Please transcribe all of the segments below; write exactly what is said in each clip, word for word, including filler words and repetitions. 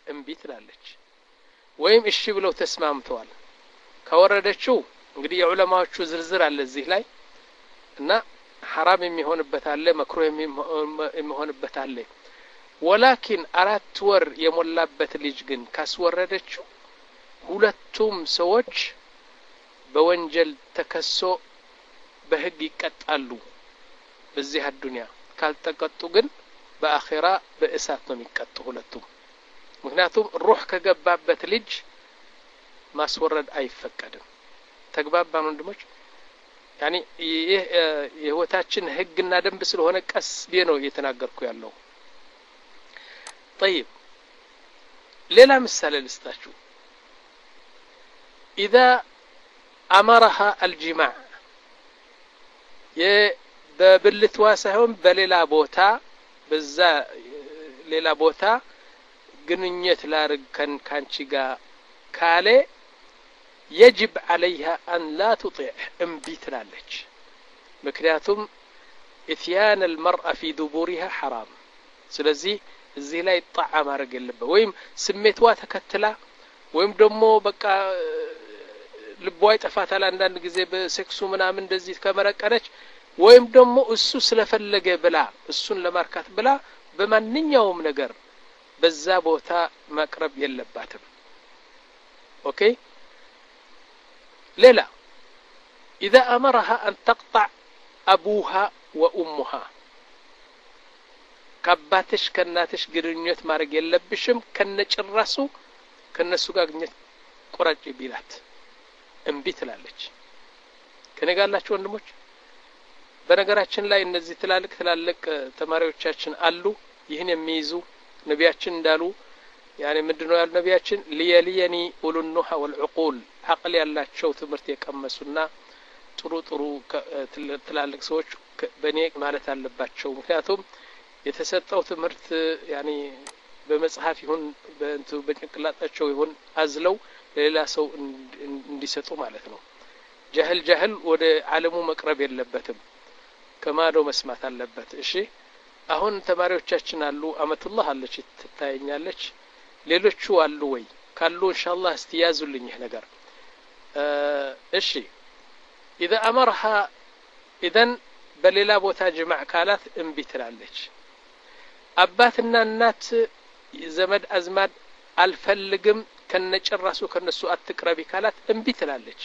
እምቢ ትላለች ወይም እሺ ብለው ተስማምተዋል ከወረደችው እንግዲህ የዑለማዎቹ ዝርዝር አለ እዚህ ላይ እና حرام የሚሆንበት አለ መክሩህ የሚሆንበት አለ ወላኪን አራት ወር የሞላበት ልጅ ግን ካስወረደችው ሁለቱም ሰዎች በወንጀል ተከሶ በህግ ይቀጣሉ በዚህ አዱንያ ካልተቀጡ ግን በአኺራ በእሳት ነው የሚቀጡ ሁለቱም ምክንያቱም ሩህ ከገባበት ልጅ ማስወረድ አይፈቀድም ተግባባን ወንድሞች ያኒ የህይወታችን ህግና ደንብ ስለሆነ ቀስ ቢየ ነው እየተናገርኩ ያለው طيب ሌላ ምሳሌ ልስጣችሁ اذا امرها الجماع የበብልትዋ ሳይሆን በሌላ ቦታ በዛ ሌላ ቦታ ግንኙነት ላርግ ከን ካንቺ ጋር ካለ يجب عليها أن لا تطيع انبيت لالج مكنياتهم إثيان المرأة في دبورها حرام سلزي زي لا يطعم رجل اللبة ويم سميتوا تكتلا ويم دمو بقى لبواي تفات على عندنا جزء بسكسو منا من دزيت كاميرا كانش ويم دمو السوس لفلقة بلا السون لماركات بلا بمن يوم نجر بالزابوتا مقرب يلباتم أوكي ليلى إذا أمرها أن تقطع أبوها وأمها كباتش كناتش قرنيت مارق يلبشم كنج الرسو كنسو قاقنيت قرج بيلات انبيت لالج كنه قال لك ወንድሞች በነገራችን ላይ እነዚህ ትላልቅ ትላልቅ ተማሪዎቻችን አሉ ይህን የሚይዙ ነቢያችን እንዳሉ ያኔ ምንድነው ያሉ ነቢያችን ሊየሊየኒ ኡሉኑሃ ወልዑቁል አቅል ያላቸው ትምህርት የቀመሱና ጥሩ ጥሩ ትላልቅ ሰዎች በኔ ማለት አለባቸው ምክንያቱም የተሰጠው ትምህርት ያኔ በመጽሐፍ ይሁን በእንቱ በጭንቅላታቸው ይሁን አዝለው ለሌላ ሰው እንዲሰጡ ማለት ነው ጀህል ጀህል ወደ ዓለሙ መቅረብ የለበትም ከማዶ መስማት አለበት እሺ አሁን ተማሪዎቻችን አሉ አመቱላህ አለች ትታየኛለች ሌሎቹ አሉ ወይ ካሉ ኢንሻአላህ እስቲያዙልኝ ይሄ ነገር እሺ اذا امرها اذن በሌላ ቦታ ጅማዕ ካላት እንቢ ትላለች አባትና እናት ዘመድ አዝማድ አልፈልግም ከነጭራሱ ከነሱ አትቅረቢ ካላት እንቢ ትላለች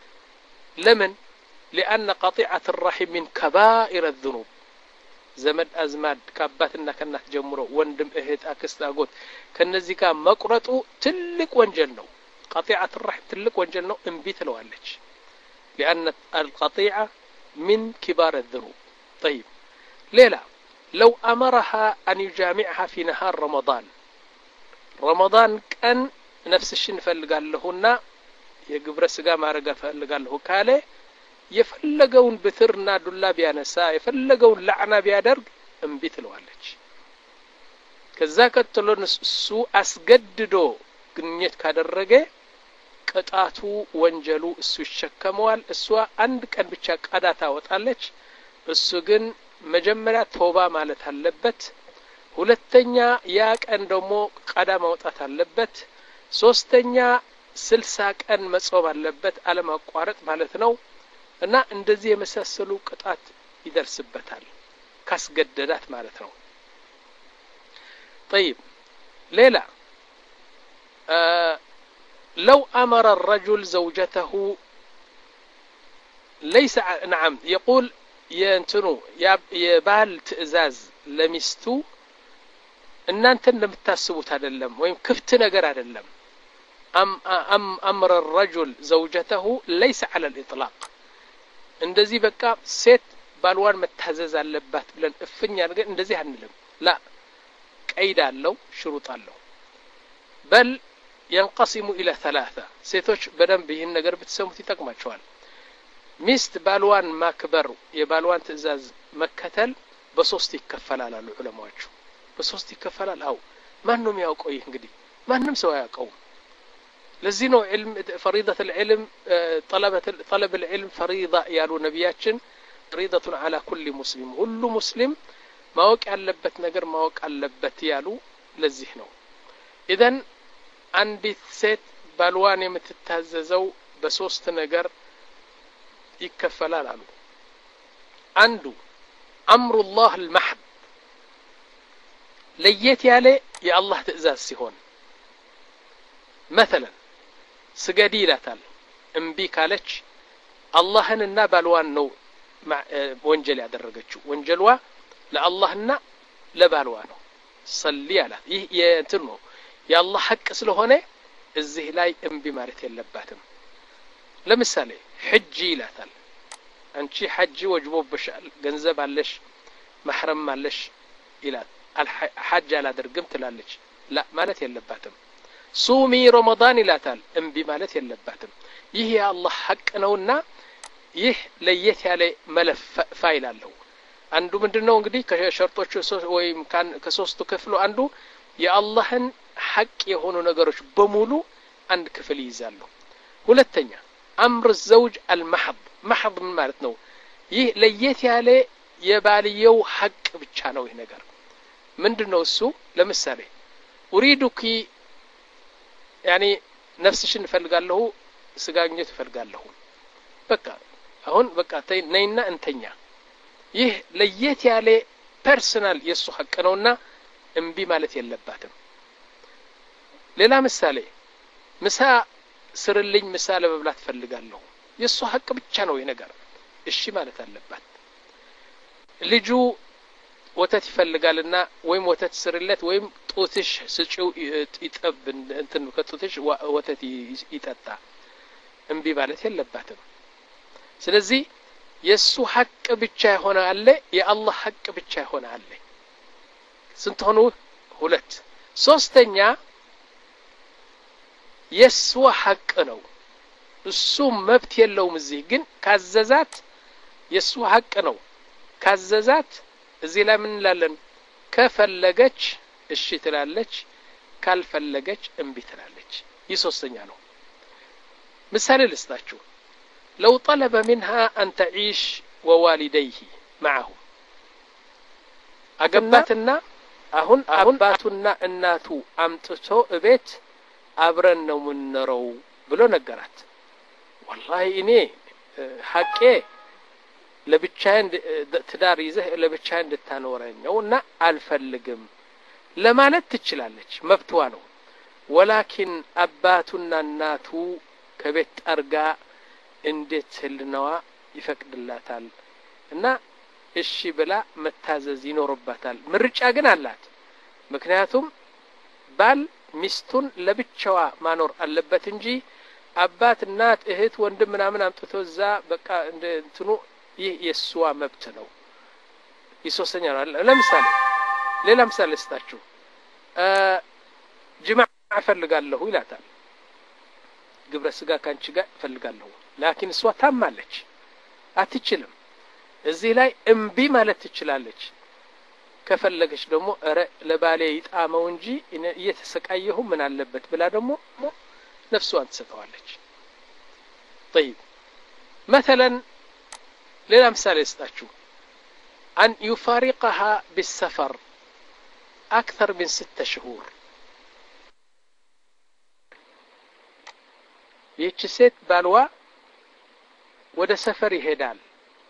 ለምን لان قطيعه الرحم من كبائر الذنوب ዘመድ አዝማድ ከአባትና ከእናት ጀምሮ ወንድም እህት አክስት አጎት ከነዚህ ጋር መቁረጡ ትልቅ ወንጀል ነው قطيعه الرحم ትልቅ ወንጀል ነው እንቢ ትለዋለች لان القطيعه من كبار الذنوب طيب ليلى لو امرها ان يجامعها في نهار رمضان رمضان كان نفس الشيء نفلقالهنا የግብረ ስጋ ማረጋ ፈልጋለሁ ካለ የፈለገውን በትርና ዱላ ቢያነሳ የፈለገውን ለዓና ቢያደርግ እንቢ ትለዋለች ከዛ ቀጥሎ እሱ አስገድዶ ግንኙነት ካደረገ ቅጣቱ ወንጀሉ እሱ ይሸከመዋል እሷ አንድ ቀን ብቻ ቀዳ ታወጣለች እሱ ግን መጀመሪያ ተውባ ማለት አለበት ሁለተኛ ያ ቀን ደግሞ ቀዳ ማውጣት አለበት ሶስተኛ ስልሳ ቀን መጾም አለበት አለማቋረጥ ማለት ነው እና እንደዚህ የመሳሰሉ ቅጣት ይደርስበታል ካስገደዳት ማለት ነው طيب ليلى آه لو امر الرجل زوجته ليس نعم يقول ينتنو يبال تئزاز لمستو እናንተ እንደምታስቡት አይደለም ወይም ክፍት ነገር አይደለም ام ام امر الرجل زوجته ليس على الاطلاق እንደዚህ በቃ ሴት ባልዋን መታዘዝ አለባት ብለን እፍኛ ነገር እንደዚህ አንልም لا قيد አለው ሽሩጥ አለው بل ينقسم الى ثلاثه ሴቶች በደንብ ይህን ነገር ብትሰሙት ይጠቅማቸዋል ሚስት ባልዋን ማክበር የባልዋን ትእዛዝ መከተል በሶስት ይከፈላል አሉ ዑለማዎቹ በሶስት ይከፈላል አው ማንንም ያውቀው ይህ እንግዲህ ማንንም ሰው ያውቀው ለዚህ ነው علم فريضه العلم طلبه طلب العلم فريضه ያሉ ነብያችን فريضه على كل مسلم ሁሉ ሙስሊም ማወቅ ያለበት ነገር ማወቅ አለበት ያሉ ለዚህ ነው ኢዘን አንዲት ሴት ባልዋን የምትታዘዘው በሶስት ነገር ይከፈላል አሉ። አንዱ አምሩላህ አልመሕድ ለየት ያለ የአላህ ትእዛዝ ሲሆን مثلا ስገዲ ይላታል እምቢ ካለች አላህንና ባልዋን ነው ወንጀል ያደረገችው ወንጀልዋ ለአላህና ለባልዋ ነው ሰሊ አላት ይህ የእንትን ነው የአላህ ሐቅ ስለሆነ እዚህ ላይ እምቢ ማለት የለባትም ለምሳሌ ሐጅ ይላታል አንቺ ሐጅ ወጅቦብሻል ገንዘብ አለሽ محرم አለሽ ይላል الحج አላደርግም ትላለች لا ማለት የለባትም ሱሚ ረመዳን ይላታል እምቢ ማለት የለባትም ይህ የአላህ ሐቅ ነውና ይህ ለየት ያለ መለፍ ፋይል አለው አንዱ ምንድነው እንግዲህ ከሸርጦቹ ወይም ከሶስቱ ክፍሉ አንዱ የአላህን ሐቅ የሆኑ ነገሮች በሙሉ አንድ ክፍል ይይዛሉ ሁለተኛ አምር الزوج المحض محض ማለት ነው ይህ ለየት ያለ የባልየው ሐቅ ብቻ ነው ይህ ነገር ምንድነው እሱ ለምሳሌ ኡሪዱኪ يعني ነፍስሽን ፈልጋለሁ ስጋግኘት ፈልጋለሁ በቃ አሁን በቃ ነይና እንተኛ ይህ ለየት ያለ ፐርሰናል የሱ ሐቅ ነውና እምቢ ማለት የለባትም ሌላ ምሳሌ ምሳ ስርልኝ ምሳ ለመብላት ፈልጋለሁ የሱ ሐቅ ብቻ ነው ይሄ ነገር እሺ ማለት አለባት ልጁ ወተት ይፈልጋልና ወይም ወተት ስርለት ወይም ጡትሽ ስጪው ይጠብ እንትን ከጡትሽ ወተት ይጠጣ እምቢ ማለት የለባትም ስለዚህ የሱ ሐቅ ብቻ ሆነ አለ የአላህ ሐቅ ብቻ ሆነ አለ ስንት ሆኑ ሁለት ሶስተኛ የሱ ሐቅ ነው እሱ መብት የለውም እዚህ ግን ካዘዛት የሱ ሐቅ ነው ካዘዛት እዚህ ላይ ምን እንላለን ከፈለገች እሺ ትላለች ካልፈለገች እምቢ ትላለች ይህ ሶስተኛ ነው ምሳሌ ልስጣችሁ لو طلب منها أن تعيش ووالديه معه أجبتنا أهون أباتنا الناتو أمتتو بيت أبرن منرو بلو نقرات والله إني حقي لبتشان تدار يزه لبتشان دتانورين ونا الفلقم لما نتشلالج مبتوانو ولكن أباتنا الناتو كبيت أرقى እንዴት ህልናዋ ይፈቅድላታል እና እሺ ብላ መታዘዝ ይኖርባታል ምርጫ ግን አላት ምክንያቱም ባል ሚስቱን ለብቻዋ ማኖር አለበት እንጂ አባት እናት እህት ወንድም ምናምን አምጥቶ እዛ በቃ እንትኑ ይህ የሷ መብት ነው ይሶሰኛ ነው ለምሳሌ ሌላ ምሳሌ ልስጣችሁ ጅማዕ ፈልጋለሁ ይላታል ግብረ ስጋ ካንቺ ጋር ፈልጋለሁ لكن እሷ ታማለች አትችልም እዚህ ላይ እምቢ ማለት ትችላለች ከፈለገች ደግሞ አረ ለባሌ ይጣመው እንጂ እየተሰቃየሁ ምን አለበት ብላ ደግሞ ነፍሷን ትሰጠዋለች طيب مثلا ሌላ ምሳሌ ልስጣችሁ أن يفارقها بالسفر أكثر من ستة شهور ይህች ሴት ባልዋ ወደ ሰፈር ይሄዳል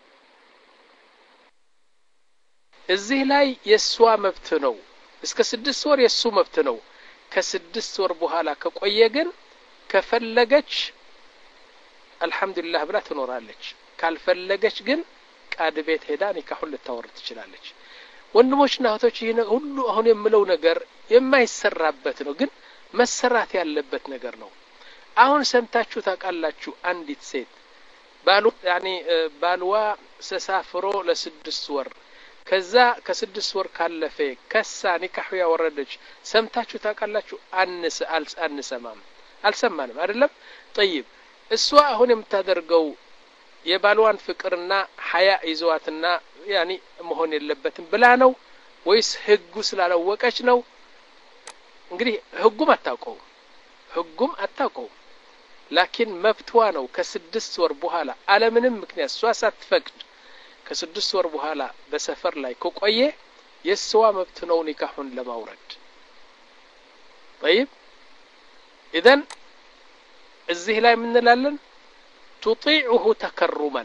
እዚህ ላይ የሷ መብት ነው እስከ ስድስት ወር የሱ መብት ነው ከስድስት ወር በኋላ ከቆየ ግን ከፈለገች አልহামዱሊላህ ብላ ትኖራለች ካልፈለገች ግን ቃድ ቤት ሄዳ ኒካሁን ልታወርድ ትችላለች ወንድሞችና እህቶች ይሄ ሁሉ አሁን የምለው ነገር የማይሰራበት ነው ግን መሰራት ያለበት ነገር ነው አሁን ሰምታችሁ ታውቃላችሁ አንዲት ሴት ባሉ يعني ባልዋ ሰሳፍሮ ለስድስት ወር ከዛ ከስድስት ወር ካለፈ ከሳ ኒካሁ ያወረደች ሰምታችሁ ታውቃላችሁ አንስ አልስ አንሰማም አልሰማንም አይደለም طيب እሷ አሁን የምታደርገው የባልዋን ፍቅርና ሐያ ይዟትና يعني መሆን የለበትም ብላ ነው ወይስ ህጉ ስላላወቀች ነው እንግዲህ ህጉም አታውቀው ህጉም አታውቀው لكن መብትዋ ነው ከስድስት ወር በኋላ አለምንም ምክንያት እሷ ሳትፈቅድ ከስድስት ወር በኋላ በሰፈር ላይ ከቆየ የሷ መብት ነው ኒካሁን ለማውረድ طيب اذا እዚህ ላይ ምን እንላለን تطيعه تكرما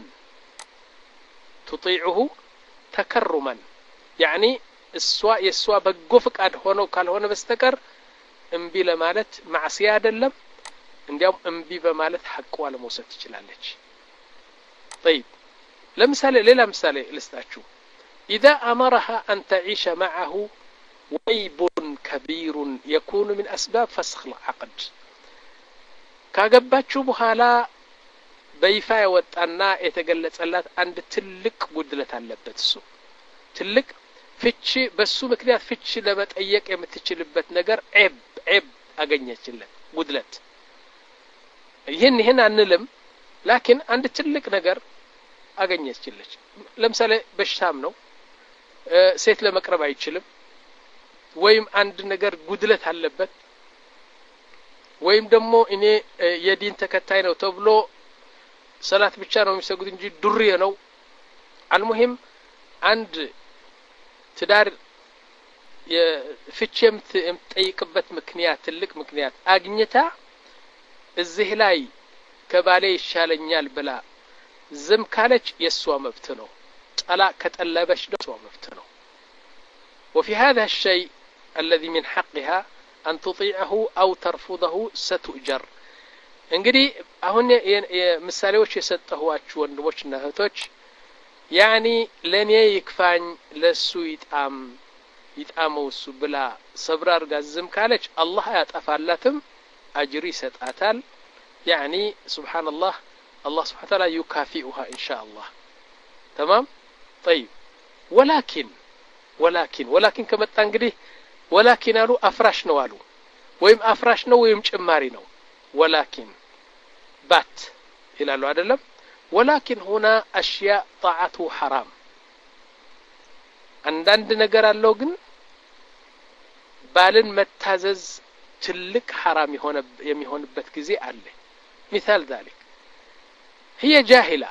تطيعه تكرما يعني እሷ የሷ በጎ ፍቃድ ሆኖ ካልሆነ በስተቀር እንቢ ለማለት ማዕሲያ አይደለም እንዲያውም እንቢ በማለት ሐቁ አለመውሰድ ትችላለች طيب ለምሳሌ ሌላ ምሳሌ ልስጣችሁ اذا امرها ان تعيش معه ويب كبير يكون من اسباب فسخ العقد ካገባችሁ በኋላ በይፋ ያወጣና የተገለጸላት አንድ ትልቅ ጉድለት አለበት እሱ ትልቅ ፍቺ በሱ ምክንያት ፍቺ ለመጠየቅ የምትችልበት ነገር ዒብ ዒብ አገኘችለት ጉድለት ይሄን ይሄን አንልም ላኪን አንድ ትልቅ ነገር አገኘችለች ለምሳሌ በሽታም ነው ሴት ለመቅረብ አይችልም ወይም አንድ ነገር ጉድለት አለበት ወይም ደግሞ እኔ የዲን ተከታይ ነው ተብሎ ሰላት ብቻ ነው የሚሰግድ እንጂ ዱርዬ ነው አልሙሂም አንድ ትዳር የፍቺም የምትጠይቅበት ምክንያት ትልቅ ምክንያት አግኝታ እዚህ ላይ ከባሌ ይሻለኛል ብላ ዝም ካለች የሷ መብት ነው ጠላ ከጠለበች የሷ መብት ነው وفي هذا الشيء الذي من حقها أن تطيعه أو ترفضه ستؤجر እንግዲህ አሁን የምሳሌዎች የሰጠኋችሁ ወንድሞችና እህቶች ያኒ ለኔ ይክፋኝ ለሱ ይጣም ይጣመው እሱ ብላ ሰብር አርጋ ዝም ካለች አላህ ያጠፋላትም አጅሪ ይሰጣታል ያኒ ሱብሃንአላህ الله سبحانه وتعالى يكافئها إن شاء الله تمام طيب ولكن ولكن ولكن كما تنقدي ولكن قالوا أفراش نوالو ويم أفراش نو ويم جماري نو ولكن بات إلى الله عدلم ولكن هنا أشياء طاعته حرام عندنا نقر اللوغن بالن متازز تلك حرام يهون يميهون بتكزي عليه مثال ذلك هي جاهلة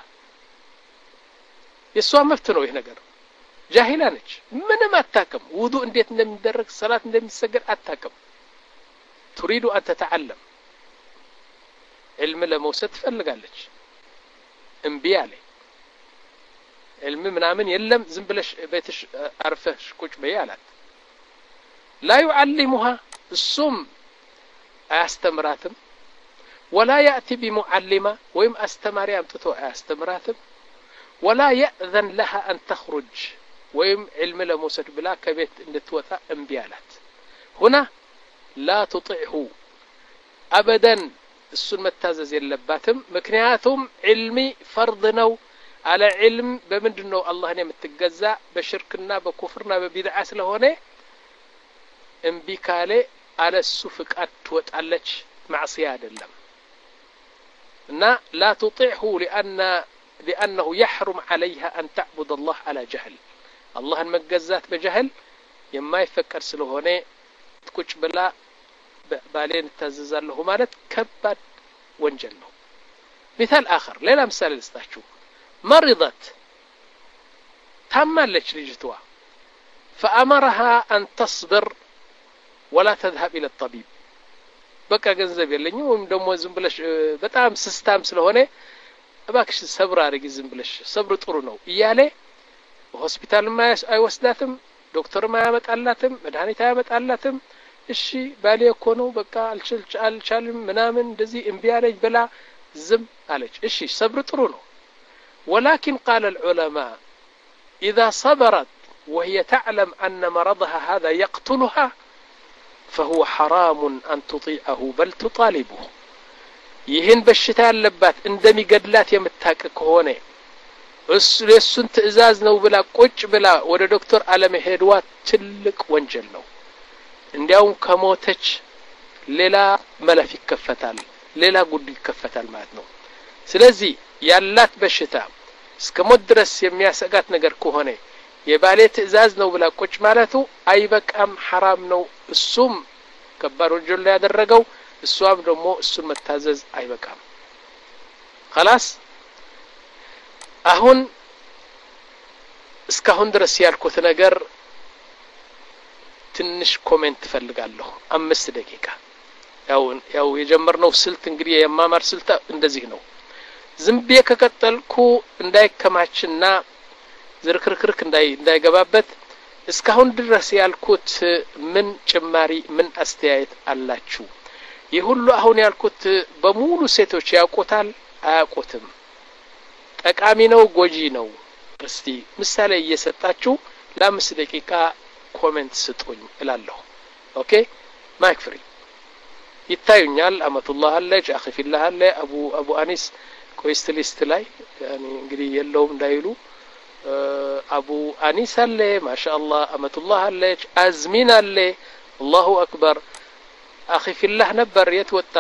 يسوى مفتنو إيه نقر جاهلة نج من ما أتاكم وضوء انديت ندرك صلاة ندم السجر أتاكم تريد أن تتعلم علم لموسى تفلقالك انبيالي علم من عمن يلم زنبلش بيتش عرفش كوش بيالات لا يعلمها السم أستمراتم ولا يأتي بمعلمة ويم أستماري أمتتو أستمراتم ولا يأذن لها أن تخرج ويم علم لموسى بلا كبيت نتوثى انبيالات هنا لا تطيعه أبدا السنة التازز يلباتم مكنياتهم علمي فرضنو على علم بمندنو الله نعم التجزاء بشركنا بكفرنا ببدعة لهونه انبيكالي على السفك أتوت علىك معصية اللم لا تطيعه لأن لأنه يحرم عليها أن تعبد الله على جهل الله المجزات بجهل يما يفكر سلهونه تكوش بلا بالين تززل له مالت كبد وانجل له مثال آخر ليلا مثال لستاشو مرضت تملش لجتوا فأمرها أن تصبر ولا تذهب إلى الطبيب በቃ ገንዘብ የለኝም ወይም ደግሞ ዝም ብለሽ በጣም ስስታም ስለሆነ እባክሽ ሰብር አድርጊ ዝም ብለሽ ሰብር ጥሩ ነው እያለ ሆስፒታል ማያስ አይወስዳትም ዶክተር ማያመጣላትም መድኃኒት አያመጣላትም እሺ ባሌ እኮ ነው በቃ አልችል አልቻልም ምናምን እንደዚህ እምቢ አለኝ ብላ ዝም አለች እሺ ሰብር ጥሩ ነው ولكن قال العلماء إذا صبرت وهي تعلم أن مرضها هذا يقتلها فهو حرام أن تطيعه بل تطالبه يهن بالشتاء اللبات اندمي قدلات يمتاك كهوني السن تئزاز نو بلا قوش بلا ودا دكتور على مهدوات تلك وانجل نو اندياون كموتج ليلا ملف يكفتال ليلا قد يكفتال ماتنو سلزي يالات بالشتاء اسكمود درس يمياسقات نقر كهوني የባሌ ትእዛዝ ነው ብላ ቁጭ ማለቱ አይበቃም حرام ነው እሱም ከባድ ወንጀል ላይ ያደረገው እሷም ደግሞ እሱን መታዘዝ አይበቃም خلاص አሁን እስካሁን ድረስ ያልኩት ነገር ትንሽ ኮሜንት ፈልጋለሁ አምስት ደቂቃ ያው ያው የጀመርነው ስልት እንግዲህ የማማር ስልት እንደዚህ ነው ዝምቤ ከቀጠልኩ እንዳይከማችና ዝርክርክርክ እንዳይ እንዳይገባበት እስካሁን ድረስ ያልኩት ምን ጭማሪ ምን አስተያየት አላችሁ የሁሉ አሁን ያልኩት በሙሉ ሴቶች ያውቁታል አያውቁትም ጠቃሚ ነው ጎጂ ነው እስቲ ምሳሌ እየሰጣችሁ ለአምስት ደቂቃ ኮሜንት ስጡኝ እላለሁ ኦኬ ማይክ ፍሪ ይታዩኛል አመቱላህ አለች አኺ ፊላህ አለ አቡ አቡ አኒስ ኮይስት ሊስት ላይ ያኒ እንግዲህ የለውም እንዳይሉ አቡ አኒስ አለ ማሻአላህ አመቱላህ አለች አዝሚን አለ አላሁ አክበር አኺ ፊላህ ነበር የተወጣ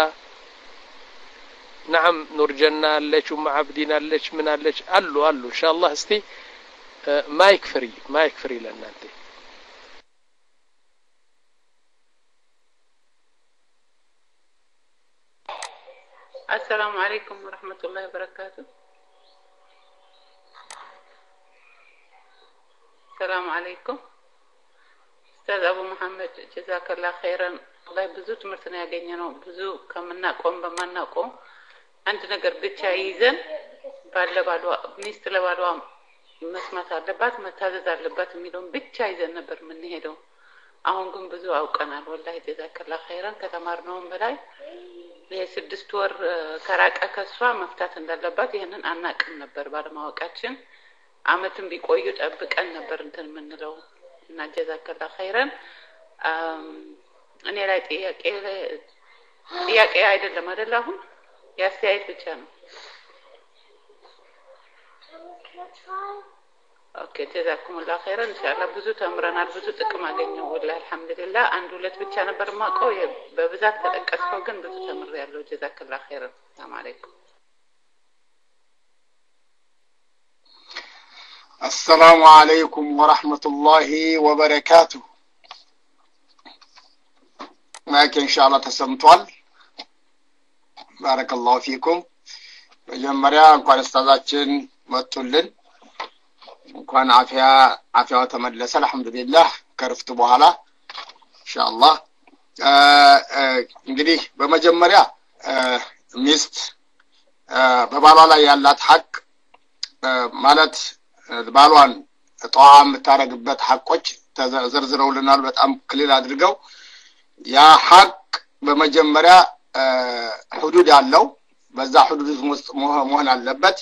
نعم نور جنة ليش ومع عبدنا ليش من ليش قالوا قالوا إن شاء الله استي مايك فري مايك فري لنا أنت السلام عليكم ورحمة الله وبركاته السلام عليكم أستاذ أبو محمد جزاك الله خيرا الله بزوت مرتنا يجينا بزو كمنا قوم بمنا قوم አንድ ነገር ብቻ ይዘን ባለባሏ ሚስት ለባሏ መስማት አለባት መታዘዝ አለባት የሚለውን ብቻ ይዘን ነበር ምን ሄደው አሁን ግን ብዙ አውቀናል ወላሂ ተዘከላ ኸይራን ከተማርነውም በላይ የስድስት ወር ከራቀ ከሷ መፍታት እንዳለባት ይሄንን አናቅም ነበር ባለማወቃችን አመትም ቢቆዩ ጠብቀን ነበር እንትን ምንለው እና ጀዛከላ ኸይራን እኔ ላይ ጥያቄ ጥያቄ አይደለም አይደል አሁን ያስተያየት ብቻ ነው ኦኬ ተዛኩሙላህ ኸይራን ኢንሻአላህ ብዙ ተምረናል ብዙ ጥቅም አገኘው ወላሂ አልহামዱሊላህ አንድ ሁለት ብቻ ነበር ማቀው በብዛት ተጠቀስከው ግን ብዙ ተምሬያለሁ ጀዛከላህ ኸይራን ሰላም አለይኩም السلام عليكم ورحمة الله وبركاته معك إن شاء الله تسمتوال بارك الله فيكم مجمريا እንኳን استاذاتችን መጡልን እንኳን አፊያ አፊያው ተመለሰ አልহামዱሊላህ ከርፍቱ በኋላ ኢንሻአላህ እንግዲህ በመጀመሪያ ሚስት በባሏ ላይ ያላት ሐቅ ማለት ባሏን ጧም ታረግበት ሐቆች ተዘርዝረውልናል በጣም ክሊል አድርገው ያ ሐቅ በመጀመሪያ حدود አለው በዛ حدود ውስጥ መሆን አለበት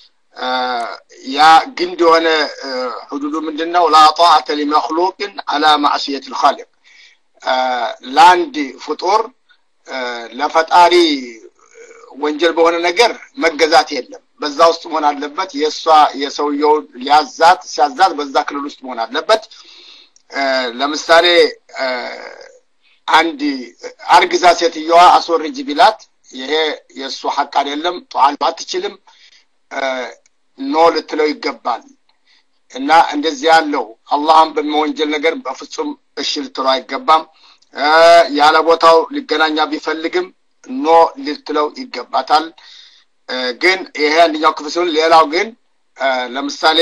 ያ ግን የሆነ حدود ምንድነው لا طاعة لمخلوق على معصية الخالق ላንድ ፍጡር ለፈጣሪ ወንጀል በሆነ ነገር መገዛት የለም በዛ ውስጥ መሆን አለበት የሷ የሰውየው ሊያዛት ሲያዛት በዛ ክልል ውስጥ መሆን አለበት ለምሳሌ አንዲ አርግዛ ሴትየዋ አስወርጅ ቢላት ይሄ የሱ ሐቅ አይደለም ጧል አትችልም ኖ ልትለው ይገባል እና እንደዚህ ያለው አላህን በመወንጀል ነገር በፍጹም እሺ ልትለው አይገባም ያለ ቦታው ሊገናኛ ቢፈልግም ኖ ልትለው ይገባታል ግን ይሄ አንደኛው ክፍል ሲሆን ሌላው ግን ለምሳሌ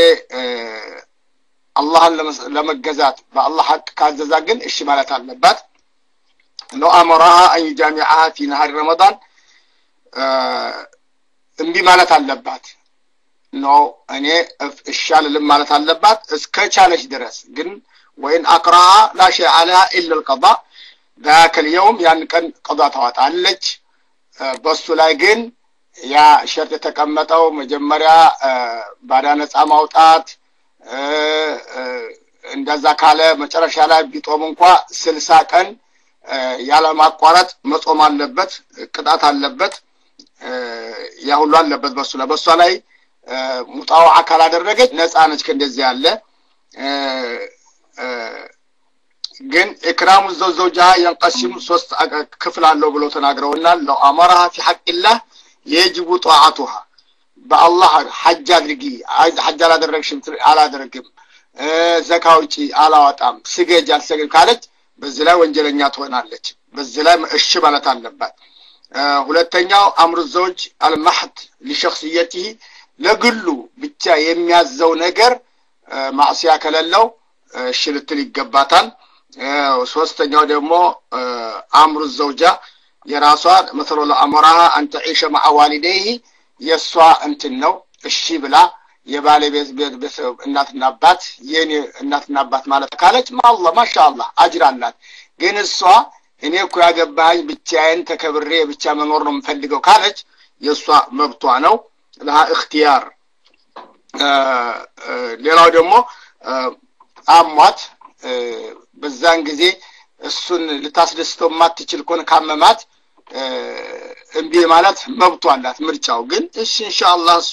አላህን ለመገዛት በአላህ ሐቅ ካዘዛ ግን እሺ ማለት አለባት لو أمرها أن يجامعها في نهار رمضان እንዲህ ማለት አለባት ነው እኔ እሻል ለማለት አለባት እስከቻለች ድረስ ግን ወይን አቅራ لا شيء عليها الا القضاء ذاك اليوم ያን ቀን قضاء ታወጣለች በሱ ላይ ግን ያ ሸርጥ ተቀመጠው መጀመሪያ ባዳ ነፃ ማውጣት እንደዛ ካለ መጨረሻ ላይ ቢጦም እንኳን ስልሳ ቀን ያለ ማቋረጥ መጾም አለበት ቅጣት አለበት ያ ሁሉ አለበት በሱ ላይ በሱ ላይ ሙጣው አካል አደረገች ነፃ ነች ከእንደዚህ ያለ ግን ኢክራሙ ዘውጃ ينقسم ሶስት ክፍል አለው ብሎ ተናግረውናል ለው አመራha في حق الله يجب طاعتها بالله حج አድርጊ حج አላደረግሽም አላደረግም ዘካውጪ አላወጣም ስገጅ አልሰግድ ካለች በዚህ ላይ ወንጀለኛ ትሆናለች በዚህ ላይ እሺ ማለት አለባት ሁለተኛው አምሩ ዘውጅ አልማህድ ለሸخصيته ለግሉ ብቻ የሚያዘው ነገር ማዕሲያ ከሌለው እሺ ልትል ይገባታል ሶስተኛው ደግሞ አምሩ ዘውጃ የራሷን مثل الامرها ان تعيش مع والديه የሷ እንትን ነው እሺ ብላ የባለቤት ቤት እናትና አባት የኔ እናትና አባት ማለት ካለች ማአላህ ማሻአላህ አጅር አላት ግን እሷ እኔ እኮ ያገባኝ ብቻዬን ተከብሬ ብቻ መኖር ነው የምፈልገው ካለች የሷ መብቷ ነው ለها اختيار ሌላው ደግሞ አሟት በዛን ጊዜ እሱን ልታስደስተው ማትችል ኮን ካመማት እንዴ ማለት መብቷ አላት ምርጫው ግን እሺ ኢንሻአላህ እሱ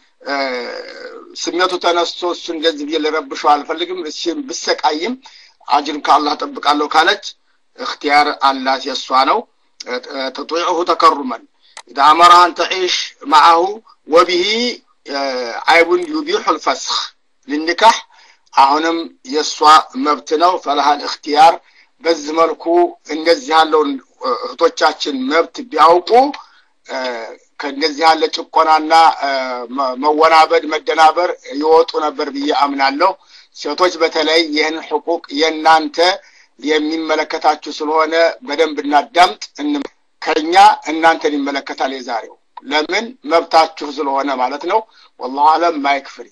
ስሜቱ ተነስቶ እሱ እንደዚህ ቢለረብሽው አልፈልግም እሺ ብሰቃይም አጅር ከአላህ ተጠብቃለሁ ካለች اختيار አላት የሷ ነው تطيعه تكرما اذا امرها ان تعيش معه وبه عيب يبيح الفسخ للنكاح አሁንም የሷ መብት ነው فلها الاختيار በዚህ መልኩ እንደዚህ ያለው እህቶቻችን መብት ቢያውቁ ከነዚህ ያለ ጭቆናና መወናበድ መደናበር ይወጡ ነበር ብዬ አምናለሁ ሴቶች በተለይ ይህን حقوق የናንተ የሚመለከታችሁ ስለሆነ በደንብ እናዳምጥ ከኛ እናንተን ይመለከታል የዛሬው ለምን መብታችሁ ስለሆነ ማለት ነው والله አለም ማይክፍሪ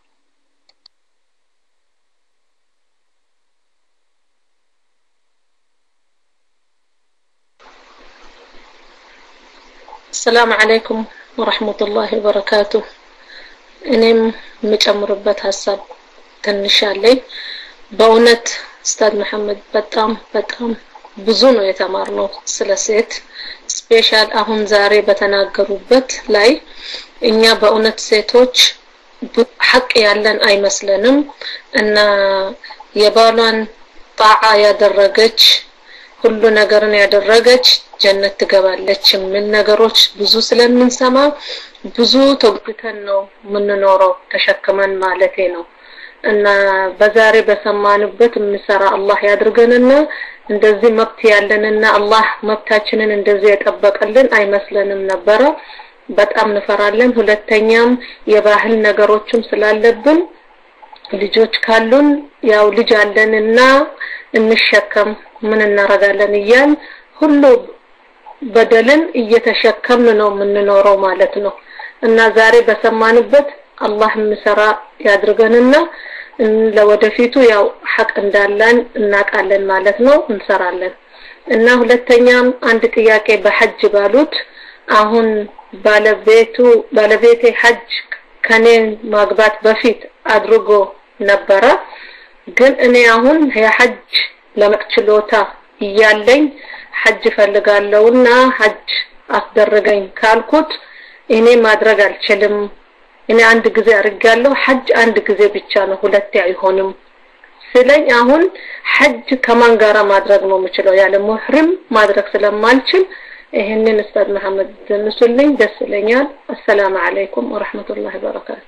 السلام عليكم ورحمة الله وبركاته እኔም መጨምርበት ሐሳብ ተንሻለኝ በእውነት ኡስታዝ መሐመድ በጣም በጣም ብዙ ነው የተማርነው ስለ ሴት ስፔሻል አሁን ዛሬ በተናገሩበት ላይ እኛ በእውነት ሴቶች ሐቅ ያለን አይመስለንም እና የባሏን ጣዓ ያደረገች ሁሉ ነገርን ያደረገች ጀነት ትገባለች ምን ነገሮች ብዙ ስለምንሰማ ብዙ ተግተን ነው ምንኖረው ተሸክመን ማለቴ ነው እና በዛሬ በሰማንበት ምሰራ አላህ ያድርገንና እንደዚህ መብት ያለንና አላህ መብታችንን እንደዚህ ያጠበቀልን አይመስለንም ነበር በጣም እንፈራለን ሁለተኛም የባህል ነገሮችም ስላለብን ልጆች ካሉን ያው ልጅ አለንና እንሸከም ምን እናረጋለን ይያል ሁሉ በደልን እየተሸከምን ነው ምንኖረው ማለት ነው እና ዛሬ በሰማንበት አላህ ምሰራ ያድርገንና ለወደፊቱ ያው ሐቅ እንዳለን እናቃለን ማለት ነው እንሰራለን እና ሁለተኛም አንድ ጥያቄ በሐጅ ባሉት አሁን ባለቤቱ ባለቤቴ ሐጅ ከኔ ማግባት በፊት አድርጎ ነበር ግን እኔ አሁን የሐጅ ለመክችሎታ ይያለኝ ሐጅ ፈልጋለሁና ሐጅ አስደረገኝ ካልኩት እኔ ማድረግ አልችልም እኔ አንድ ጊዜ አርጋለሁ ሐጅ አንድ ጊዜ ብቻ ነው ሁለት አይሆንም ስለኝ አሁን ሐጅ ከማን ጋራ ማድረግ ነው የምችለው ያለ ሙህሪም ማድረግ ስለማልችል ይሄንን ኡስታዝ መሐመድ መስልኝ ደስ ይለኛል السلام عليكم ورحمة الله وبركاته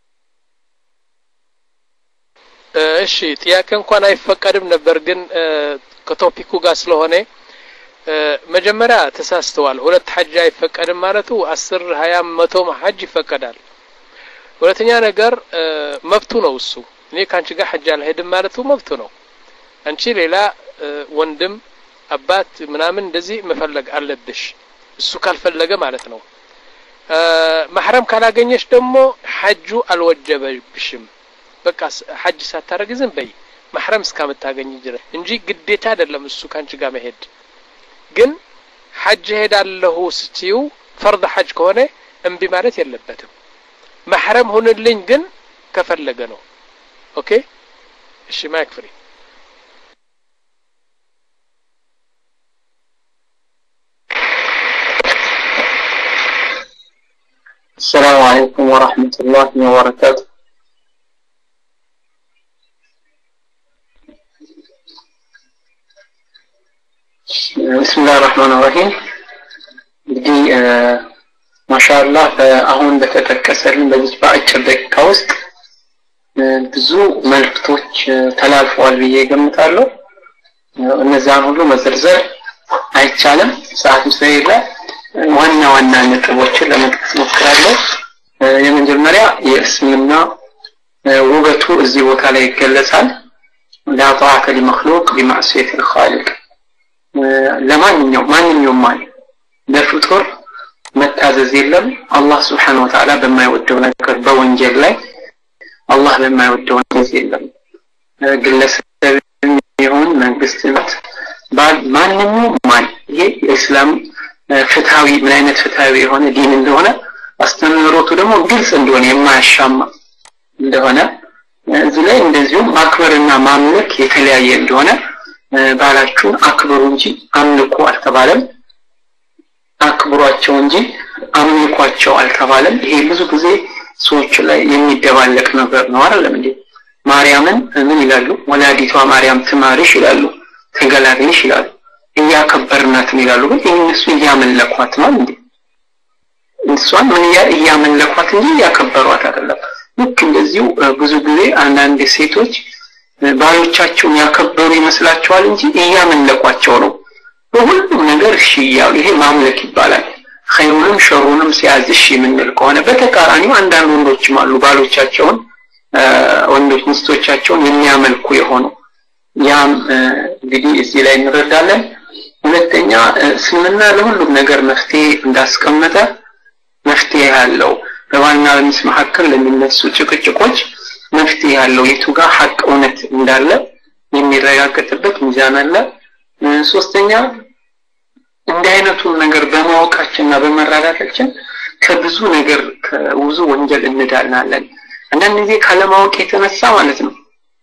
እሺ ጥያቄ እንኳን አይፈቀድም ነበር ግን ከቶፒኩ ጋር ስለሆነ መጀመሪያ ተሳስተዋል ሁለት ሐጅ አይፈቀድም ማለቱ አስር ሃያ መቶ ሐጅ ይፈቀዳል ሁለተኛ ነገር መብቱ ነው እሱ እኔ ካንቺ ጋር ሐጅ አልሄድም ማለቱ መብቱ ነው አንቺ ሌላ ወንድም አባት ምናምን እንደዚህ መፈለግ አለብሽ እሱ ካልፈለገ ማለት ነው ማህረም ካላገኘሽ ደግሞ ሐጁ አልወጀበሽም በቃ ሐጅ ሳታረግ ዝም በይ ማህረም እስከምታገኝ ድረስ እንጂ ግዴታ አይደለም እሱ ካንቺ ጋር መሄድ ግን ሐጅ ሄዳለሁ ስትዩ ፈርድ ሐጅ ከሆነ እንቢ ማለት የለበትም ማህረም ሆነልኝ ግን ከፈለገ ነው ኦኬ እሺ ማይክፍሪ السلام عليكم ورحمة الله وبركاته بسم الله الرحمن الرحيم بدي آه ما شاء الله አሁን በተጠቀሰልን በዚህ በአጭር ደቂቃ ውስጥ ብዙ መልእክቶች ተላልፈዋል ብዬ ገምታለሁ እነዛን ሁሉ መዘርዘር አይቻልም ሰዓት ስለሌለ ዋና ዋና ነጥቦችን ለመጥቀስ ሞክራለሁ የመጀመሪያ የእስልምና ውበቱ እዚህ ቦታ ላይ ይገለጻል لا طاعة لمخلوق بمعصية الخالق ለማንኛውም ማንኛውም ማለት ለፍጡር መታዘዝ የለም አላህ Subhanahu Wa Ta'ala በማይወደው ነገር በወንጀል ላይ አላህ በማይወደው ነገር የለም ግለሰብ ይሁን መንግስታት ማንኛውም ማለት ይሄ እስላም ፍትሃዊ ምን አይነት ፍትሃዊ የሆነ ዲን እንደሆነ አስተምህሮቱ ደግሞ ግልጽ እንደሆነ የማያሻማ እንደሆነ እዚህ ላይ እንደዚሁም ማክበርና ማምለክ የተለያየ እንደሆነ ባላችሁን አክብሩ እንጂ አምልኩ አልተባለም አክብሯቸው እንጂ አምልኳቸው አልተባለም ይሄ ብዙ ጊዜ ሰዎች ላይ የሚደባለቅ ነገር ነው አይደለም እንዴ ማርያምን ምን ይላሉ ወላዲቷ ማርያም ትማርሽ ይላሉ ተገላግልሽ ይላሉ እያከበርናት ይላሉ ግን እነሱ እያመለኳት ነው እንዴ እሷን ምን እያመለኳት እንጂ እያከበሯት አይደለም ልክ እንደዚሁ ብዙ ጊዜ አንዳንድ ሴቶች ባሎቻቸውን ያከበሩ ይመስላቸዋል እንጂ እያመለኳቸው ነው በሁሉም ነገር እሺ ያው ይሄ ማምለክ ይባላል ኸይሩንም ሸሩንም ሲያዝሽ የምንል ከሆነ በተቃራኒው አንዳንድ ወንዶችም አሉ ባሎቻቸውን ወንዶች ሚስቶቻቸውን የሚያመልኩ የሆኑ ያም እንግዲህ እዚህ ላይ እንረዳለን ሁለተኛ ስምና ለሁሉም ነገር መፍትሄ እንዳስቀመጠ መፍትሄ ያለው በዋና በሚስ መሐከል ለሚነሱ ጭቅጭቆች መፍትሄ ያለው የቱ ጋር ሐቅ እውነት እንዳለ የሚረጋገጥበት ሚዛን አለ ሶስተኛ እንደ አይነቱን ነገር በማወቃችንና በመረዳታችን ከብዙ ነገር ከብዙ ወንጀል እንዳልናለን አንዳንድ ጊዜ ካለማወቅ የተነሳ ማለት ነው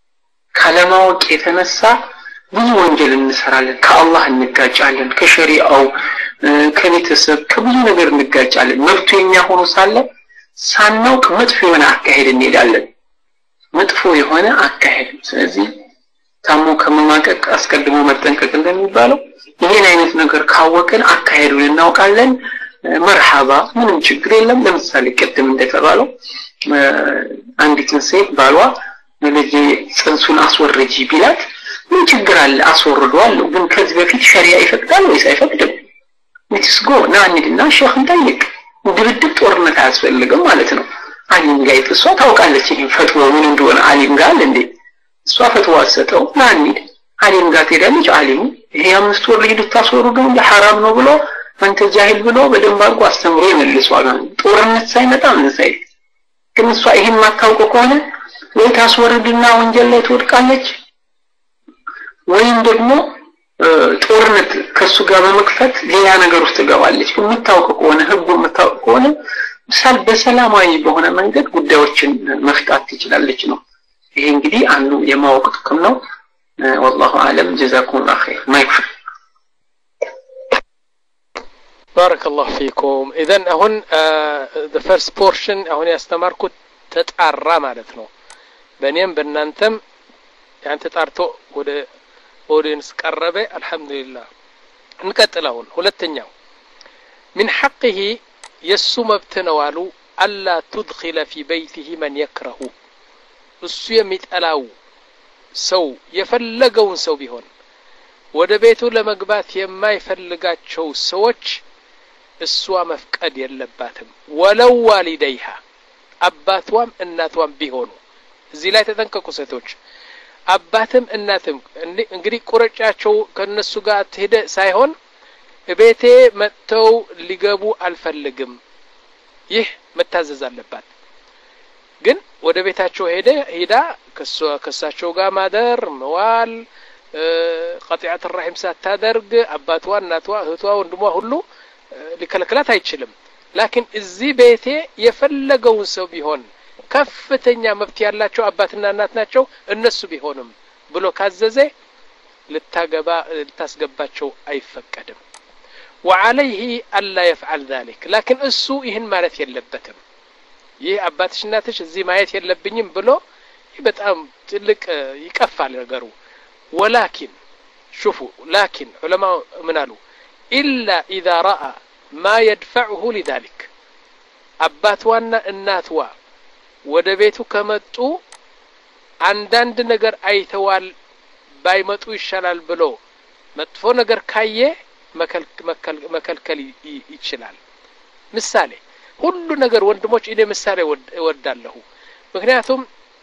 ካለማወቅ የተነሳ ብዙ ወንጀል እንሰራለን ከአላህ እንጋጫለን ከሸሪዓው ከቤተሰብ ከብዙ ነገር እንጋጫለን መብቱ የኛ ሆኖ ሳለ ሳናውቅ መጥፎ የሆነ አካሄድ እንሄዳለን መጥፎ የሆነ አካሄድ ስለዚህ ታሞ ከመማቀቅ አስቀድሞ መጠንቀቅ እንደሚባለው ይሄን አይነት ነገር ካወቀን አካሄዱን እናውቃለን መርሐባ ምንም ችግር የለም ለምሳሌ ቅድም እንደተባለው አንዲት ሴት ባሏ ለልጅ ጽንሱን አስወርጂ ቢላት ምን ችግር አለ አስወርዷለሁ ግን ከዚህ በፊት ሸሪዓ ይፈቅዳል ወይስ አይፈቅድም ምትስጎ ናንዲና ሸኽን ጠይቅ ድብድብ ጦርነት አያስፈልግም ማለት ነው አሊም ጋር እሷ ታውቃለች ይሄን ፈትዋ ምን እንደሆነ አሊም ጋር እንዴ እሷ ፈትዋ ሰጠው ናንዲ አሊም ጋር ትሄዳለች አሊሙ ይሄ አምስት ወር ልጅ ልታስወርዱ እንደ حرام ነው ብሎ አንተ ጃሂል ብሎ በደንብ አድርጎ አስተምሮ ይመልሷል ጦርነት ሳይመጣ ምን ሳይ ግን እሷ ይሄን ማታውቀው ከሆነ ወይ ታስወርድና ወንጀል ላይ ትወድቃለች ወይም ደግሞ ጦርነት ከሱ ጋር በመክፈት ሌላ ነገር ውስጥ ትገባለች የምታውቀው ከሆነ ህጉ የምታውቀው ከሆነ ሰል በሰላማዊ በሆነ መንገድ ጉዳዮችን መፍታት ትችላለች ነው ይሄ እንግዲህ አንዱ የማወቅ ጥቅም ነው والله اعلم جزاكم الله خير ما يكفي بارك الله فيكم اذا هون uh, the first portion هون ያስተማርኩት ተጣራ ማለት ነው በእኔም በእናንተም ያን ተጣርቶ ወደ ኦዲየንስ ቀረበ አልহামዱሊላህ እንቀጥላውን ሁለተኛው من حقه የሱ መብት ነው አሉ አላ تدخل في بيته من يكره እሱ የሚጠላው ሰው የፈለገውን ሰው ቢሆን ወደ ቤቱ ለመግባት የማይፈልጋቸው ሰዎች እሷ መፍቀድ የለባትም ወለው ዋሊደይሃ አባቷም እናቷም ቢሆኑ እዚህ ላይ ተጠንቀቁ ሴቶች አባትም እናትም እንግዲህ ቁረጫቸው ከነሱ ጋር ትሄደ ሳይሆን ቤቴ መጥተው ሊገቡ አልፈልግም ይህ መታዘዝ አለባት ግን ወደ ቤታቸው ሄደ ሄዳ ከሳቸው ጋር ማደር መዋል قطيعه الرحم ሳታደርግ አባቷ እናቷ እህቷ ወንድሟ ሁሉ ሊከለከላት አይችልም ላኪን እዚህ ቤቴ የፈለገውን ሰው ቢሆን ከፍተኛ መብት ያላቸው አባትና እናት ናቸው እነሱ ቢሆንም ብሎ ካዘዘ ልታገባ ልታስገባቸው አይፈቀድም وعليه الا يفعل ذلك لكن እሱ ይህን ማለት የለበትም ይህ አባትሽ እናትሽ እዚህ ማየት የለብኝም ብሎ በጣም ትልቅ ይቀፋል ነገሩ ولكن شوفوا لكن علماء منالو الا اذا راى ما يدفعه لذلك አባቷና እናቷ ወደ ቤቱ ከመጡ አንዳንድ ነገር አይተዋል ባይመጡ ይሻላል ብሎ መጥፎ ነገር ካየ መከልከል ይችላል ምሳሌ ሁሉ ነገር ወንድሞች እኔ ምሳሌ ወዳለሁ ምክንያቱም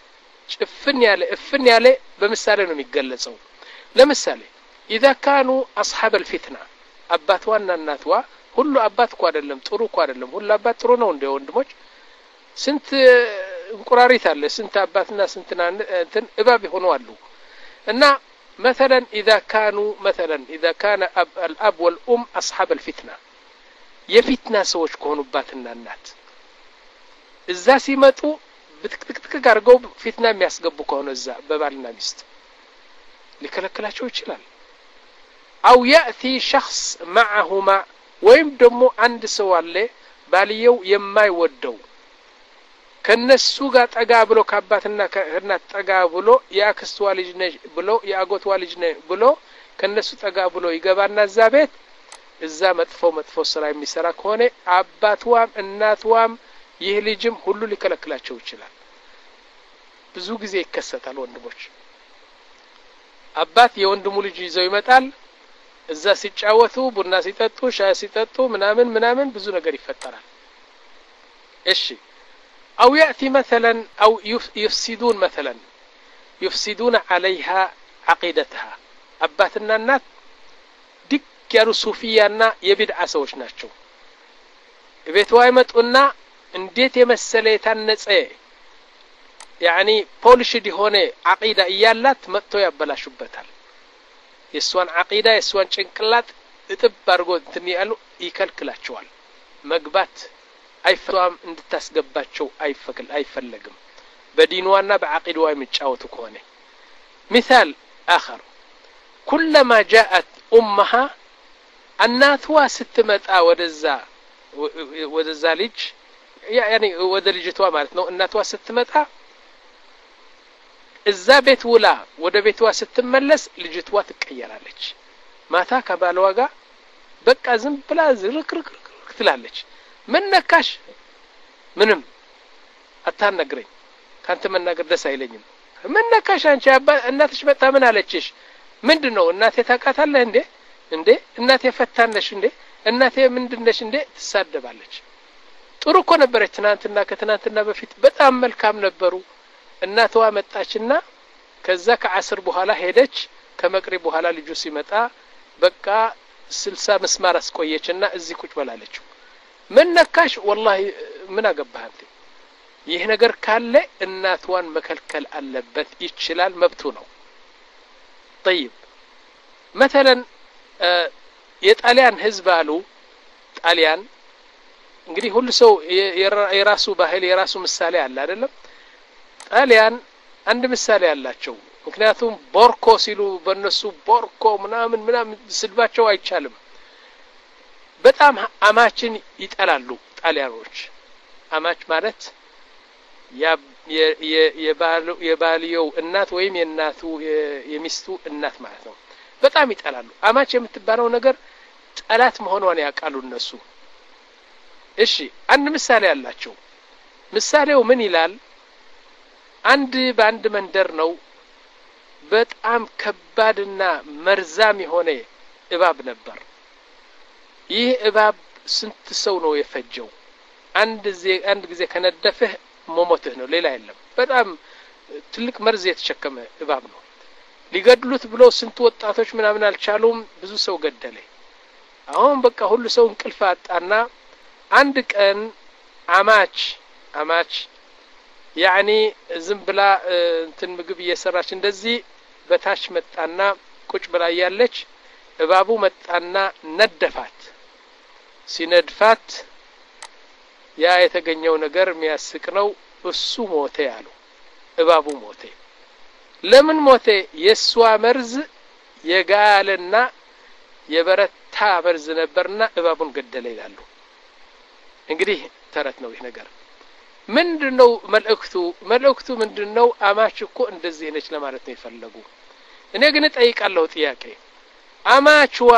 ጭፍን ያለ እፍን ያለ በምሳሌ ነው የሚገለጸው ለምሳሌ اذا كانوا اصحاب الفتنه አባቷና እናቷ ሁሉ አባት እኮ አይደለም ጥሩ እኮ አይደለም ሁሉ አባት ጥሩ ነው እንደ ወንድሞች ስንት እንቁራሪት አለ ስንት አባትና ስንት እንትን እባብ ሆነው አሉ እና مثلا اذا كانوا مثلا اذا كان أب الاب والام اصحاب الفتنه የፊትና ሰዎች ከሆኑባትና እናት እዛ ሲመጡ ብትክትክትክ ጋርገው ፊትና የሚያስገቡ ከሆነ እዛ በባልና ሚስት ሊከለክላቸው ይችላል او ياتي شخص معهما ወይም ደግሞ አንድ ሰው አለ ባልየው የማይወደው ከነሱ ጋር ጠጋ ብሎ ከአባትና ከእናት ጠጋ ብሎ ያክስቷ ልጅ ነሽ ብሎ ያጎቷ ልጅ ነሽ ብሎ ከነሱ ጠጋ ብሎ ይገባና እዛ ቤት እዛ መጥፎ መጥፎ ስራ የሚሰራ ከሆነ አባቷም እናቷም ይህ ልጅም ሁሉ ሊከለክላቸው ይችላል ብዙ ጊዜ ይከሰታል ወንድሞች አባት የወንድሙ ልጅ ይዘው ይመጣል እዛ ሲጫወቱ ቡና ሲጠጡ ሻይ ሲጠጡ ምናምን ምናምን ብዙ ነገር ይፈጠራል እሺ او ياتي مثلا او يفسدون مثلا يفسدون عليها عقيدتها አባትና እናት ዲክ ያሉ ሱፊያና የቢድዓ ሰዎች ናቸው ቤቷ ይመጡና እንዴት የመሰለ የታነጸ يعني ፖሊሽድ የሆነ عقيده እያላት መጥቶ ያበላሹበታል የሷን عقيده የሷን ጭንቅላት እጥብ አድርጎ እንትን ያሉ ይከልክላቸዋል መግባት አይፈቷም እንድታስገባቸው አይፈቅል አይፈለግም በዲንዋና በعقيدዋ የሚጫወቱ ከሆነ مثال آخر كلما جاءت امها እናትዋ ስትመጣ ወደዛ ወደዛ ልጅ يعني ወደ ልጅቷ ማለት ነው እናትዋ ስትመጣ እዛ ቤት ውላ ወደ ቤቷ ስትመለስ ልጅቷ ትቀየራለች ማታ ከባሏ ጋር በቃ ዝም ብላ ዝርክርክ ትላለች ምን ነካሽ ምንም አታነግረኝ ካንተ መናገር ደስ አይለኝም ምን ነካሽ አንቺ አባ እናትሽ መጣ ምን አለችሽ ምንድነው እናቴ ታቃታለህ እንዴ እንዴ እናቴ ፈታነሽ እንዴ እናቴ ምንድነሽ እንዴ ትሳደባለች ጥሩ እኮ ነበረች ትናንትና ከትናንትና በፊት በጣም መልካም ነበሩ እናቷ መጣችና ከዛ ከዓስር በኋላ ሄደች ከመቅሪብ በኋላ ልጁ ሲመጣ በቃ ስልሳ መስማር አስቆየችና እዚህ ቁጭ በላለች ምን ነካሽ والله ምን አገባህ አንተ ይህ ነገር ካለ እናቷን መከልከል አለበት ይችላል መብቱ ነው طيب مثلا የጣሊያን ህዝብ አሉ ጣሊያን እንግዲህ ሁሉ ሰው የራሱ ባህል የራሱ ምሳሌ አለ አይደለም ጣሊያን አንድ ምሳሌ አላቸው ምክንያቱም ቦርኮ ሲሉ በእነሱ ቦርኮ ምናምን ምናምን ስልባቸው አይቻልም በጣም አማችን ይጠላሉ ጣሊያኖች አማች ማለት ያ የባሉ የባልየው እናት ወይም የናቱ የሚስቱ እናት ማለት ነው በጣም ይጠላሉ አማች የምትባለው ነገር ጠላት መሆኗን ያቃሉ እነሱ እሺ አንድ ምሳሌ አላቸው ምሳሌው ምን ይላል አንድ በአንድ መንደር ነው በጣም ከባድና መርዛም የሆነ እባብ ነበር ይህ እባብ ስንት ሰው ነው የፈጀው አንድ ጊዜ አንድ ጊዜ ከነደፈህ ሞሞትህ ነው ሌላ የለም በጣም ትልቅ መርዝ የተሸከመ እባብ ነው ሊገድሉት ብሎ ስንት ወጣቶች ምናምን አልቻሉም ብዙ ሰው ገደለ አሁን በቃ ሁሉ ሰው እንቅልፍ አጣና አንድ ቀን አማች አማች يعني ዝም ብላ እንትን ምግብ እየሰራች እንደዚህ በታች መጣና ቁጭ ብላ ያለች እባቡ መጣና ነደፋት ሲነድፋት ያ የተገኘው ነገር የሚያስቅ ነው እሱ ሞተ ያሉ እባቡ ሞተ ለምን ሞተ የሷ መርዝ የጋለና የበረታ መርዝ ነበርና እባቡን ገደለ ይላሉ እንግዲህ ተረት ነው ይሄ ነገር ምንድነው መልእክቱ መልእክቱ ምንድነው አማች እኮ እንደዚህ ነች ለማለት ነው ይፈልጉ እኔ ግን ጠይቃለሁ ጥያቄ አማችዋ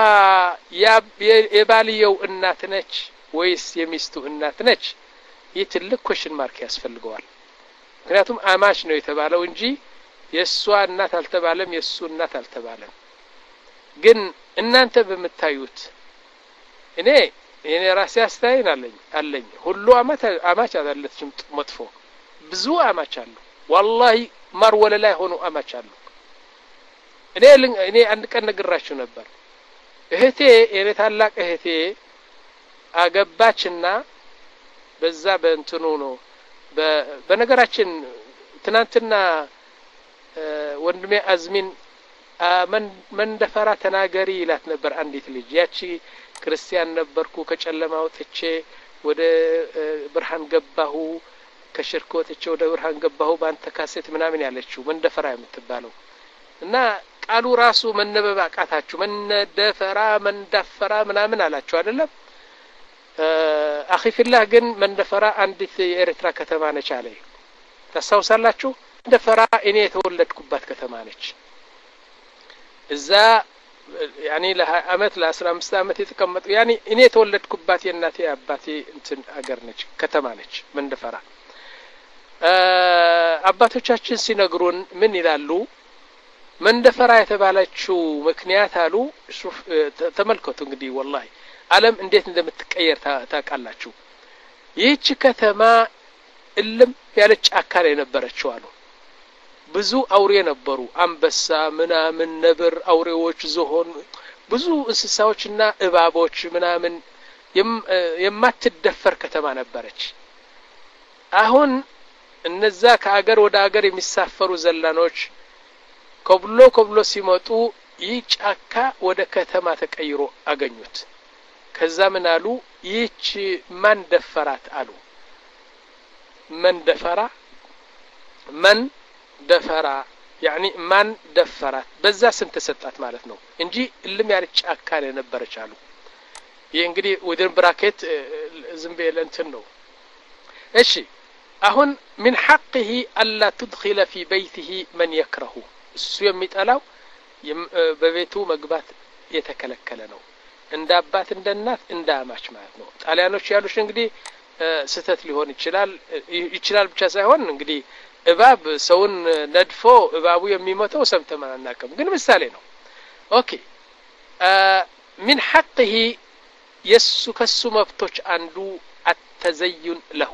የባልየው እናት ነች ወይስ የሚስቱ እናት ነች ይህ ትልቅ ኩሽን ማርክ ያስፈልገዋል ምክንያቱም አማች ነው የተባለው እንጂ የሷ እናት አልተባለም የሱ እናት አልተባለም ግን እናንተ በመታዩት እኔ እኔ ራሴ አስተያየን አለኝ አለኝ ሁሉ አማች አማች አይደለችም መጥፎ ብዙ አማች አሉ والله ማር ወለላ ሆኖ አማች አሉ እኔ እኔ አንድ ቀን ነግራችሁ ነበር እህቴ የኔ ታላቅ እህቴ አገባችና በዛ በእንትኑ ነው በነገራችን ትናንትና ወንድሜ አዝሚን من دفرا ተናገሪ ይላት ነበር አንዲት ልጅ ያቺ ክርስቲያን ነበርኩ ከጨለማ ወጥቼ ወደ ብርሃን ገባሁ ከሽርክ ወጥቼ ወደ ብርሃን ገባሁ ባንተ ካሴት ምናምን ያለችው من دفرا የምትባለው እና ቃሉ ራሱ መነበብ አቃታችሁ من دفرا من دفرا ምናምን አላችሁ አይደለም አኺ ፊላህ ግን من دفرا አንዲት የኤርትራ ከተማ ነች አለ ታሳውሳላችሁ ደፈራ እኔ የተወለድኩባት ከተማ ነች እዛ ያኒ ለአመት ለ15 አመት የተቀመጡ ያኒ እኔ የተወለድኩባት የእናቴ አባቴ እንትን አገር ነች ከተማ ነች መንደፈራ አባቶቻችን ሲነግሩን ምን ይላሉ መንደፈራ የተባለችው ምክንያት አሉ ተመልከቱ እንግዲህ والله ዓለም እንዴት እንደምትቀየር ታቃላችሁ ይህች ከተማ እልም ያለች አካል የነበረችው አሉ ብዙ አውሬ ነበሩ አንበሳ ምናምን ነብር አውሬዎች ዝሆን ብዙ እንስሳዎችና እባቦች ምናምን የማትደፈር ከተማ ነበረች አሁን እነዛ ከአገር ወደ አገር የሚሳፈሩ ዘላኖች ኮብሎ ኮብሎ ሲመጡ ይጫካ ወደ ከተማ ተቀይሮ አገኙት ከዛ ምን አሉ ይህች ማን ደፈራት አሉ من دفرا من دفرا يعني من دفرات بزا سنت سطات ማለት ነው እንጂ እልም ያለች አካል የነበረች አሉ ይሄ እንግዲህ ወደን ብራኬት ዝም በለንትን ነው እሺ አሁን من حقه الا تدخل في بيته من يكره እሱ የሚጠላው በቤቱ መግባት የተከለከለ ነው እንደ አባት እንደ እናት እንደ አማች ማለት ነው ጣሊያኖች ያሉሽ እንግዲህ ስተት ሊሆን ይችላል ይችላል ብቻ ሳይሆን እንግዲህ እባብ ሰውን ነድፎ እባቡ የሚሞተው ሰምተማን አናቀም ግን ምሳሌ ነው ኦኬ من حقه يسو كسو مفتوش አንዱ التزين له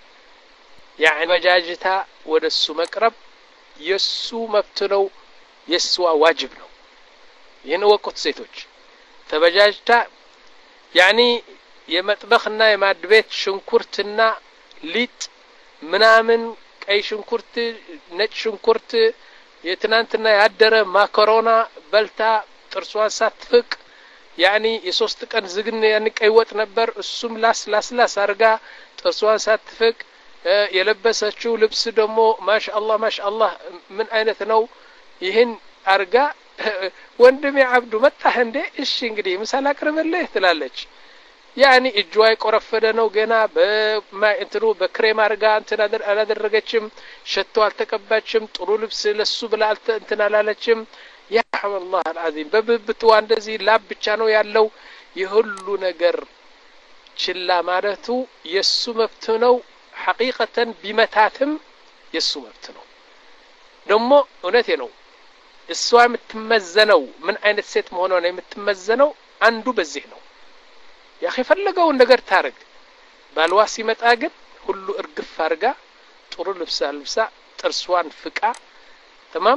يعني مجاجتا ወደሱ መቅረብ የሱ መብት ነው የሱ ዋጅብ ነው ይሄን ወቁት ሴቶች ተበጃጅታ يعني የመጥበኽና የማድቤት ሽንኩርትና ሊጥ ምናምን ቀይ ሽንኩርት ነጭ ሽንኩርት የትናንትና ያደረ ማካሮና በልታ ጥርሷን ሳትፍቅ يعني የሶስት ቀን ዝግነ ያን ቀይ ወጥ ነበር እሱም ላስ ላስ ላስ አርጋ ጥርሷን ሳትፍቅ የለበሰችው ልብስ ደግሞ ማሻአላህ ማሻአላህ ምን አይነት ነው ይሄን አርጋ ወንድሜ አብዱ መጣህ እንዴ እሺ እንግዲህ ምሳላ አቅርብልህ ትላለች يعني እጇይ ቆረፈደ ነው ገና በማይንትሩ በክሬም አርጋ እንትን አላደረገችም ሸቶ አልተቀባችም ጥሩ ልብስ ለሱ ብላ እንትን አላለችም ያ አላህ العظيم በብብትዋ እንደዚህ ላብ ብቻ ነው ያለው ይሁሉ ነገር ችላ ማለቱ የሱ መብት ነው حقيقة ቢመታትም የሱ መብት ነው ደሞ እውነቴ ነው እሷ የምትመዘነው ምን አይነት ሴት መሆኗ ነው የምትመዘነው አንዱ በዚህ ነው ያኺ ፈለገው ነገር ታርግ ባልዋ ሲመጣ ግን ሁሉ እርግፍ አርጋ ጥሩ ልብስ አልብሳ ጥርሷን ፍቃ تمام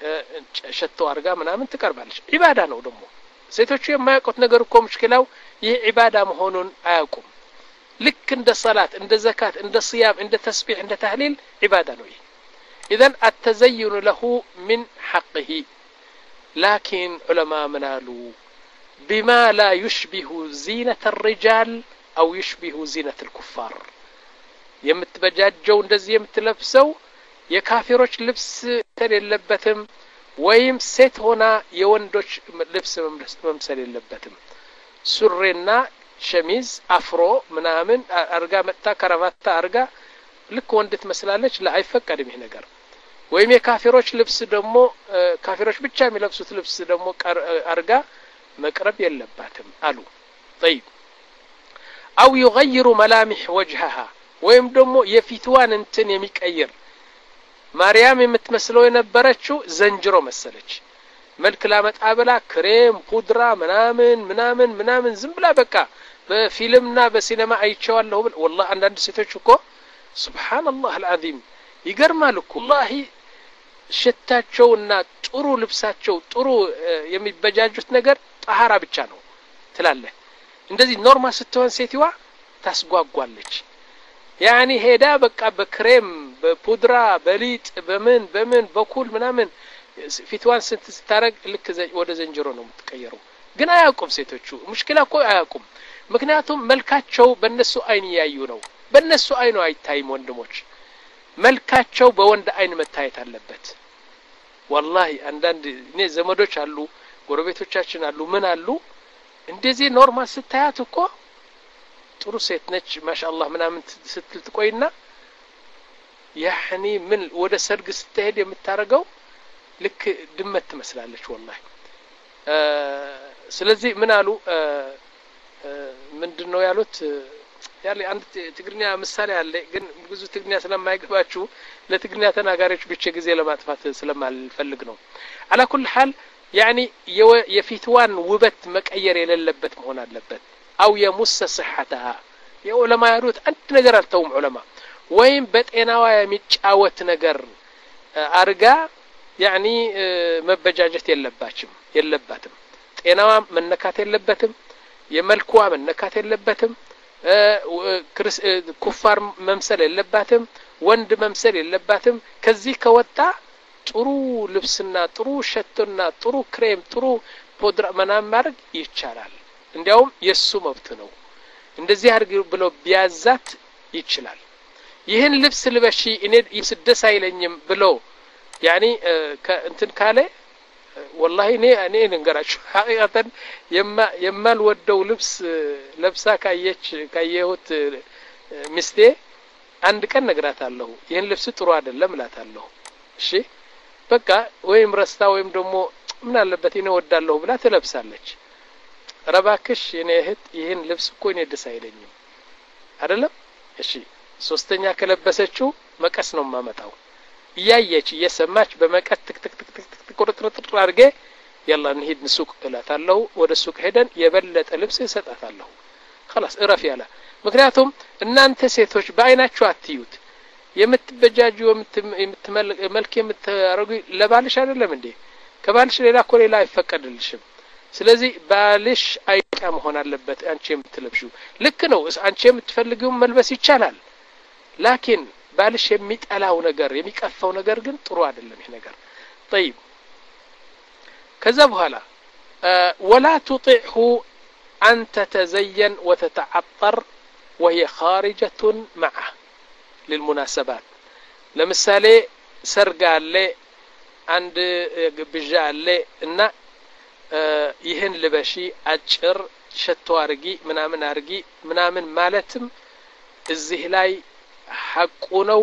ሸቶ አርጋ ምናምን ትቀርባለች ኢባዳ ነው ደሞ ሴቶቹ የማያውቁት ነገር እኮ ሙሽኪላው ይሄ ኢባዳ መሆኑን አያውቁም ልክ እንደ ሶላት እንደ ዘካት እንደ صيام እንደ ተስቢህ እንደ ተህሊል ኢባዳ ነው ይሄ اذا التزين له من حقه لكن علماء منالو بما لا يشبه زينة الرجال أو يشبه زينة الكفار يمتبجاجو እንደዚህ የምትለብሰው የካፊሮች ልብስ ተለለበትም ወይም ሴት ሆና የወንዶች ልብስ መምሰል የለበትም ሱሪና ሸሚዝ አፍሮ ምናምን አርጋ መጣ ከረቫታ አርጋ ልክ ወንድ ትመስላለች ለአይፈቀድም ይሄ ነገር ወይም የካፊሮች ልብስ ደግሞ ካፊሮች ብቻ የሚለብሱት ልብስ ደግሞ አርጋ መቅረብ የለባትም አሉ طيب او يغير ملامح وجهها ወይም ደግሞ የፊትዋን እንትን የሚቀይር ማርያም የምትመስለው የነበረችው ዘንጅሮ መሰለች መልክ ላመጣ ብላ ክሬም ፑድራ ምናምን ምናምን ምናምን ዝም ብላ በቃ በፊልምና በሲኔማ አይቻለሁ والله አንዳንድ ሴቶች እኮ ሱብሃንአላህ العظيم ይገርማል እኮ والله ሽታቸውና ጥሩ ልብሳቸው ጥሩ የሚበጃጁት ነገር ጣሃራ ብቻ ነው ትላለህ እንደዚህ ኖርማል ስትሆን ሴትዋ ታስጓጓለች ያኒ ሄዳ በቃ በክሬም በፑድራ በሊጥ በምን በምን በኩል ምናምን ፊትዋን ስታረግ ልክ ወደ ዘንጅሮ ነው የምትቀየረው ግን አያውቁም ሴቶቹ ሙሽኪላ እኮ አያውቁም ምክንያቱም መልካቸው በእነሱ አይን ያዩ ነው በእነሱ አይኑ አይታይም ወንድሞች መልካቸው በወንድ አይን መታየት አለበት والله አንዳንድ እኔ ዘመዶች አሉ ጎረቤቶቻችን አሉ ምን አሉ እንደዚህ ኖርማል ስታያት እኮ ጥሩ ሴት ነች ማሻአላህ ምናምን ስትል ትቆይና ያኒ ምን ወደ ሰርግ ስትሄድ የምታረገው ልክ ድመት ትመስላለች والله ስለዚህ ምን አሉ ምንድነው ያሉት ያለ አንድ ትግርኛ ምሳሌ አለ ግን ብዙ ትግርኛ ስለማይገባችሁ ለትግርኛ ተናጋሪዎች ብቻ ጊዜ ለማጥፋት ስለማልፈልግ ነው على كل حال يعني የፊትዋን ውበት መቀየር የሌለበት መሆን አለበት او يمس صحتها የዑለማ ያሉት አንድ ነገር አልተውም ዑለማ ወይም በጤናዋ የሚጫወት ነገር አርጋ يعني መበጃጀት የለባችም የለባትም ጤናዋ መነካት የለበትም የመልኳ መነካት የለበትም ኩፋር መምሰል የለባትም ወንድ መምሰል የለባትም ከዚህ ከወጣ ጥሩ ልብስና ጥሩ ሸቶና ጥሩ ክሬም ጥሩ ፖድራ ምናምን ማድረግ ይቻላል እንዲያውም የሱ መብት ነው እንደዚህ አድርግ ብሎ ቢያዛት ይችላል ይህን ልብስ ልበሺ እኔ ይስደስ አይለኝም ብሎ يعني እንትን ካለ والله እኔ እኔ እንገራችሁ ሐቂቀተን የማ የማልወደው ልብስ ለብሳ ካየች ካየሁት ሚስቴ አንድ ቀን ነግራታለሁ ይሄን ልብስ ጥሩ አይደለም እላታለሁ እሺ በቃ ወይም ረስታ ወይም ደግሞ ምን አለበት እኔ ወዳለሁ ብላ ትለብሳለች ረባክሽ የኔ እህት ይሄን ልብስ እኮ እኔ ደስ አይለኝም አይደለም እሺ ሶስተኛ ከለበሰችው መቀስ ነው ማመጣው ያየች የሰማች በመቀት ትክ ትክ ትክ ትክ ቁርጥርጥር አርገ يلا እንሂድ ሱቅ እላታለሁ ወደ ሱቅ ሄደን የበለጠ ልብስ እሰጣታለሁ خلاص እረፍ ያለ ምክንያቱም እናንተ ሴቶች በአይናችሁ አትዩት የምትበጃጁ የምትመልክ የምታረጉ ለባልሽ አይደለም እንዴ ከባልሽ ሌላ እኮ ሌላ አይፈቀድልሽም ስለዚህ ባልሽ አይቃ መሆን አለበት አንቺ የምትለብሺው ልክ ነው አንቺ የምትፈልጊው መልበስ ይቻላል ላኪን ባልሽ የሚጠላው ነገር የሚቀፈው ነገር ግን ጥሩ አይደለም ይሄ ነገር طيب ከዛ በኋላ ولا تطعه أن تتزين وتتعطر وهي خارجة معه للمناسبات ለምሳሌ ሰርግ አለ አንድ ግብዣ አለ እና ይሄን ልበሺ አጭር ሸቶ አርጊ ምናምን አርጊ ምናምን ማለትም እዚህ ላይ ሐቁ ነው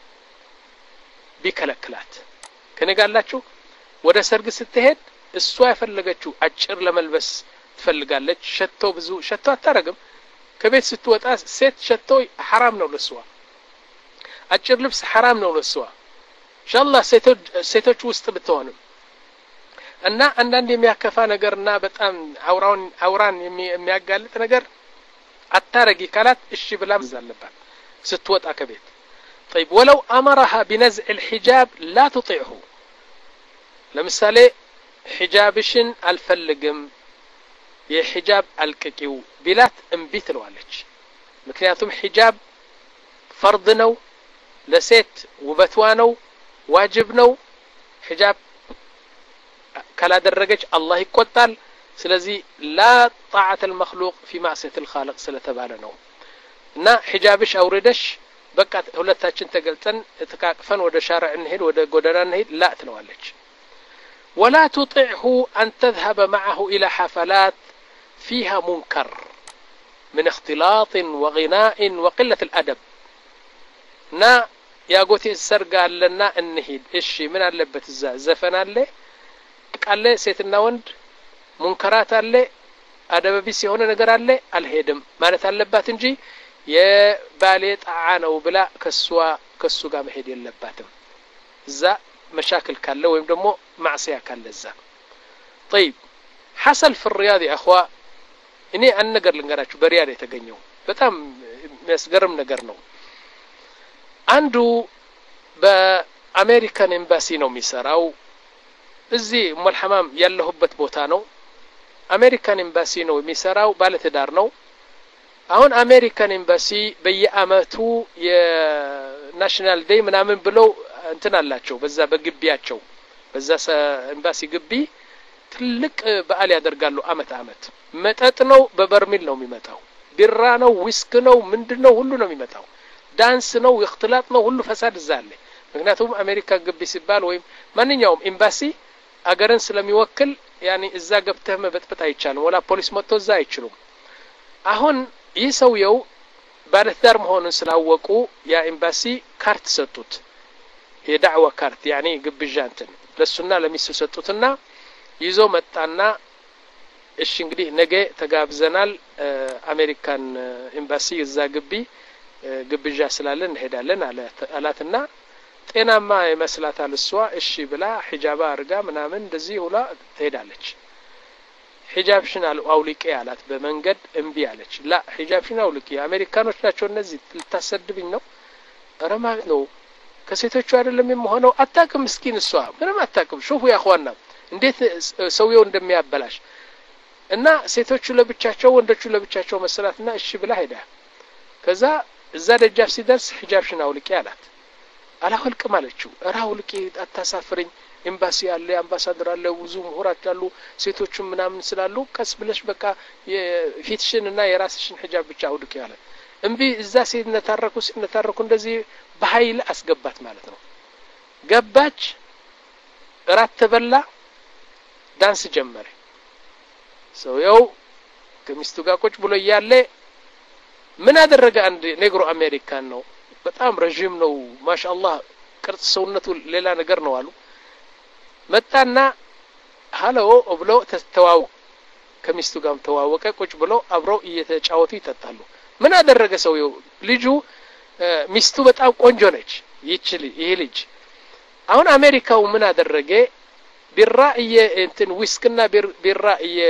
ቢከለክላት ከነጋላችሁ ወደ ሰርግ ስትሄድ እሷ ያፈለገችው አጭር ለመልበስ ትፈልጋለች ሸቶ ብዙ ሸቶ አታረግም ከቤት ስትወጣ ሴት ሸቶ حرام ነው ለሷ አጭር ልብስ حرام ነው ለሷ ኢንሻአላህ ሴቶች ሴቶች ውስጥ ብትሆንም እና አንዳንድ የሚያከፋ ነገርና በጣም አውራን አውራን የሚያጋልጥ ነገር አታረጊ ካላት እሺ ብላ መዛለባት ستوطا كبيت طيب ولو أمرها بنزع الحجاب لا تطيعه لمثالي حجابشن الفلقم يحجاب الككيو بلات انبيت لوالج مكنياتهم حجاب فرض نو لسيت وبتوانو واجب نو حجاب كلا درجج الله يقتل سلازي لا طاعة المخلوق في معصية الخالق سلتباله نو እና ሒጃብሽ አውርደሽ በቃ ሁለታችን ተገልጠን ተቃቅፈን ወደ ሻርዕ እንሄድ ወደ ጎዳና እንሄድ ላ ትለዋለች ولا تطعه أن تذهب معه إلى حفلات فيها منكر من اختلاط وغناء وقلة الأدب نا يا قوتي السرقة لنا انهيد اشي من اللبت الزفن اللي قال لي سيتنا وند منكرات اللي أدب بيسي هنا نقر اللي الهيدم مالت اللبات انجي የባሌ ጣዓነው ብላ ከሷ ከሱ ጋር መሄድ የለባትም እዛ መሻክል ካለ ወይም ደግሞ ማዕሲያ ካለ እዛ طيب حصل في الرياض يا اخوا እኔ አንድ ነገር ልንገራችሁ በሪያድ የተገኘው በጣም የሚያስገርም ነገር ነው አንዱ አሜሪካን ኤምባሲ ነው የሚሰራው እዚህ ሙልሐማም ያለሁበት ቦታ ነው አሜሪካን ኤምባሲ ነው የሚሰራው ባለትዳር ነው አሁን አሜሪካን ኤምባሲ በየአመቱ የናሽናል ዴይ ምናምን ብለው እንትን አላቸው በዛ በግቢያቸው በዛ ኤምባሲ ግቢ ትልቅ በዓል ያደርጋሉ አመት አመት መጠጥ ነው በበርሚል ነው የሚመጣው ቢራ ነው ዊስክ ነው ምንድነው ሁሉ ነው የሚመጣው ዳንስ ነው እክትላጥ ነው ሁሉ ፈሳድ ዛለ ምክንያቱም አሜሪካ ግቢ ሲባል ወይም ማንኛውም ኤምባሲ አገርን ስለሚወክል ያኒ እዛ ገብተህ መበጥበጥ አይቻልም ወላ ፖሊስ መጥቶ እዛ አይችሉም አሁን ይህ ሰውየው ባለትዳር መሆኑን ስላወቁ ያ ኤምባሲ ካርት ሰጡት የዳዕዋ ካርት ያኒ ግብዣንትን ለሱና ለሚስቱ ሰጡትና ይዞ መጣና እሺ እንግዲህ ነገ ተጋብዘናል አሜሪካን ኤምባሲ እዛ ግቢ ግብዣ ስላለን እንሄዳለን አላትና ጤናማ ይመስላታል እሷ እሺ ብላ ሒጃባ አርጋ ምናምን እንደዚህ ሁላ ትሄዳለች ሒጃብሽን አውልቂ አላት በመንገድ እምቢ አለች ላ ሒጃብሽን አውልቂ አሜሪካኖች ናቸው እነዚህ ልታሰድብኝ ነው አረማ ነው ከሴቶቹ አይደለም የምሆነው አታውቅም ምስኪን እሷ ምንም አታውቅም ሹፉ ያ ኸዋና እንዴት ሰውየው እንደሚያበላሽ እና ሴቶቹ ለብቻቸው ወንዶቹ ለብቻቸው መስላትና እሺ ብላ ሄዳ ከዛ እዛ ደጃፍ ሲደርስ ሒጃብሽን አውልቂ አላት አላወልቅም አለችው አራውልቂ አታሳፍረኝ ኤምባሲ ያለ አምባሳደር አለ ብዙ ምሁራች አሉ ሴቶቹም ምናምን ስላሉ ቀስ ብለሽ በቃ የፊትሽንና የራስሽን ሒጃብ ብቻ አውልቂ አለ እንቢ እዛ ሲነታረኩ ሲነታረኩ እንደዚህ በኃይል አስገባት ማለት ነው ገባች እራት ተበላ ዳንስ ጀመረ ሰውየው ከሚስቱ ጋር ቁጭ ብሎ ያለ ምን አደረገ አንድ ኔግሮ አሜሪካን ነው በጣም ረጅም ነው ማሻአላህ ቅርጽ ሰውነቱ ሌላ ነገር ነው አሉ መጣና ሃሎ ብሎ ተስተዋው ከሚስቱ ጋርም ተዋወቀ ቁጭ ብሎ አብረው እየተጫወቱ ይጠጣሉ ምን አደረገ ሰውየው ልጁ ሚስቱ በጣም ቆንጆ ነች ይችል ይሄ ልጅ አሁን አሜሪካው ምን አደረገ ቢራ እንትን ዊስክና ቢራ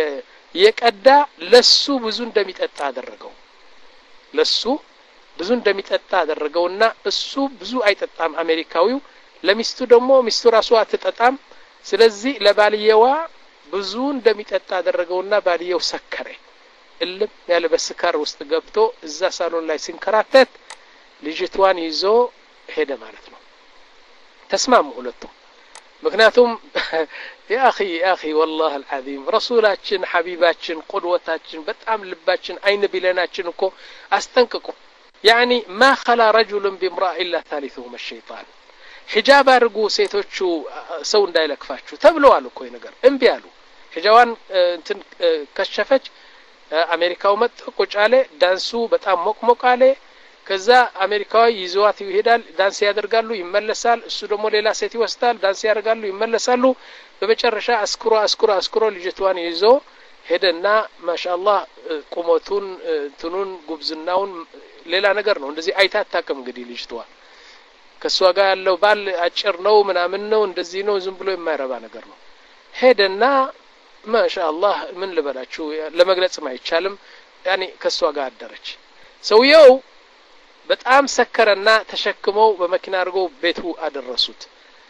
የቀዳ ለሱ ብዙ እንደሚጠጣ አደረገው ለሱ ብዙ እንደሚጠጣ አደረገውና እሱ ብዙ አይጠጣም አሜሪካዊው ለሚስቱ ደግሞ ሚስቱ ራሷ አትጠጣም ስለዚህ ለባልየዋ ብዙ እንደሚጠጣ አደረገውና ባልየው ሰከረ እልም ያለ በስካር ውስጥ ገብቶ እዛ ሳሎን ላይ ሲንከራተት ልጅቷን ይዞ ሄደ ማለት ነው ተስማሙ ሁለቱም ምክንያቱም يا اخي يا اخي والله العظيم رسولاችን حبيباችን قدوتاችን በጣም ልባችን አይን ቢለናችን እኮ አስጠንቅቁ يعني ما خلا رجل بامرأة الا ثالثهما الشيطان حجاب አርጉ ሴቶቹ ሰው እንዳይለክፋችሁ ተብለዋል እኮ ይነገር እንቢ አሉ ሒጃዋን እንትን ከሸፈች አሜሪካው መጥ ቁጫለ ዳንሱ በጣም ሞቅሞቃለ ከዛ አሜሪካዊ ይዟት ይሄዳል ዳንስ ያደርጋሉ ይመለሳል እሱ ደግሞ ሌላ ሴት ይወስዳል ዳንስ ያደርጋሉ ይመለሳሉ በመጨረሻ አስኩሮ አስኩሮ አስኩሮ ልጅቷን ይዞ ሄደና ማሻአላህ ቁመቱን እንትኑን ጉብዝናውን ሌላ ነገር ነው እንደዚህ አይታታከም እንግዲህ ልጅቷ ከሷ ጋር ያለው ባል አጭር ነው ምናምን ነው እንደዚህ ነው ዝም ብሎ የማይረባ ነገር ነው ሄደና ማሻአላህ ምን ልበላችሁ ለመግለጽ ማይቻልም ያኒ ከሷ ጋር አደረች ሰውየው በጣም ሰከረና ተሸክመው በመኪና አድርገው ቤቱ አደረሱት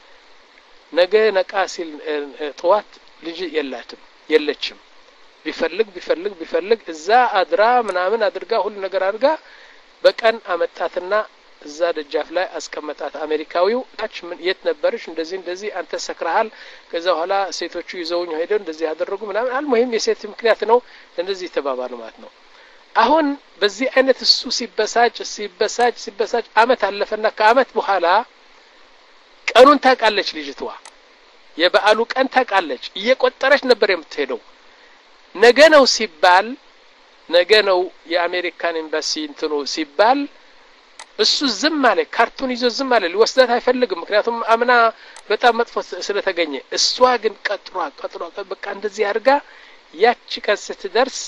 ነገ ነቃሲል ጧት ልጅ የላትም የለችም ቢፈልግ ቢፈልግ ቢፈልግ እዛ አድራ ምናምን አድርጋ ሁሉ ነገር አድርጋ በቀን አመጣትና እዛ ደጃፍ ላይ አስቀመጣት አሜሪካዊው አች ምን የት ነበርሽ እንደዚህ እንደዚህ አንተ ሰክራሃል ከዛ በኋላ ሴቶቹ ይዘውኝ ሄደው እንደዚህ ያደረጉ ምናምን አልሙሂም የሴት ምክንያት ነው እንደዚህ ተባባሉ ማለት ነው አሁን በዚህ አይነት እሱ ሲበሳጭ ሲበሳጭ ሲበሳጭ አመት አለፈና ከአመት በኋላ ቀኑን ታቃለች ልጅቷ የበዓሉ ቀን ታቃለች እየቆጠረች ነበር የምትሄደው ነገ ነው ሲባል ነገ ነው የአሜሪካን ኤምባሲ እንትኑ ሲባል እሱ ዝም አለ ካርቱን ይዞ ዝም አለ ሊወስዳት አይፈልግም ምክንያቱም አምና በጣም መጥፎ ስለተገኘ እሷ ግን ቀጥሯ ቀጥሯ በቃ እንደዚህ አድርጋ ያቺ ቀን ስትደርስ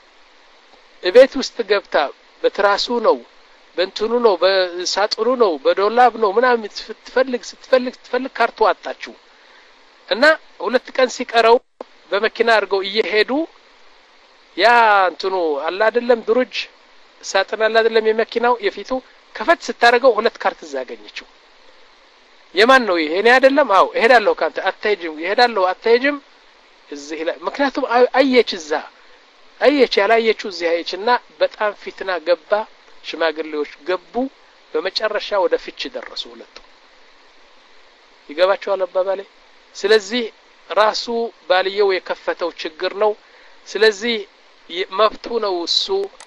እቤት ውስጥ ገብታ በትራሱ ነው በእንትኑ ነው በሳጥኑ ነው በዶላብ ነው ምናምን ስትፈልግ ስትፈልግ ስትፈልግ ካርቱ አጣችው እና ሁለት ቀን ሲቀረው በመኪና አድርገው እየሄዱ ያ እንትኑ አላ አይደለም ድሩጅ ሳጥን አላ አይደለም የመኪናው የፊቱ ከፈት ስታረገው ሁለት ካርት ዛገኘችው የማን ነው ይሄ? እኔ አይደለም። አው እሄዳለሁ ካንተ አትሄጂም፣ እሄዳለሁ አትሄጂም። እዚህ ላይ ምክንያቱም አየች እዛ አየች ያላየችው እዚህ አየችና በጣም ፊትና ገባ። ሽማግሌዎች ገቡ። በመጨረሻ ወደ ፍች ደረሱ ሁለቱ። ይገባቸዋል አባባሌ። ስለዚህ ራሱ ባልየው የከፈተው ችግር ነው። ስለዚህ መብቱ ነው እሱ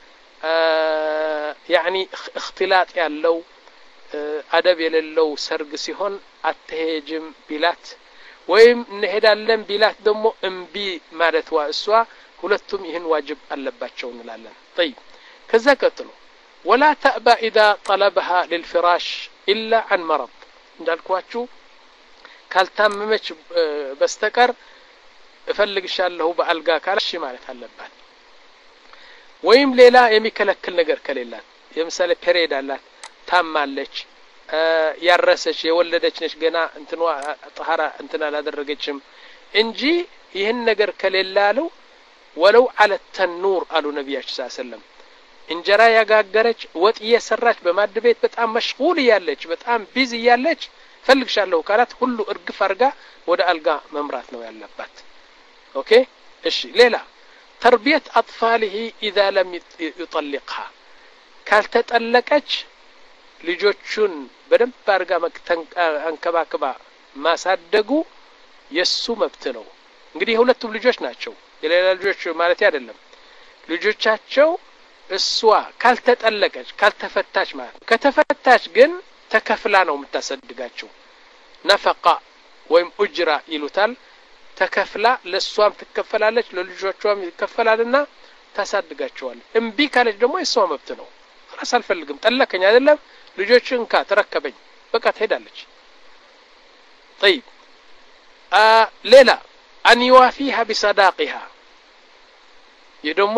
ያኒ اختلاط ያለው አደብ የሌለው ሰርግ ሲሆን አትሄጅም ቢላት ወይም እንሄዳለን ቢላት ደግሞ እምቢ ማለት ዋ እሷ ሁለቱም ይህን ዋጅብ አለባቸው እንላለን። طيب ከዛ ቀጥሎ ولا تأبى إذا طلبها للفراش إلا عن مرض እንዳልኳችሁ ካልታመመች በስተቀር እፈልግሻለሁ በአልጋ ካለሽ ማለት አለባት። ወይም ሌላ የሚከለክል ነገር ከሌላት ለምሳሌ ፔሬድ አላት ታማለች ያረሰች የወለደች ነች ገና እንትኗ طهራ እንትና አላደረገችም እንጂ ይህን ነገር ከሌላለው ወለው على التنور አሉ ነብያችን ሰለላሁ ዐለይሂ ወሰለም እንጀራ ያጋገረች ወጥ እየሰራች በማድ ቤት በጣም መሽጉል ያለች በጣም ቢዚ ያለች ፈልግሻለሁ ካላት ሁሉ እርግፍ አርጋ ወደ አልጋ መምራት ነው ያለባት። ኦኬ እሺ ሌላ تربيه اطفاله اذا لم يطلقها ካልተጠለቀች ልጆቹን በደንብ አርጋ አንከባክባ ማሳደጉ የሱ መብት ነው። እንግዲህ ሁለቱም ልጆች ናቸው የሌላ ልጆች ማለት አይደለም። ልጆቻቸው እሷ ካልተጠለቀች ካልተፈታች ማለት ከተፈታች ግን ተከፍላ ነው የምታሰድጋቸው። ነፈቃ ወይም ኡጅራ ይሉታል። ተከፍላ ለሷም ትከፈላለች ለልጆቿም ይከፈላልና ታሳድጋቸዋል። እምቢ ካለች ደግሞ የሷ መብት ነው። خلاص አልፈልግም ጠለቀኝ አይደለም ልጆችን ካ ተረከበኝ በቃ ትሄዳለች። طيب آه ሌላ ان يوافيها بصداقها ይደሞ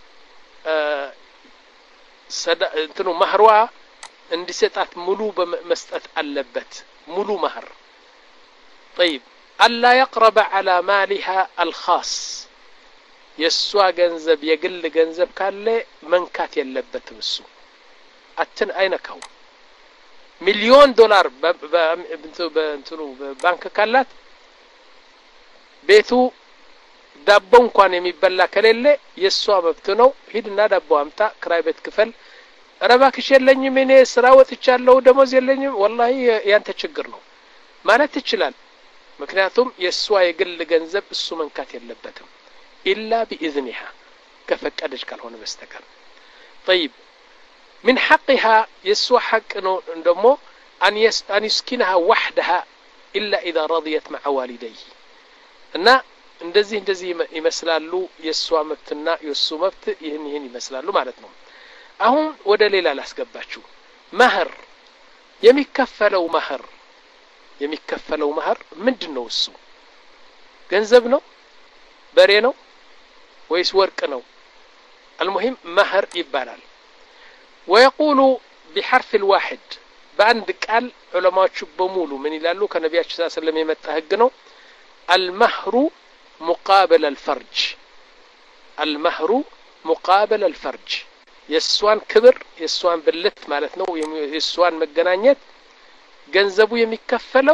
ሰዳ እንትኑ ማህሯ እንዲሰጣት ሙሉ በመስጠት አለበት ሙሉ ማህር። طيب الا يقرب على مالها الخاص የሷ ገንዘብ የግል ገንዘብ ካለ መንካት የለበትም እሱ አትን አይነካው። ሚሊዮን ዶላር በእንትኑ ባንክ ካላት ቤቱ ዳቦ እንኳን የሚበላ ከሌለ የሷ መብት ነው። ሂድና ዳቦ አምጣ ክራይ ቤት ክፈል። ረባክሽ የለኝም እኔ ስራ ወጥቻለሁ ደሞዝ የለኝም ወላሂ ያንተ ችግር ነው ማለት ይችላል። ምክንያቱም የሷ የግል ገንዘብ እሱ መንካት የለበትም ኢላ بإذنها ከፈቀደች ካልሆነ በስተቀር። طيب من حقها يسوى حق ደሞ ان ان يسكنها وحدها الا اذا رضيت مع والديه እና እንደዚህ እንደዚህ ይመስላሉ የሷ መብትና የሱ መብት ይሄን ይሄን ይመስላሉ ማለት ነው። አሁን ወደ ሌላ ላስገባችሁ። መህር የሚከፈለው መህር የሚከፈለው መህር ምንድነው? እሱ ገንዘብ ነው በሬ ነው ወይስ ወርቅ ነው? المهم مهر ይባላል። ويقول بحرف الواحد በአንድ ቃል ዑለማዎቹ በሙሉ ምን ይላሉ? ከነቢያችን ሰለላሁ ዐለይሂ ወሰለም የመጣ ህግ ነው። المهر مقابل الفرج المهر مقابل الفرج የሷን ክብር የሷን ብልት ማለት ነው የሷን መገናኘት ገንዘቡ የሚከፈለው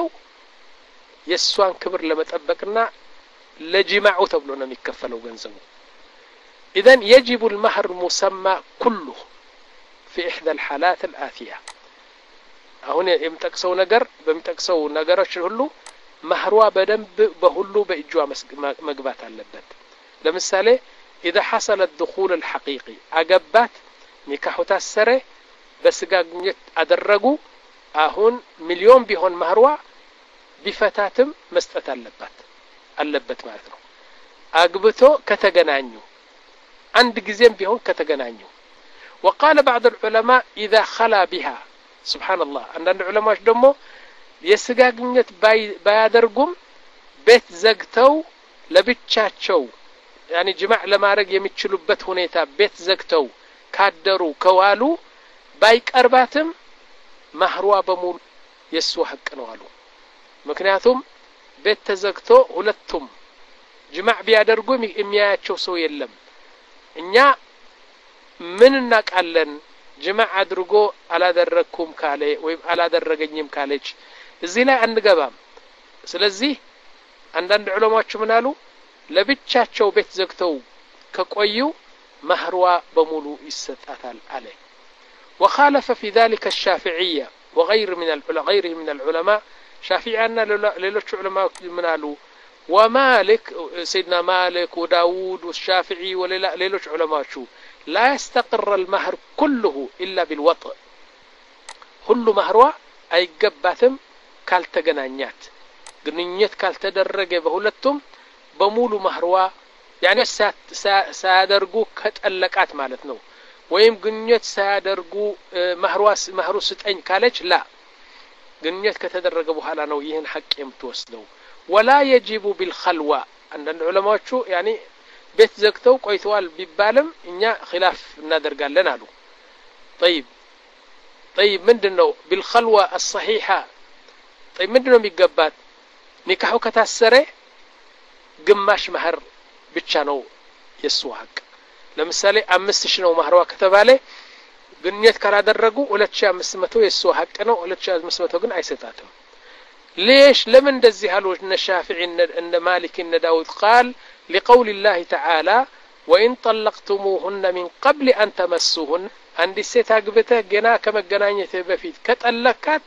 የሷን ክብር ለመጠበቅና ለጅማዑ ተብሎ ነው የሚከፈለው ገንዘቡ። اذا يجب المهر مسمى كله في احدى الحالات الاتيه አሁን የምጠቅሰው ነገር በሚጠቅሰው ነገሮች ሁሉ መህሯ በደንብ በሁሉ በእጇ መግባት አለበት። ለምሳሌ اذا حصل الدخول الحقيقي አገባት ኒካሁ ታሰረ በስጋ ግንኙነት አደረጉ አሁን ሚሊዮን ቢሆን መህሯ ቢፈታትም መስጠት አለበት አለበት ማለት ነው። አግብቶ ከተገናኙ አንድ ጊዜም ቢሆን ከተገናኙ وقال بعض العلماء اذا خلا بها سبحان الله አንዳንድ ዑለማዎች ደግሞ የስጋ ግንኙነት ባያደርጉም ቤት ዘግተው ለብቻቸው يعني جماع ለማድረግ የሚችሉበት ሁኔታ ቤት ዘግተው ካደሩ ከዋሉ ባይቀርባትም መህሯ በሙሉ የሱ ሐቅ ነው አሉ። ምክንያቱም ቤት ተዘግቶ ሁለቱም ጅማዕ ቢያደርጉ የሚያያቸው ሰው የለም። እኛ ምን እናቃለን? ጅማዕ አድርጎ አላደረኩም ካለ ወይም አላደረገኝም ካለች እዚህ ላይ አንገባም ስለዚህ አንዳንድ ዑለማዎች ምን አሉ ለብቻቸው ቤት ዘግተው ከቆዩ መህሯ በሙሉ ይሰጣታል አለ وخالف في ذلك الشافعية وغير من العلماء غيره من العلماء شافعينا ሌሎች ዑለማዎች ምን አሉ ومالك سيدنا مالك وداود والشافعي وليلوች ዑለማዎቹ لا يستقر المهر كله إلا بالوطء ሁሉ መህሯ አይገባትም ካልተገናኛት ግንኙነት ካልተደረገ በሁለቱም በሙሉ መህሯ يعني ሳያደርጉ ከጠለቃት ማለት ነው ወይም ግንኙነት ሳያደርጉ መህሯስ መህሩ ስጠኝ ካለች ላ ግንኙነት ከተደረገ በኋላ ነው ይህን ሐቅ የምትወስደው ولا يجب بالخلوة عندنا علماءዎቹ يعني ቤት ዘግተው ቆይተዋል ቢባልም እኛ خلاف እናደርጋለን አሉ طيب طيب ምንድነው بالخلوة الصحيحة طيب ምንድነው የሚገባት ኒካሁ ከታሰረ ግማሽ መህር ብቻ ነው የሱ ሐቅ ለምሳሌ አምስት ሺህ ነው መህሯ ከተባለ ግንኙነት ካላደረጉ ሁለት ሺህ አምስት መቶ የሱ ሐቅ ነው ሁለት ሺህ አምስት መቶ ግን አይሰጣትም ليش لمن እንደዚህ አሉ እነ ሻፊዒ እነ ማሊክ እነ ዳውድ قال لقول الله تعالى وإن طلقتموهن من قبل أن تمسوهن عند ሴት አግብተህ ገና ከመገናኘት በፊት ከጠለካት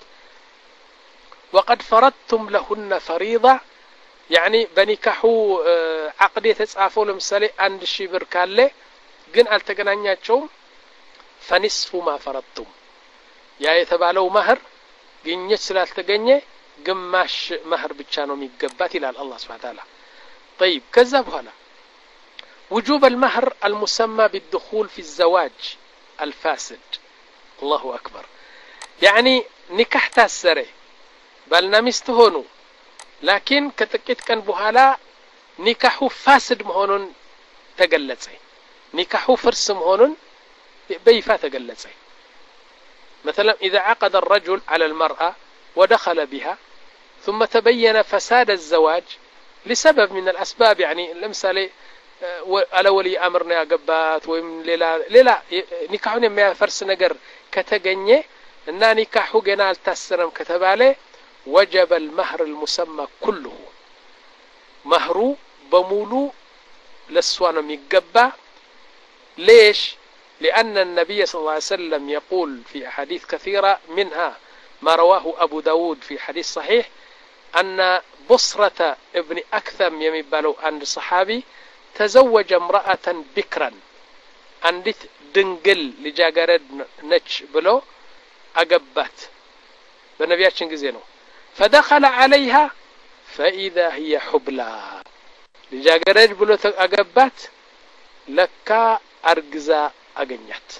وقد فرضتم لهن فريضة يعني بنكحو عقد يتጻፈው ለምሳሌ አንድ ሺህ ብር ካለ ግን አልተገናኛቸውም فنصف ما فرضتم ያ የተባለው መህር ግኝት ስላልተገኘ ግማሽ መህር ብቻ ነው የሚገባት ይላል አላህ Subhanahu Wa Ta'ala طيب كذا بهلا وجوب المهر المسمى بالدخول في الزواج الفاسد الله أكبر يعني نكاح تاسره بلنا مستهونو لكن كتكيت كان بهلا نكاحو فاسد مهونون تقلتسي نكاحو فرس مهونون بيفا تقلتسي مثلا إذا عقد الرجل على المرأة ودخل بها ثم تبين فساد الزواج لسبب من الأسباب يعني لمثالي على ولي أمرنا قبات ومن ليلا ليلا نكاحون يما فرس نجر كتجنيه إن نكاحو جنال تسرم كتباله وجب المهر المسمى كله مهرو بمولو للسوان ميقبا ليش لأن النبي صلى الله عليه وسلم يقول في أحاديث كثيرة منها ما رواه أبو داود في حديث صحيح أن بصرة ابن أكثم يمبالو عند صحابي تزوج امرأة بكرا عندت دنقل لجاقرد نتش بلو أقبات بنبياتشن قزينو فدخل عليها فإذا هي حبلى لجاقرد بلو أقبات لكا أرقزا أقنيات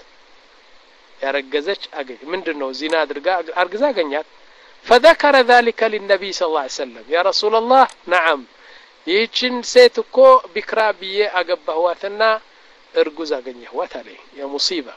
يرقزش أقنيات من دنو زنا أرقزا أقنيات فذكر ذلك للنبي صلى الله عليه وسلم يا رسول الله نعم يجن سيتكو بكرابية أقبهواتنا ارقز أقنيهوات عليه يا مصيبة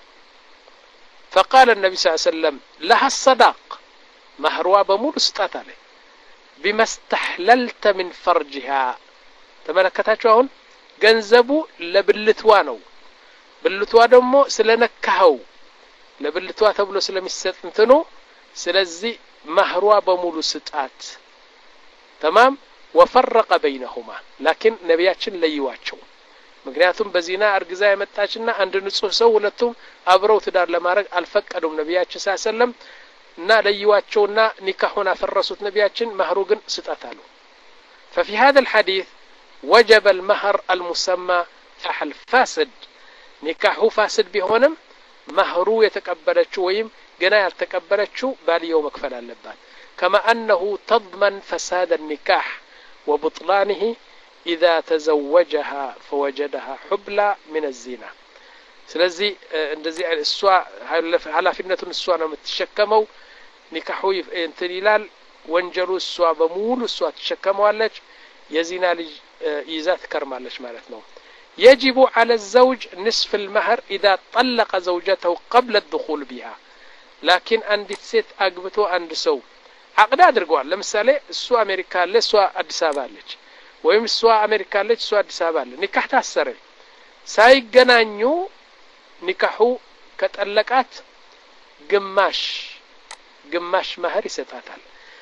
فقال النبي صلى الله عليه وسلم لها الصداق مهروا بمول استطاعت عليه بما استحللت من فرجها تملكتاتشوهن ገንዘቡ ለብልትዋ ነው ብልትዋ ደግሞ ስለነካው ለብልትዋ ተብሎ ስለሚሰጥ እንትኑ ስለዚህ መህሯ በሙሉ ስጣት تمام وفرق بينهما لكن ነብያችን ለይዋቸው ምክንያቱም በዚና አርግዛ የመጣችና አንድ ንጹህ ሰው ሁለቱም አብረው ትዳር ለማድረግ አልፈቀዱም ነብያችን ሰለላም እና ለይዋቸውና ኒካሁን አፈረሱት ነብያችን መህሩ ግን ስጣታሉ ففي هذا الحديث وجب المهر المسمى فحل فاسد نكاحو فاسد بهونم مهرو يتقبلچو ويم جنا يتقبلچو باليو مكفل اللبان كما أنه تضمن فساد النكاح وبطلانه إذا تزوجها فوجدها حبلى من الزنا ስለዚህ እንደዚህ እሷ ኃላፊነቱን እሷ ነው የምትሸከመው ኒካሁ እንትን ይላል ወንጀሉ እሷ በሙሉ እሷ ትሸከመዋለች የዚና ልጅ ይዛት ከርማለች ማለት ነው يجب على الزوج نصف المهر إذا طلق زوجته قبل الدخول بها لكن عند ست أقبته عند سو عقد أدرجوال لمثالي السوا أمريكا لسوا أديس أبا لج ويم السوا أمريكا لج سوا أديس أبا لج نكاح تأثره سايقنانيو نكاحو كتألقات قماش قماش مهر يستاتال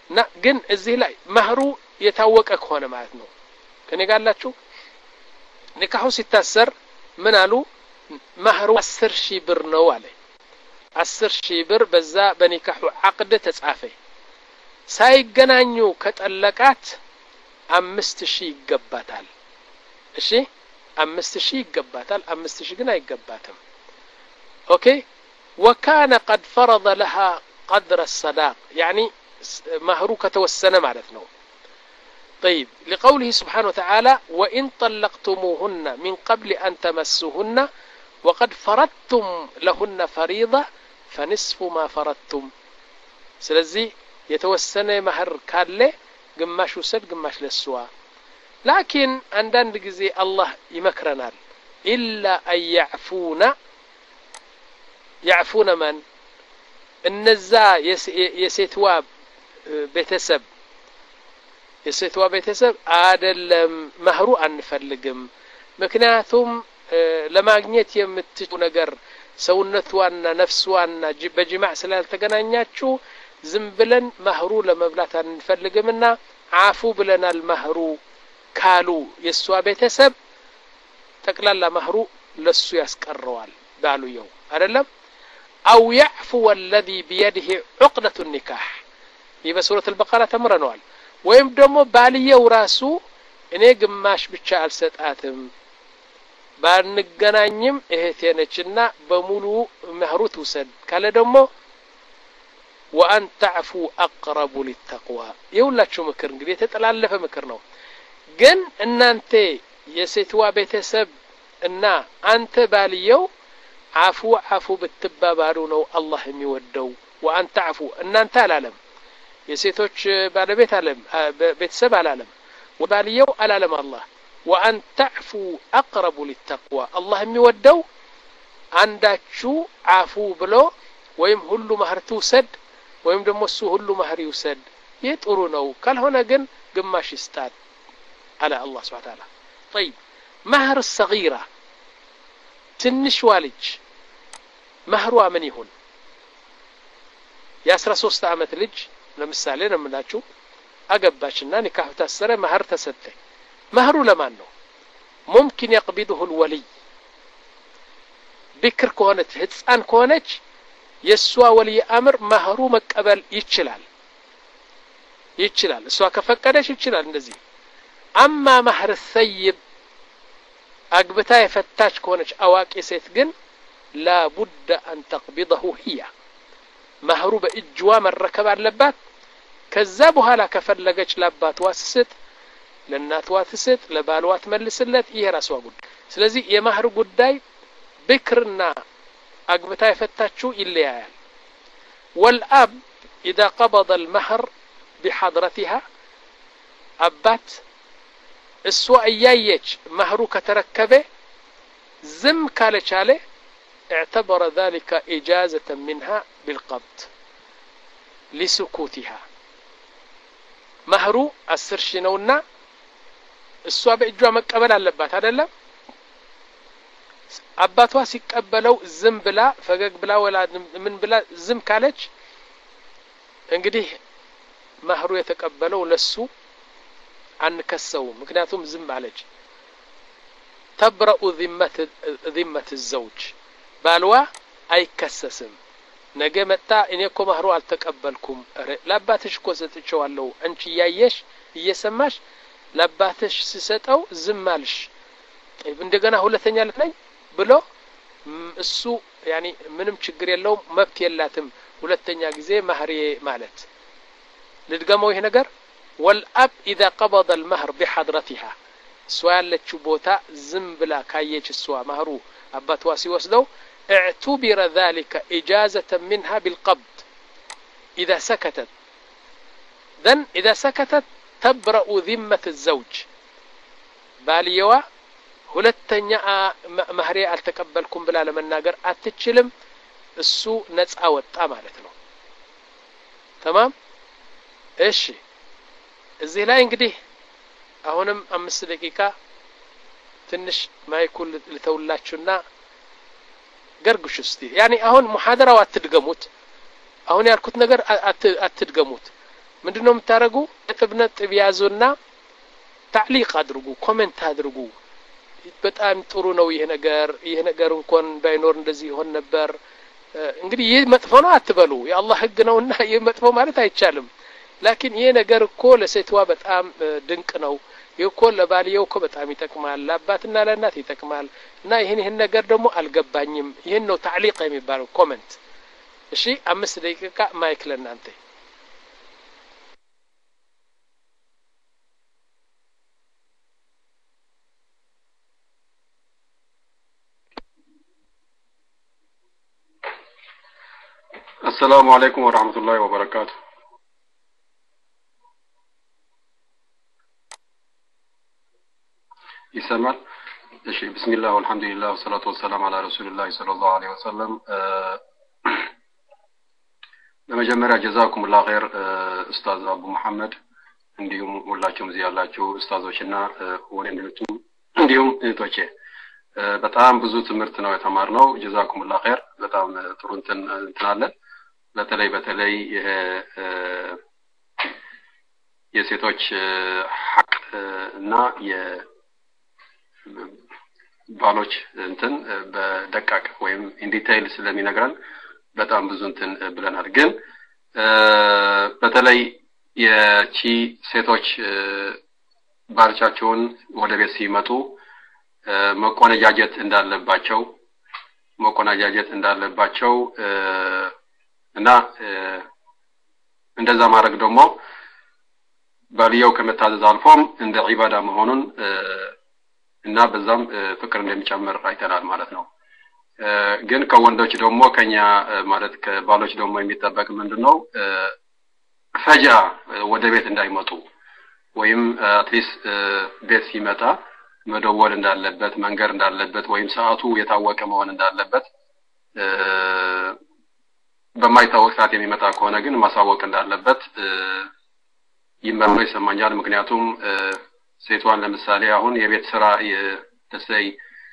እና ግን እዚህ ላይ መህሩ የታወቀ ከሆነ ማለት ነው ከኔ ጋላችሁ ንካሁ ሲታሰር ምን አሉ መህሩ አስር ሺህ ብር ነው አለ አስር ሺህ ብር በዛ በኒካሁ አቅድ ተጻፈ ሳይገናኙ ከጠለቃት አምስት ሺህ ይገባታል እሺ አምስት ሺህ ይገባታል አምስት ሺህ ግን አይገባትም ኦኬ وكان قد فرض لها قدر الصداق يعني مهر كتوسن معناتنا طيب لقوله سبحانه وتعالى وإن طلقتموهن من قبل أن تمسوهن وقد فرضتم لهن فريضة فنصف ما فرضتم سلزي يتوسن مهر كالله قماش وسد قماش للسوا لكن عندنا جزي الله يمكرنا إلا أن يعفون يعفون من النزا يسيتوا بيتسب يسيتوا بيتسب عادل مهرو أنفلقم مكناتهم لما أغنيت يمتجو نقر سونتوانا نفسوانا بجماع سلال تقنانياتشو زنبلن مهرو لما بلاتا نفلقمنا عافو بلنا المهرو كالو يسوا بيتسب تقلال مهرو لسو يسكروال قالوا يوم أعلم أو يعفو الذي بيده عقدة النكاح يبقى سورة البقرة تمرنوال ويم دمو باليه وراسو እኔ ግማሽ ብቻ አልሰጣትም ባንገናኝም እህቴ ነችና በሙሉ መህሩ ትውሰድ ካለ ደግሞ وأن تعفو أقرب للتقوى يولاችሁ ምክር እንግዲህ የተጠላለፈ ምክር ነው ግን እናንተ የሴትዋ ቤተሰብ እና አንተ ባልየው عفو عفو بالتبابارو نو الله የሚወደው وأن تعفو እናንተ አላለም የሴቶች ባለቤት አለም ቤተሰብ አላለም وباليو አላለም الله وأن تعفو أقرب للتقوى الله የሚወደው አንዳችሁ عفو ብሎ ወይም ሁሉ ማህር ትውሰድ ወይም ደግሞ እሱ ሁሉ ማህር ይውሰድ ይጥሩ ነው ካልሆነ ግን ግማሽ ይስጣት على الله سبحانه وتعالى طيب مهر الصغيرة ትንሽ ዋልጅ መህሯ ምን ይሁን የአስራ ሶስት አመት ልጅ ለምሳሌ ነው የምላችሁ አገባችና ኒካህ ታሰረ መህር ተሰጠ መህሩ ለማን ነው ممكن يقبضه الولي بكر كونت ህፃን ከሆነች የሷ ወሊ አምር መህሩ መቀበል ይችላል ይችላል እሷ ከፈቀደች ይችላል እንደዚህ اما مهر الثيب አግብታ የፈታች ከሆነች አዋቂ ሴት ግን لا بد أن تقبضه هي مهر بإجوا مركب አለባት ከዛ በኋላ ከፈለገች ለአባቷ ትስጥ ለእናቷ ትስጥ ለባሏ ትመልስለት ይሄ ራስዋ ጉዳይ ስለዚህ የመህር ጉዳይ بكرنا አግብታ የፈታችው ይለያያል والأب إذا قبض المهر بحضرتها አባት እሷ እያየች መህሩ ከተረከበ ዝም ካለቻለ اعتبر ذلك إجازة منها بالقبض لسكوتها مهرو አስር ሺህ ነውና እሷ በእጇ መቀበል አለባት አይደለም አባቷ ሲቀበለው ዝም ብላ ፈገግ ብላ ወላ ምን ብላ ዝም ካለች እንግዲህ መህሩ የተቀበለው ለሱ አንከሰው ምክንያቱም ዝም አለች تبرأ ذمة ذمة الزوج ባልዋ አይከሰስም ነገ መጣ እኔ እኮ መህሩ አልተቀበልኩም ለአባትሽ እኮ ሰጥቼዋለሁ አንቺ ያየሽ እየሰማሽ ለአባትሽ ሲሰጠው ዝም አልሽ እንደገና ሁለተኛ ልትነኝ ብሎ እሱ ያኒ ምንም ችግር የለውም መብት የላትም ሁለተኛ ጊዜ መህር ማለት ልድገመው ይሄ ነገር والأب إذا قبض المهر بحضرتها سؤالك بوتا زنبلا كايش السوا مهرو أباتوا سيوسدو اعتبر ذلك إجازة منها بالقبض إذا سكتت ذن إذا سكتت تبرأ ذمة الزوج باليوا ሁለተኛ መህሬ አልተቀበልኩም ብላ ለመናገር አትችልም እሱ ነፃ ወጣ ማለት ነው تمام እሺ እዚህ ላይ እንግዲህ አሁንም አምስት ደቂቃ ትንሽ ማይኩል ልተውላችሁና ገርግሽ እስቲ ያኒ አሁን ሙሐደራው አትድገሙት አሁን ያልኩት ነገር አትድገሙት ምንድነው የምታረጉ ነጥብ ነጥብ ያዙና تعليق አድርጉ ኮሜንት አድርጉ በጣም ጥሩ ነው ይሄ ነገር ይሄ ነገር እንኳን ባይኖር እንደዚህ ይሆን ነበር እንግዲህ ይሄ መጥፎ ነው አትበሉ የአላህ ህግ ነውና ይሄ መጥፎ ማለት አይቻልም ላኪን ይሄ ነገር እኮ ለሴትዋ በጣም ድንቅ ነው ይኮ ለባልየው እኮ በጣም ይጠቅማል ለአባትና ለእናት ይጠቅማል እና ይሄን ይሄን ነገር ደግሞ አልገባኝም ይሄን ነው تعليق የሚባለው ኮሜንት እሺ አምስት ደቂቃ ማይክ ለእናንተ السلام عليكم ورحمة الله وبركاته يسمع بسم الله والحمد لله والصلاة والسلام على رسول الله صلى الله عليه وسلم بمجمرة جزاكم الله خير أستاذ أبو محمد عندهم ولاكم زيالاتكم أستاذوشنا ወንድሞችም እንዲሁም እህቶቼ በጣም ብዙ ትምህርት ነው የተማርነው جزاكم الله خير በጣም ጥሩ እንትን እንትናለን በተለይ በተለይ ይሄ የሴቶች ሐቅ እና የባሎች እንትን በደቃቅ ወይም ኢን ዲቴይል ስለሚነግረን በጣም ብዙ እንትን ብለናል ግን በተለይ የቺ ሴቶች ባልቻቸውን ወደ ቤት ሲመጡ መቆነጃጀት እንዳለባቸው መቆነጃጀት እንዳለባቸው እና እንደዛ ማድረግ ደግሞ ባልየው ከመታዘዝ አልፎም እንደ ዒባዳ መሆኑን እና በዛም ፍቅር እንደሚጨምር አይተናል ማለት ነው ግን ከወንዶች ደግሞ ከኛ ማለት ከባሎች ደግሞ የሚጠበቅ ምንድነው ፈጃ ወደ ቤት እንዳይመጡ ወይም አትሊስት ቤት ሲመጣ መደወል እንዳለበት መንገር እንዳለበት ወይም ሰዓቱ የታወቀ መሆን እንዳለበት በማይታወቅ ሰዓት የሚመጣ ከሆነ ግን ማሳወቅ እንዳለበት ይመረው ይሰማኛል ምክንያቱም ሴቷን ለምሳሌ አሁን የቤት ስራ የተሰይ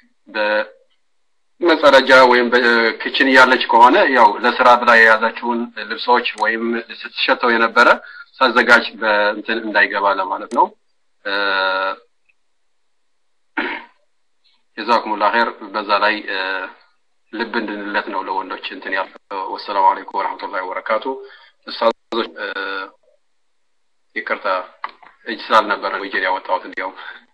በመጸዳጃ ወይም በኪችን ያለች ከሆነ ያው ለስራ ብላ የያዛችውን ልብሶች ወይም ስትሸተው የነበረ ሳዘጋጅ በእንትን እንዳይገባ ለማለት ነው جزاكم الله خير በዛ ላይ ልብ እንድንለት ነው ለወንዶች እንትን ያለው ወሰላሙ አለይኩም ወራህመቱላሂ ወበረካቱ ኡስታዞች ይቅርታ እጅሳል ነበር ወይጄ ያወጣሁት እንዲያው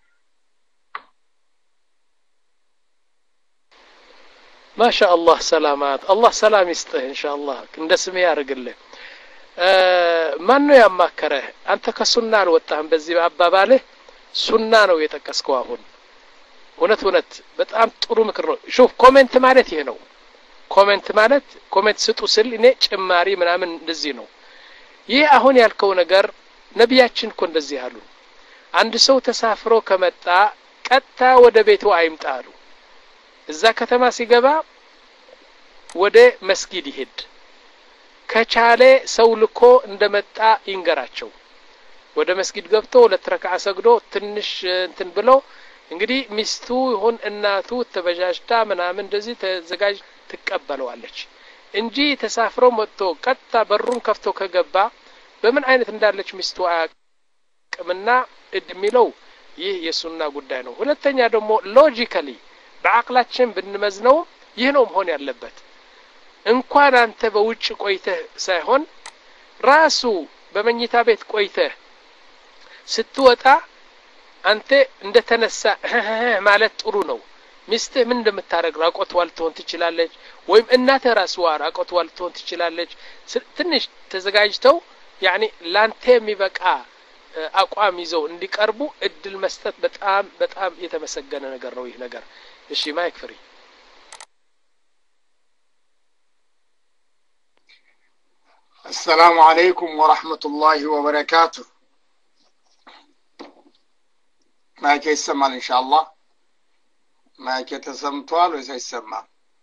ما شاء الله سلامات الله سلام يسطه ان شاء الله እንደ ስሜ ያርግልህ ማን ነው ያማከረህ አንተ ከሱና አልወጣህም በዚህ አባባልህ ሱና ነው የጠቀስከው አሁን እውነት እውነት በጣም ጥሩ ምክር ነው ሹፍ ኮሜንት ማለት ይሄ ነው ኮሜንት ማለት ኮሜንት ስጡ ስል እኔ ጭማሪ ምናምን እንደዚህ ነው ይሄ አሁን ያልከው ነገር ነብያችን እኮ እንደዚህ አሉ አንድ ሰው ተሳፍሮ ከመጣ ቀጥታ ወደ ቤቱ አይምጣሉ እዛ ከተማ ሲገባ ወደ መስጊድ ይሄድ ከቻለ ሰው ልኮ እንደመጣ ይንገራቸው ወደ መስጊድ ገብቶ ለተረካ ሰግዶ ትንሽ እንትን ብሎ እንግዲህ ሚስቱ ይሁን እናቱ ተበጃጅታ ምናምን እንደዚህ ተዘጋጅ ትቀበለዋለች እንጂ ተሳፍሮ መጥቶ ቀጥታ በሩን ከፍቶ ከገባ በምን አይነት እንዳለች ሚስቱ አያቅምና እድሚለው ይህ የሱና ጉዳይ ነው ሁለተኛ ደግሞ ሎጂካሊ በአቅላችን ብንመዝነው ይህ ነው መሆን ያለበት እንኳን አንተ በውጭ ቆይተህ ሳይሆን ራሱ በመኝታ ቤት ቆይተህ ስትወጣ አንተ እንደተነሳ ማለት ጥሩ ነው ሚስትህ ምን እንደምታረግ ራቆት ዋልቶን ትችላለች ወይም እናተ ራስዋ ራቆት ዋልቶን ትችላለች ትንሽ ተዘጋጅተው يعني ላንተ የሚበቃ አቋም ይዘው እንዲቀርቡ እድል መስጠት በጣም በጣም የተመሰገነ ነገር ነው ይህ ነገር እሺ ማይክ ፍሪ السلام عليكم ورحمة الله وبركاته ما يسمع إن شاء الله ما يتسمطال ويسمع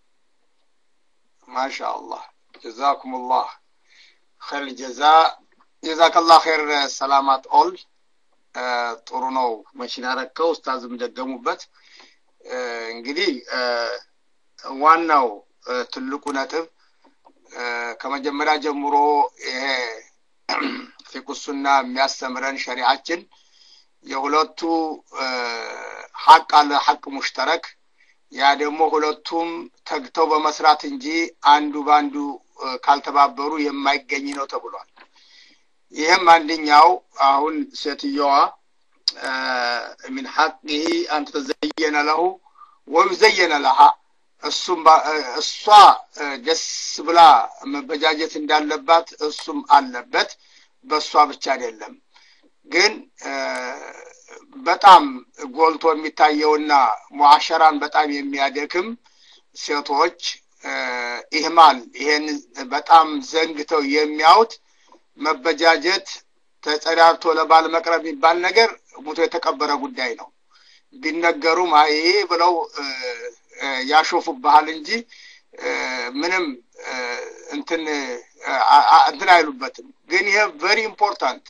ما شاء الله جزاكم الله خير الجزاء جزاك الله خير سلامات أول ጥሩ ነው መሽና ረከው ኡስታዝም ደገሙበት እንግዲህ ዋናው ትልቁ ነጥብ ከመጀመሪያ ጀምሮ ይሄ ፊቁሱና የሚያስተምረን ሸሪዓችን የሁለቱ ሐቅ አለ ሐቅ ሙሽተረክ ያ ደግሞ ሁለቱም ተግተው በመስራት እንጂ አንዱ ባንዱ ካልተባበሩ የማይገኝ ነው ተብሏል። ይሄም አንደኛው አሁን ሴትየዋ من حقه أن تزين له ويزين لها እሱም እሷ ደስ ብላ መበጃጀት እንዳለባት እሱም አለበት በሷ ብቻ አይደለም ግን በጣም ጎልቶ የሚታየውና ሙአሸራን በጣም የሚያደክም ሴቶች ኢህማል ይሄን በጣም ዘንግተው የሚያውት መበጃጀት ተጸዳርቶ ለባል መቅረብ ይባል ነገር ሙቶ የተቀበረ ጉዳይ ነው ቢነገሩ ማይ ብለው ያሾፉብሃል እንጂ ምንም እንትን እንትን አይሉበትም ግን ይሄ very important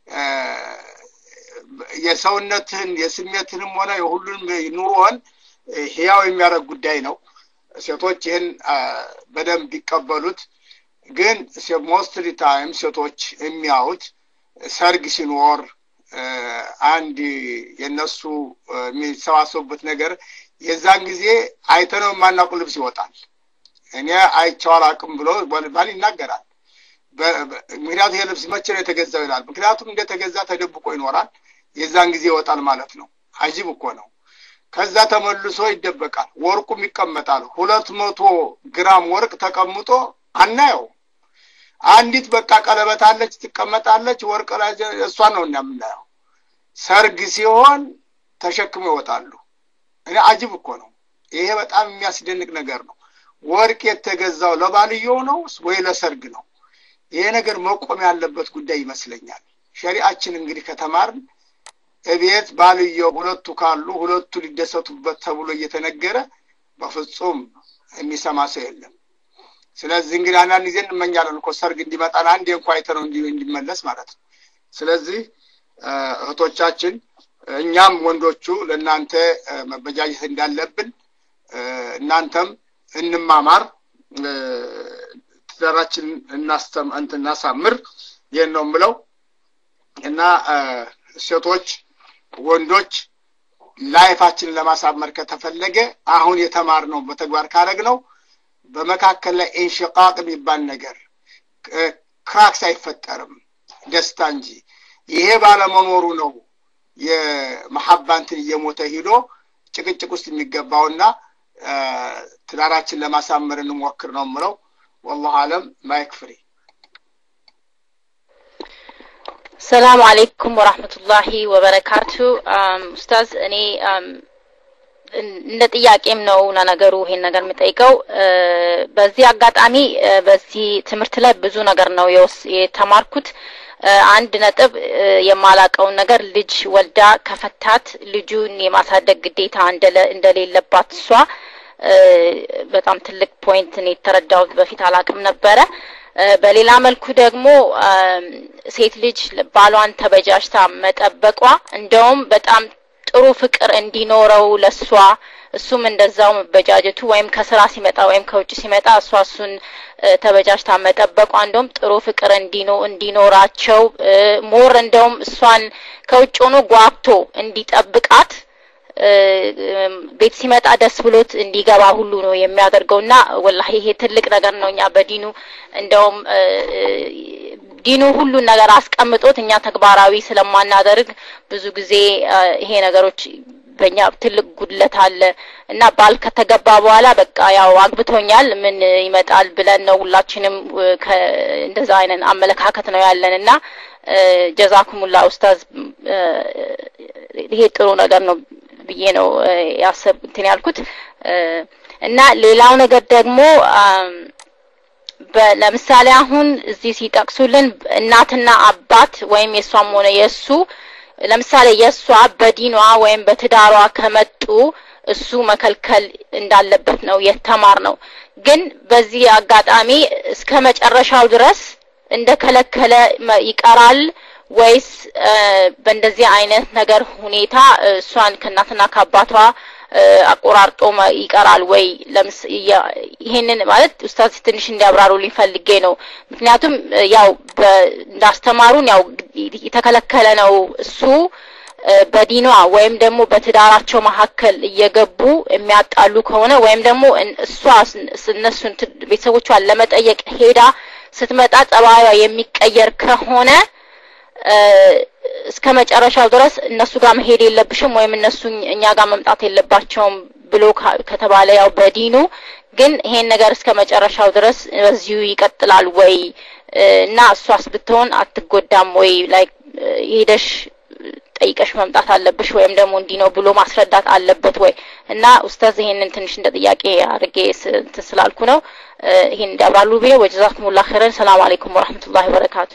የሰውነትን የስሜትንም ሆነ የሁሉንም ኑሮን ህያው የሚያደርግ ጉዳይ ነው ሴቶች ይሄን በደንብ ቢቀበሉት ግን most of the time ሴቶች የሚያውት ሰርግ ሲኖር አንድ የነሱ የሚሰዋሰቡበት ነገር የዛን ጊዜ አይተነው ማናቁ ልብስ ይወጣል እኔ አይቻው አላቅም ብሎ ባል ይናገራል ምክንያቱም ይሄ ልብስ መቼ ነው የተገዛው ይላል ምክንያቱም እንደተገዛ ተደብቆ ይኖራል የዛን ጊዜ ይወጣል ማለት ነው አጂብ እኮ ነው ከዛ ተመልሶ ይደበቃል ወርቁም ይቀመጣል ሁለት መቶ ግራም ወርቅ ተቀምጦ አናየው አንዲት በቃ ቀለበት አለች ትቀመጣለች ወርቅ ላይ እሷ ነው እናምናየው ሰርግ ሲሆን ተሸክመው ይወጣሉ እኔ አጂብ እኮ ነው ይሄ በጣም የሚያስደንቅ ነገር ነው ወርቅ የተገዛው ለባልየው ነው ወይ ለሰርግ ነው ይሄ ነገር መቆም ያለበት ጉዳይ ይመስለኛል ሸሪዓችን እንግዲህ ከተማርን እቤት ባልየው ሁለቱ ካሉ ሁለቱ ሊደሰቱበት ተብሎ እየተነገረ በፍጹም የሚሰማ ሰው የለም ስለዚህ እንግዲህ አናን ይዘን እንመኛለን እኮ ሰርግ እንዲመጣና አንዴ እንኳን አይተነው እንዲመለስ ማለት ነው ስለዚህ እህቶቻችን እኛም ወንዶቹ ለናንተ መበጃጀት እንዳለብን እናንተም እንማማር ትዳራችን እናስተም እንትናሳምር የነው ምለው እና ሴቶች ወንዶች ላይፋችን ለማሳመር ከተፈለገ አሁን የተማርነው በተግባር ካረግነው በመካከል ላይ ኢንሽቃቅ የሚባል ነገር ክራክስ አይፈጠርም ደስታ እንጂ ይሄ ባለመኖሩ ነው የመሐባንትን እየሞተ ሄዶ ጭቅጭቅ ውስጥ የሚገባውና ትዳራችን ለማሳመር እንሞክር ነው ምለው والله አለም ማይክፍሪ السلام عليكم ورحمة الله وبركاته ኡስታዝ እኔ እንደ ጥያቄም ነው ነገሩ ይሄን ነገር የምጠይቀው በዚህ አጋጣሚ በዚህ ትምህርት ላይ ብዙ ነገር ነው የተማርኩት አንድ ነጥብ የማላቀው ነገር ልጅ ወልዳ ከፈታት ልጁን የማሳደግ ግዴታ እንደሌለባት እሷ በጣም ትልቅ ፖይንት ነው የተረዳው በፊት አላቅም ነበር በሌላ መልኩ ደግሞ ሴት ልጅ ባሏን ተበጃጅታ መጠበቋ እንደውም በጣም ጥሩ ፍቅር እንዲኖረው ለሷ እሱም እንደዛው መበጃጀቱ ወይም ከስራ ሲመጣ ወይም ከውጭ ሲመጣ እሷ እሱን ተበጃጅታ መጠበቋ እንደውም ጥሩ ፍቅር እንዲኖ እንዲኖራቸው ሞር እንደውም እሷን ከውጭ ሆኖ ጓብቶ እንዲጠብቃት ቤት ሲመጣ ደስ ብሎት እንዲገባ ሁሉ ነው የሚያደርገውና ወላሂ ይሄ ትልቅ ነገር ነውኛ በዲኑ እንደውም ዲኑ ሁሉ ነገር አስቀምጦት እኛ ተግባራዊ ስለማናደርግ ብዙ ጊዜ ይሄ ነገሮች በእኛ ትልቅ ጉድለት አለ እና ባል ከተገባ በኋላ በቃ ያው አግብቶኛል ምን ይመጣል ብለን ነው ሁላችንም እንደዛ አይነት አመለካከት ነው ያለንና ጀዛኩሙላህ ኡስታዝ ይሄ ጥሩ ነገር ነው ብዬ ነው ያሰብ እንትን ያልኩት እና ሌላው ነገር ደግሞ ለምሳሌ አሁን እዚህ ሲጠቅሱልን እናትና አባት ወይም የሷም ሆነ የሱ ለምሳሌ የሷ በዲኗ ወይም በትዳሯ ከመጡ እሱ መከልከል እንዳለበት ነው የተማር ነው ግን በዚህ አጋጣሚ እስከ መጨረሻው ድረስ እንደከለከለ ይቀራል ወይስ በእንደዚህ አይነት ነገር ሁኔታ እሷን ከናትና ከአባቷ አቆራርጦ ይቀራል ወይ ለምስ ይሄንን ማለት ኡስታዝ ትንሽ እንዲያብራሩልኝ ፈልጌ ነው ምክንያቱም ያው እንዳስተማሩን ያው የተከለከለ ነው እሱ በዲኗ ወይም ደግሞ በትዳራቸው መሐከል እየገቡ የሚያጣሉ ከሆነ ወይም ደግሞ እሷ እነሱን ቤተሰቦቿን ለመጠየቅ ሄዳ ስትመጣ ጸባይዋ የሚቀየር ከሆነ እስከ መጨረሻው ድረስ እነሱ ጋር መሄድ የለብሽም ወይም እነሱ እኛ ጋር መምጣት የለባቸውም ብሎ ከተባለ ያው በዲኑ ግን ይሄን ነገር እስከ መጨረሻው ድረስ በዚሁ ይቀጥላል ወይ እና እሷስ ብትሆን አትጎዳም ወይ ላይክ ሄደሽ ጠይቀሽ መምጣት አለብሽ ወይም ደግሞ እንዲ ነው ብሎ ማስረዳት አለበት ወይ እና ኡስታዝ ይሄንን ትንሽ እንደ ጥያቄ አርጌ ስላልኩ ነው ይሄን እንዳብራሉ ቢለው ወጀዛኩሙላህ ኸይረን ሰላም አለይኩም ወራህመቱላሂ ወበረካቱ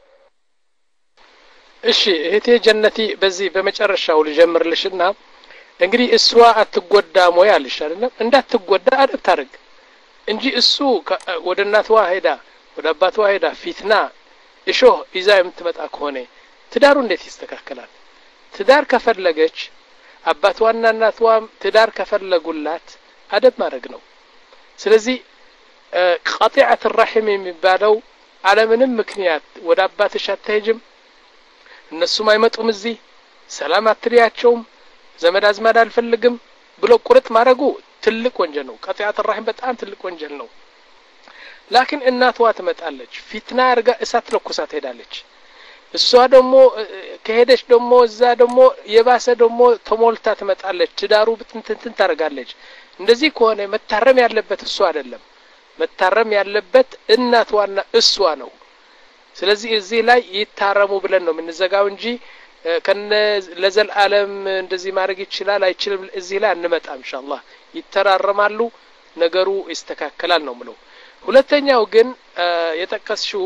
እሺ እህቴ ጀነቲ በዚህ በመጨረሻው ልጀምርልሽና እንግዲህ እሷ አትጎዳም ወይ አልሽ አይደለም እንዳትጎዳ አደብ ታርግ እንጂ እሱ ወደ እናትዋ ሄዳ ወደ አባቷ ሄዳ ፊትና እሾህ ይዛ የምትመጣ ከሆነ ትዳሩ እንዴት ይስተካከላል ትዳር ከፈለገች አባቷና እናትዋ ትዳር ከፈለጉላት አደብ ማድረግ ነው ስለዚህ قطيعة الرحم የሚባለው ዓለምንም ምክንያት ወደ አባትሽ አትሄጅም እነሱም አይመጡም እዚህ ሰላም አትሪያቸውም ዘመድ አዝማድ አልፈልግም ብሎ ቁርጥ ማድረጉ ትልቅ ወንጀል ነው قطيعة الرحم በጣም ትልቅ ወንጀል ነው ላኪን እናትዋ ትመጣለች ፊትና አርጋ እሳት ለኩሳ ትሄዳለች እሷ ደግሞ ከሄደች ደግሞ እዛ ደግሞ የባሰ ደግሞ ተሞልታ ትመጣለች ትዳሩ ብትንትን ታረጋለች እንደዚህ ከሆነ መታረም ያለበት እሷ አይደለም መታረም ያለበት እናትዋና እሷ ነው ስለዚህ እዚህ ላይ ይታረሙ ብለን ነው የምንዘጋው እንጂ ከነ ለዘል ዓለም እንደዚህ ማድረግ ይችላል አይችልም እዚህ ላይ አንመጣም ኢንሻአላህ ይተራረማሉ ነገሩ ይስተካከላል ነው ምለው ሁለተኛው ግን የጠቀስሽው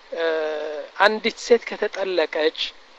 አንዲት ሴት ከተጠለቀች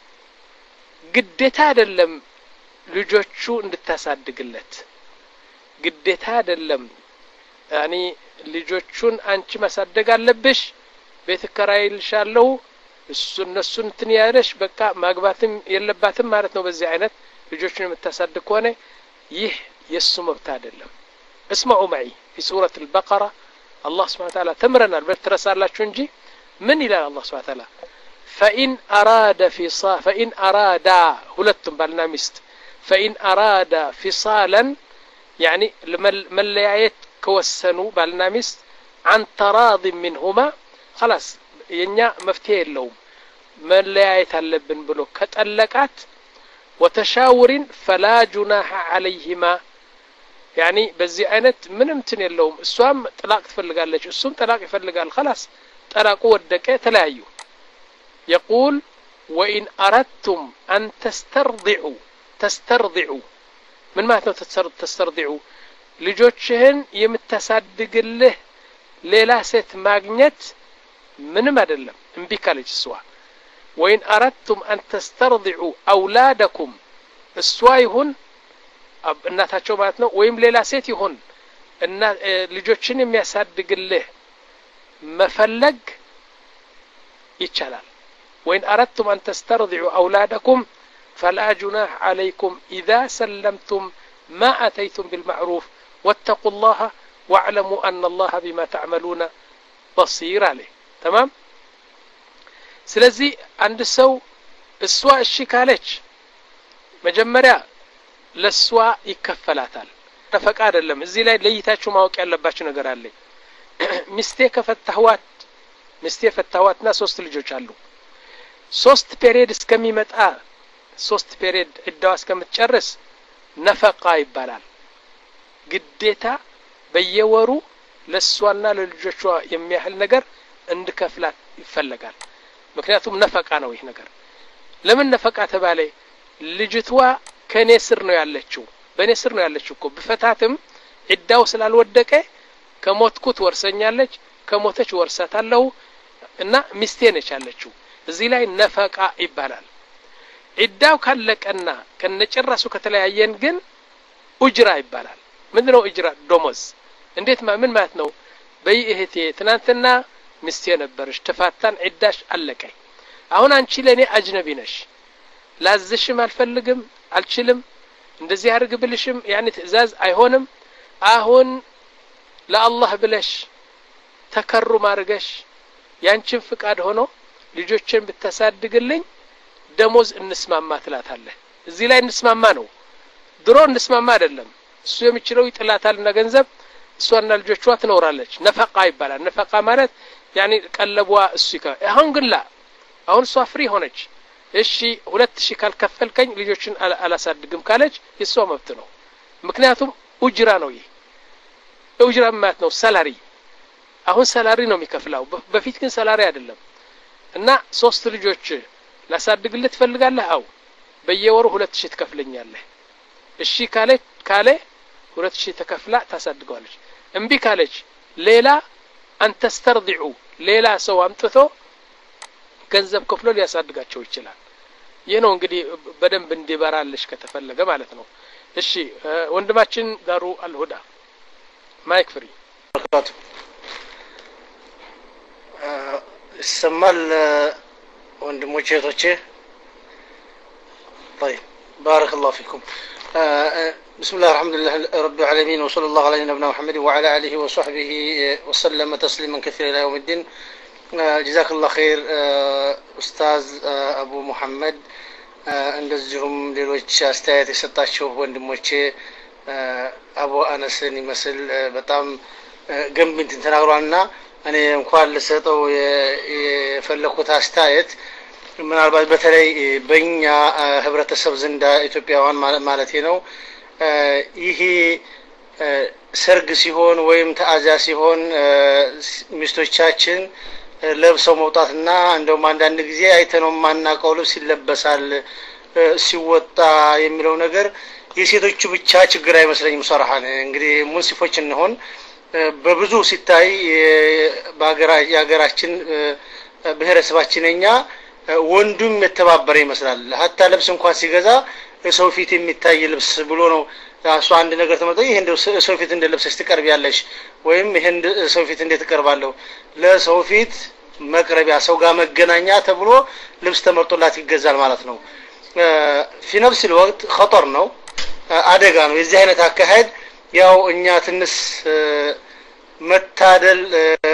ግዴታ አይደለም ልጆቹ እንድታሳድግለት ግዴታ አይደለም ያኒ ልጆቹን አንቺ ማሳደግ አለብሽ ቤት ከራይልሻለሁ እሱ እነሱን ትንያለሽ በቃ ማግባትም የለባትም ማለት ነው በዚህ አይነት ልጆቹን የምታሳድግ ከሆነ ይህ የሱ መብት አይደለም اسمعوا معي في سورة البقرة الله سبحانه وتعالى تمرنا بترسالاችሁ እንጂ من إلى الله سبحانه وتعالى فإن أراد فصال فإن أراد ሁለቱም ባልና ሚስት فإن أراد فصالا يعني መለያየት ከወሰኑ ባልና ሚስት عن تراض منهما خلاص የኛ መፍትሄ የለውም መለያየት አለብን ብሎ ከጠለቃት وتشاورين فلا جناح عليهما يعني በዚህ አይነት ምንም ትን የለውም እሷም ጥላቅ ትፈልጋለች እሱም ጥላቅ ይፈልጋል خلاص طلاق ودك تلايو يقول وإن أردتم أن تسترضعوا تسترضعوا من ما تسترضعوا ልጆችህን የምታሳድግልህ ሌላ ሴት ማግኘት ምንም አይደለም እንቢ ካለች እሷ وإن أردتم أن تسترضعوا أولادكم እሷ ይሁን እናታቸው ማለት ነው ወይም ሌላ ሴት ይሁን እና ልጆችን የሚያሳድግልህ مفلق يتشلال وإن أردتم أن تسترضعوا أولادكم فلا جناح عليكم إذا سلمتم ما أتيتم بالمعروف واتقوا الله واعلموا أن الله بما تعملون بصير عليه تمام سلزي عند السو السواء الشكالج مجمرة للسواء يكفلاتال نفق አይደለም እዚህ ላይ ለይታችሁ ማወቅ ያለባችሁ ነገር አለ ሚስቴ ከፈታህዋት ሚስቴ ፈታህዋትና ሶስት ልጆች አሉ ሶስት ፔሪድ እስከሚመጣ ሶስት ፔሪድ እዳዋ እስከምትጨርስ ነፈቃ ይባላል ግዴታ በየወሩ ለሷና ለልጆቿ የሚያህል ነገር እንድከፍላት ይፈልጋል ምክንያቱም ነፈቃ ነው ይሄ ነገር ለምን ነፈቃ ተባለ ልጅቷ ከኔ ስር ነው ያለችው በኔ ስር ነው ያለችው እኮ በፈታትም እዳው ስላልወደቀ ከሞትኩት ወርሰኛለች ከሞተች ወርሳታለሁ እና ሚስቴ ነች ያለችው እዚህ ላይ ነፈቃ ይባላል እዳው ካለቀና ከነጨራሱ ከተለያየን ግን ኡጅራ ይባላል ምንድነው ኡጅራ ዶሞዝ እንዴት ምን ማለት ነው በይእህቴ ትናንትና ሚስቴ ነበርሽ ተፋታን እዳሽ አለቀ አሁን አንቺ ለኔ አጅነቢ ነሽ ላዝሽም አልፈልግም አልችልም እንደዚህ አድርግ ብልሽም ያኒ ትእዛዝ አይሆንም አሁን ለአላህ ብለሽ ተከሩም አድርገሽ ያንቺን ፍቃድ ሆኖ ልጆችን ብታሳድግልኝ ደሞዝ እንስማማ ትላታለህ እዚህ ላይ እንስማማ ነው ድሮ እንስማማ አይደለም እሱ የሚችለው ይጥላታልና ገንዘብ እሷና ልጆቿ ትኖራለች ነፈቃ ይባላል ነፈቃ ማለት ያኒ ቀለቧ እሱ ይካ አሁን ግን ላ አሁን እሷ ፍሪ ሆነች እሺ ሁለት ሺህ ካልከፈልከኝ ልጆችን አላሳድግም ካለች የሷ መብት ነው ምክንያቱም ኡጅራ ነው ይሄ ኡጅራ ማለት ነው ሳላሪ አሁን ሳላሪ ነው የሚከፍለው በፊት ግን ሳላሪ አይደለም እና ሶስት ልጆች ላሳድግልህ ትፈልጋለህ አው በየወሩ ሁለት ሺህ ትከፍለኛለህ እሺ ካለ ካለ ሁለት ሺህ ተከፍላ ታሳድገዋለች እምቢ ካለች ሌላ አንተ ስተርዲዑ ሌላ ሰው አምጥቶ ገንዘብ ከፍሎ ሊያሳድጋቸው ይችላል ይሄ ነው እንግዲህ በደንብ እንዲበራልሽ ከተፈለገ ማለት ነው እሺ ወንድማችን ዳሩ አልሁዳ ማይክ ፍሪ በረካቱ ይሰማል ወንድሞቼ እህቶቼ طيب بارك الله فيكم بسم الله الحمد لله رب العالمين وصلى الله على نبينا محمد وعلى اله وصحبه وسلم تسليما كثيرا الى يوم الدين جزاك الله خير استاذ ابو محمد እንደዚሁም ሌሎች አስተያየት የሰጣችሁ ወንድሞቼ አቡ አነስን ይመስል በጣም ገንብንት ተናግሯልና እኔ እንኳን ልሰጠው የፈለኩት አስተያየት ምናልባት በተለይ በእኛ ህብረተሰብ ዘንዳ ኢትዮጵያውያን ማለት ነው ይሄ ሰርግ ሲሆን ወይም ተአዚያ ሲሆን ሚስቶቻችን ለብሰው መውጣትና እንደውም አንዳንድ ጊዜ አይተነው ማናቀው ልብስ ይለበሳል ሲወጣ የሚለው ነገር የሴቶቹ ብቻ ችግር አይመስለኝም ሶራሃን እንግዲህ ሙንሲፎች እንሆን በብዙ ሲታይ በአገራ ያገራችን ብሔረሰባችንኛ ወንዱም የተባበረ ይመስላል hatta ልብስ እንኳን ሲገዛ ሰው ፊት የሚታይ ልብስ ብሎ ነው እሱ አንድ ነገር ተመጣጣኝ ይሄ እንደው ሰው ፊት እንደ ልብስ ትቀርብ ያለሽ ወይም ይሄ ሰው ፊት እንደ ተቀርባለሁ ለሰው ፊት መቅረቢያ ሰው ጋር መገናኛ ተብሎ ልብስ ተመርጦላት ይገዛል ማለት ነው في نفس الوقت خطر ነው አደጋ ነው የዚህ አይነት አካሄድ ያው እኛ ትንስ መታደል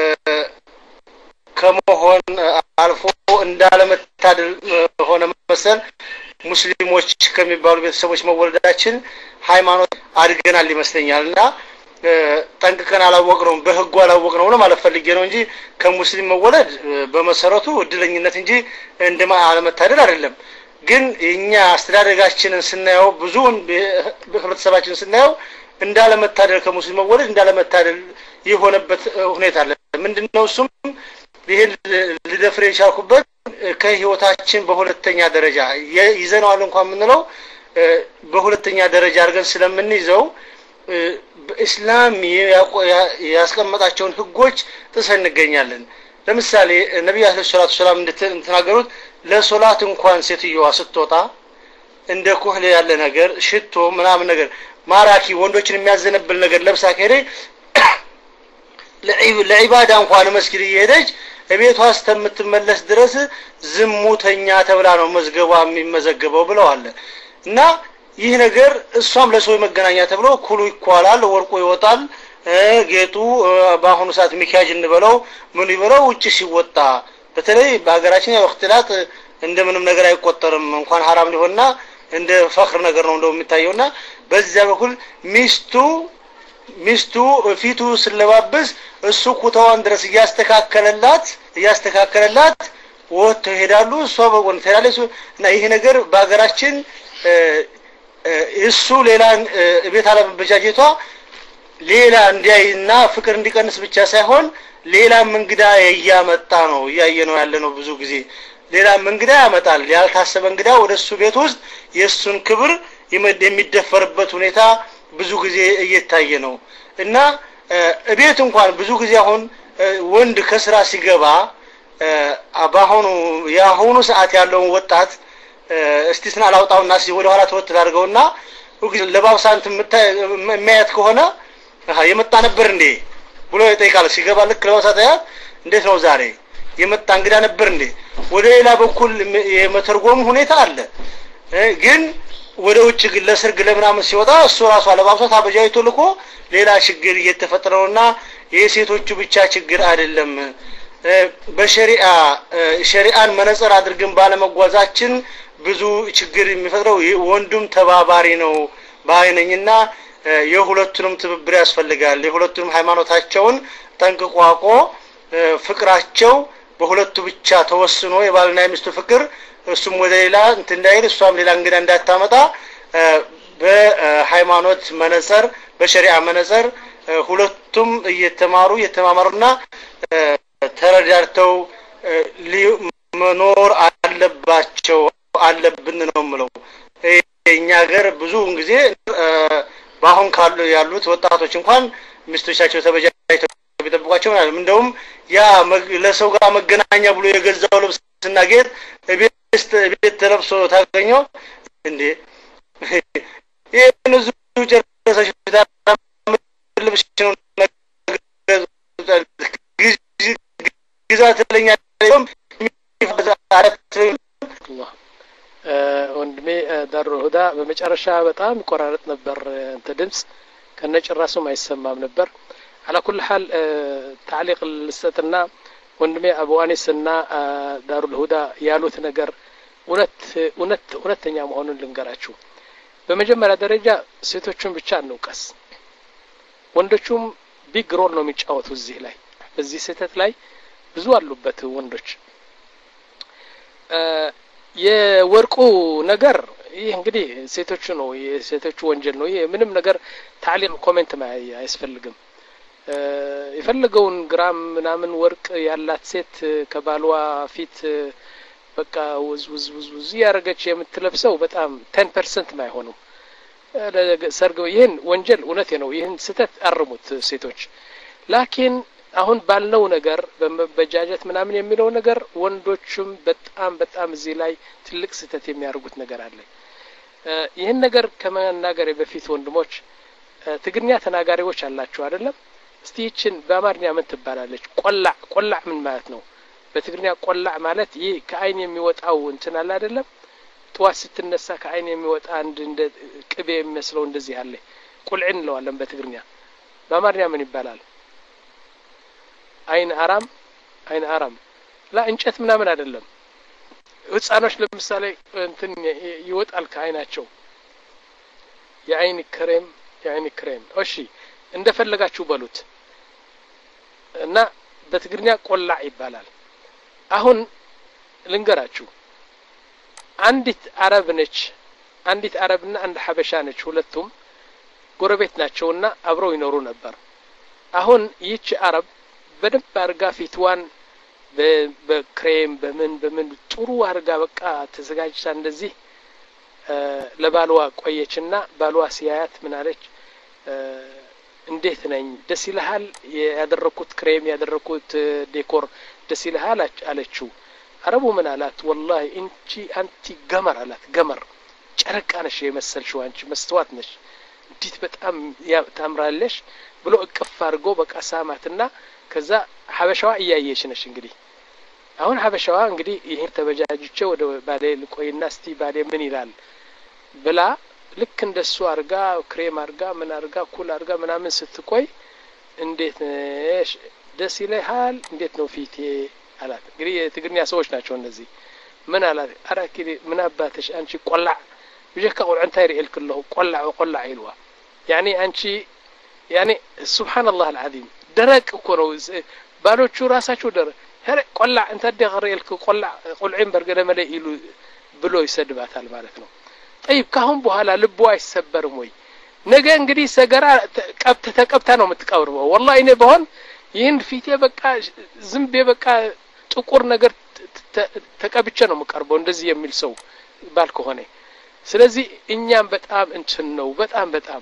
ከመሆን አልፎ እንዳለ መታደል ሆነ መሰል ሙስሊሞች ከሚባሉ ቤተሰቦች መወለዳችን ሃይማኖት አድገናል ይመስለኛልና ጠንቅቀን አላወቅነውም በህጉ አላወቅነው ነው ማለት ፈልጌ ነው እንጂ ከሙስሊም መወለድ በመሰረቱ እድለኝነት እንጂ እንደማ አለመታደል አይደለም ግን እኛ አስተዳደጋችንን ስናየው ብዙውን በህብረተሰባችን ስናየው እንዳለ መታደል ከሙስሊም መወለድ እንዳለ መታደል የሆነበት ሁኔታ አለ ምንድነው እሱም ይሄ ለዲፈረንሻልኩበት ከህይወታችን በሁለተኛ ደረጃ ይዘናል እንኳን ምንለው በሁለተኛ ደረጃ አድርገን ስለምንይዘው በእስላም ያስቀመጣቸውን ህጎች ተሰን እንገኛለን ለምሳሌ ነብዩ አለይሂ ሰላቱ ሰላም እንደተናገሩት ለሶላት እንኳን ሴትየዋ ስትወጣ እንደ ኮህለ ያለ ነገር ሽቶ ምናምን ነገር ማራኪ ወንዶችን የሚያዘነብል ነገር ለብሳ ከሄደ ለዒባዳ እንኳን መስጊድ እየሄደች እቤቷ አስተምትመለስ ድረስ ዝሙተኛ ተብላ ነው መዝገቧ የሚመዘገበው ብለዋል እና ይህ ነገር እሷም ለሰው መገናኛ ተብሎ ኩሉ ይኳላል ወርቆ ይወጣል ጌጡ በአሁኑ ሰዓት ሚካጅ እንበለው ምን ይበለው ውጭ ሲወጣ በተለይ በአገራችን ያው እክትላት እንደምንም ነገር አይቆጠርም እንኳን حرام ሊሆንና እንደ ፈخر ነገር ነው እንደው የሚታየውና በዛ በኩል ሚስቱ ሚስቱ ፊቱ ስለባበስ እሱ ኩታዋን ድረስ ያስተካከለላት ያስተካከለላት ወጥቶ ሄዳሉ እሷ በጎን ተያለች እና ይሄ ነገር በአገራችን እሱ ሌላ ቤት አለመበጃጀቷ ሌላ እንዲያይና ፍቅር እንዲቀንስ ብቻ ሳይሆን ሌላ መንግዳ ያያመጣ ነው ያየነው ያለነው ብዙ ጊዜ ሌላ መንግዳ ያመጣል ያልታሰበ እንግዳ ወደሱ ቤት ውስጥ የሱን ክብር የሚደፈርበት ሁኔታ ብዙ ጊዜ እየታየ ነው እና እቤት እንኳን ብዙ ጊዜ አሁን ወንድ ከስራ ሲገባ አባሁኑ ያሁኑ ሰዓት ያለውን ወጣት እስቲስና አላውጣውና ሲ ወደ ኋላ ተወት ታርገውና ለባብሳንት የማያት ከሆነ የመጣ ነበር እንዴ ብሎ ይጠይቃል ሲገባ ልክ ለባብሳት ያት እንዴት ነው ዛሬ የመጣ እንግዳ ነበር እንዴ ወደ ሌላ በኩል የመተርጎም ሁኔታ አለ ግን ወደ ውጭ ለሰርግ ለምናምን ሲወጣ እሱ ራሱ አለባብሶ ታበጃይቶ ልኮ ሌላ ችግር እየተፈጠረውና የሴቶቹ ብቻ ችግር አይደለም በሸሪዓ ሸሪዓን መነጽር አድርገን ባለመጓዛችን ብዙ ችግር የሚፈጥረው ወንዱም ተባባሪ ነው ባይነኝና የሁለቱንም ትብብር ያስፈልጋል የሁለቱንም ሃይማኖታቸውን ጠንቅቋቆ ፍቅራቸው በሁለቱ ብቻ ተወስኖ የባልና የሚስቱ ፍቅር እሱም ወደ ሌላ እንዳይል እሷም ሌላ እንግዳ እንዳታመጣ በሃይማኖት መነጽር በሸሪዓ መነጽር ሁለቱም እየተማሩ እየተማማሩና ተረዳርተው መኖር አለባቸው አለብን ነው የምለው እኛ ሀገር ብዙውን ጊዜ ባሁን ካሉ ያሉት ወጣቶች እንኳን ሚስቶቻቸው ተበጃይተው ቢጠብቋቸው ማለት እንደውም ያ ለሰው ጋር መገናኛ ብሎ የገዛው ልብስና ጌጥ ቤት ቤት ተለብሶ ታገኘው እንዴ ይሄን ዙ ጀረሰሽ ልብስ ነው ግዛት ለኛ ነው ወንድሜ ዳሩ ሁዳ በመጨረሻ በጣም ይቆራረጥ ነበር እንተ ድምጽ ከነጭራሱም አይሰማም ነበር على كل حال تعليق للستنا ወንድሜ አቡ አኒስና ዳሩ ሁዳ ያሉት ነገር እውነት እውነት እውነተኛ መሆኑን ልንገራችሁ በመጀመሪያ ደረጃ ሴቶቹን ብቻ እንውቀስ ወንዶቹም ቢግ ሮል ነው የሚጫወቱ እዚህ ላይ በዚህ ስህተት ላይ ብዙ አሉበት ወንዶች የወርቁ ነገር ይህ እንግዲህ ሴቶቹ ነው የሴቶቹ ወንጀል ነው ይሄ ምንም ነገር ታሊም ኮሜንት አያስፈልግም የፈለገውን ግራም ምናምን ወርቅ ያላት ሴት ከባልዋ ፊት በቃ ውዝ ውዝ ውዝ ውዝ ያረጋች የምትለብሰው በጣም ten percent ማይሆኑ ሰርግ ይሄን ወንጀል እውነቴ ነው ይሄን ስተት አርሙት ሴቶች ላኪን አሁን ባልነው ነገር በመበጃጀት ምናምን የሚለው ነገር ወንዶችም በጣም በጣም እዚህ ላይ ትልቅ ስተት የሚያርጉት ነገር አለ ይሄን ነገር ከመናገር በፊት ወንድሞች ትግርኛ ተናጋሪዎች አላችሁ አይደለም እስቲ ይችን በአማርኛ ምን ትባላለች ቆላዕ ቆላዕ ምን ማለት ነው በትግርኛ ቆላዕ ማለት ይሄ ከአይን የሚወጣው እንትን አለ አይደለም ጥዋት ስትነሳ ከአይን የሚወጣ አንድ እንደ ቅቤ የሚመስለው እንደዚህ አለ ቁልዕን ነው አለም በትግርኛ በአማርኛ ምን ይባላል አይን አራም አይን አራም ላ እንጨት ምናምን አይደለም ህፃኖች ለምሳሌ እንትን ይወጣል ከአይናቸው የአይን ክሬም የአይን ክሬም እሺ እንደፈለጋችሁ በሉት እና በትግርኛ ቆላዕ ይባላል አሁን ልንገራችሁ አንዲት አረብ ነች አንዲት አረብና አንድ ሐበሻ ነች ሁለቱም ጎረቤት ናቸውና አብረው ይኖሩ ነበር አሁን ይህች አረብ በደንብ አርጋ ፊትዋን በክሬም በምን በምን ጥሩ አርጋ በቃ ተዘጋጅታ እንደዚህ ለባልዋ ቆየችና ባልዋ ሲያያት ምን አለች እንዴት ነኝ ደስ ይልሃል ያደረኩት ክሬም ያደረኩት ዴኮር ደስ ይልሃል አለችው አረቡ ምን አላት ወላሂ እንቺ አንቲ ገመር አላት ገመር ጨረቃ ነሽ የመሰልሽው አንቺ መስተዋት ነሽ እንዴት በጣም ታምራለሽ ብሎ እቅፍ አድርጎ በቃ ሳማትና ከዛ ሐበሻዋ እያየች ነሽ እንግዲህ አሁን ሐበሻዋ እንግዲህ ይሄ ተበጃጅቼ ወደ ባሌ ልቆይና እስቲ ባሌ ምን ይላል ብላ ልክ እንደሱ አርጋ ክሬም አርጋ ምን አርጋ ኩል አርጋ ምናምን ስትቆይ እንዴት ነሽ ደስ ይልሃል እንዴት ነው ፊቴ አላት እንግዲህ የትግርኛ ሰዎች ናቸው እነዚህ ምን አላት አራኪ ምን አባትሽ አንቺ ቆላዕ بجك أقول عن تاري الكله قلع وقلع إلوا يعني أنشي يعني سبحان الله العظيم درك كرو بالو شو راسه شو در هر قلع أنت دي غري الك قلع قلعين برجنا ملا إلو بلو يسدبات المالتنا طيب كهم بهلا لبوا يسبر موي نجا إنجلي سجرا كبت تكبت أنا متكبر والله إني بهون ين فيتي بقى زنبي بقى تقور نجر تكبتش أنا مكربون دزي يميل سو بالكو هني ስለዚህ እኛም በጣም እንትን ነው በጣም በጣም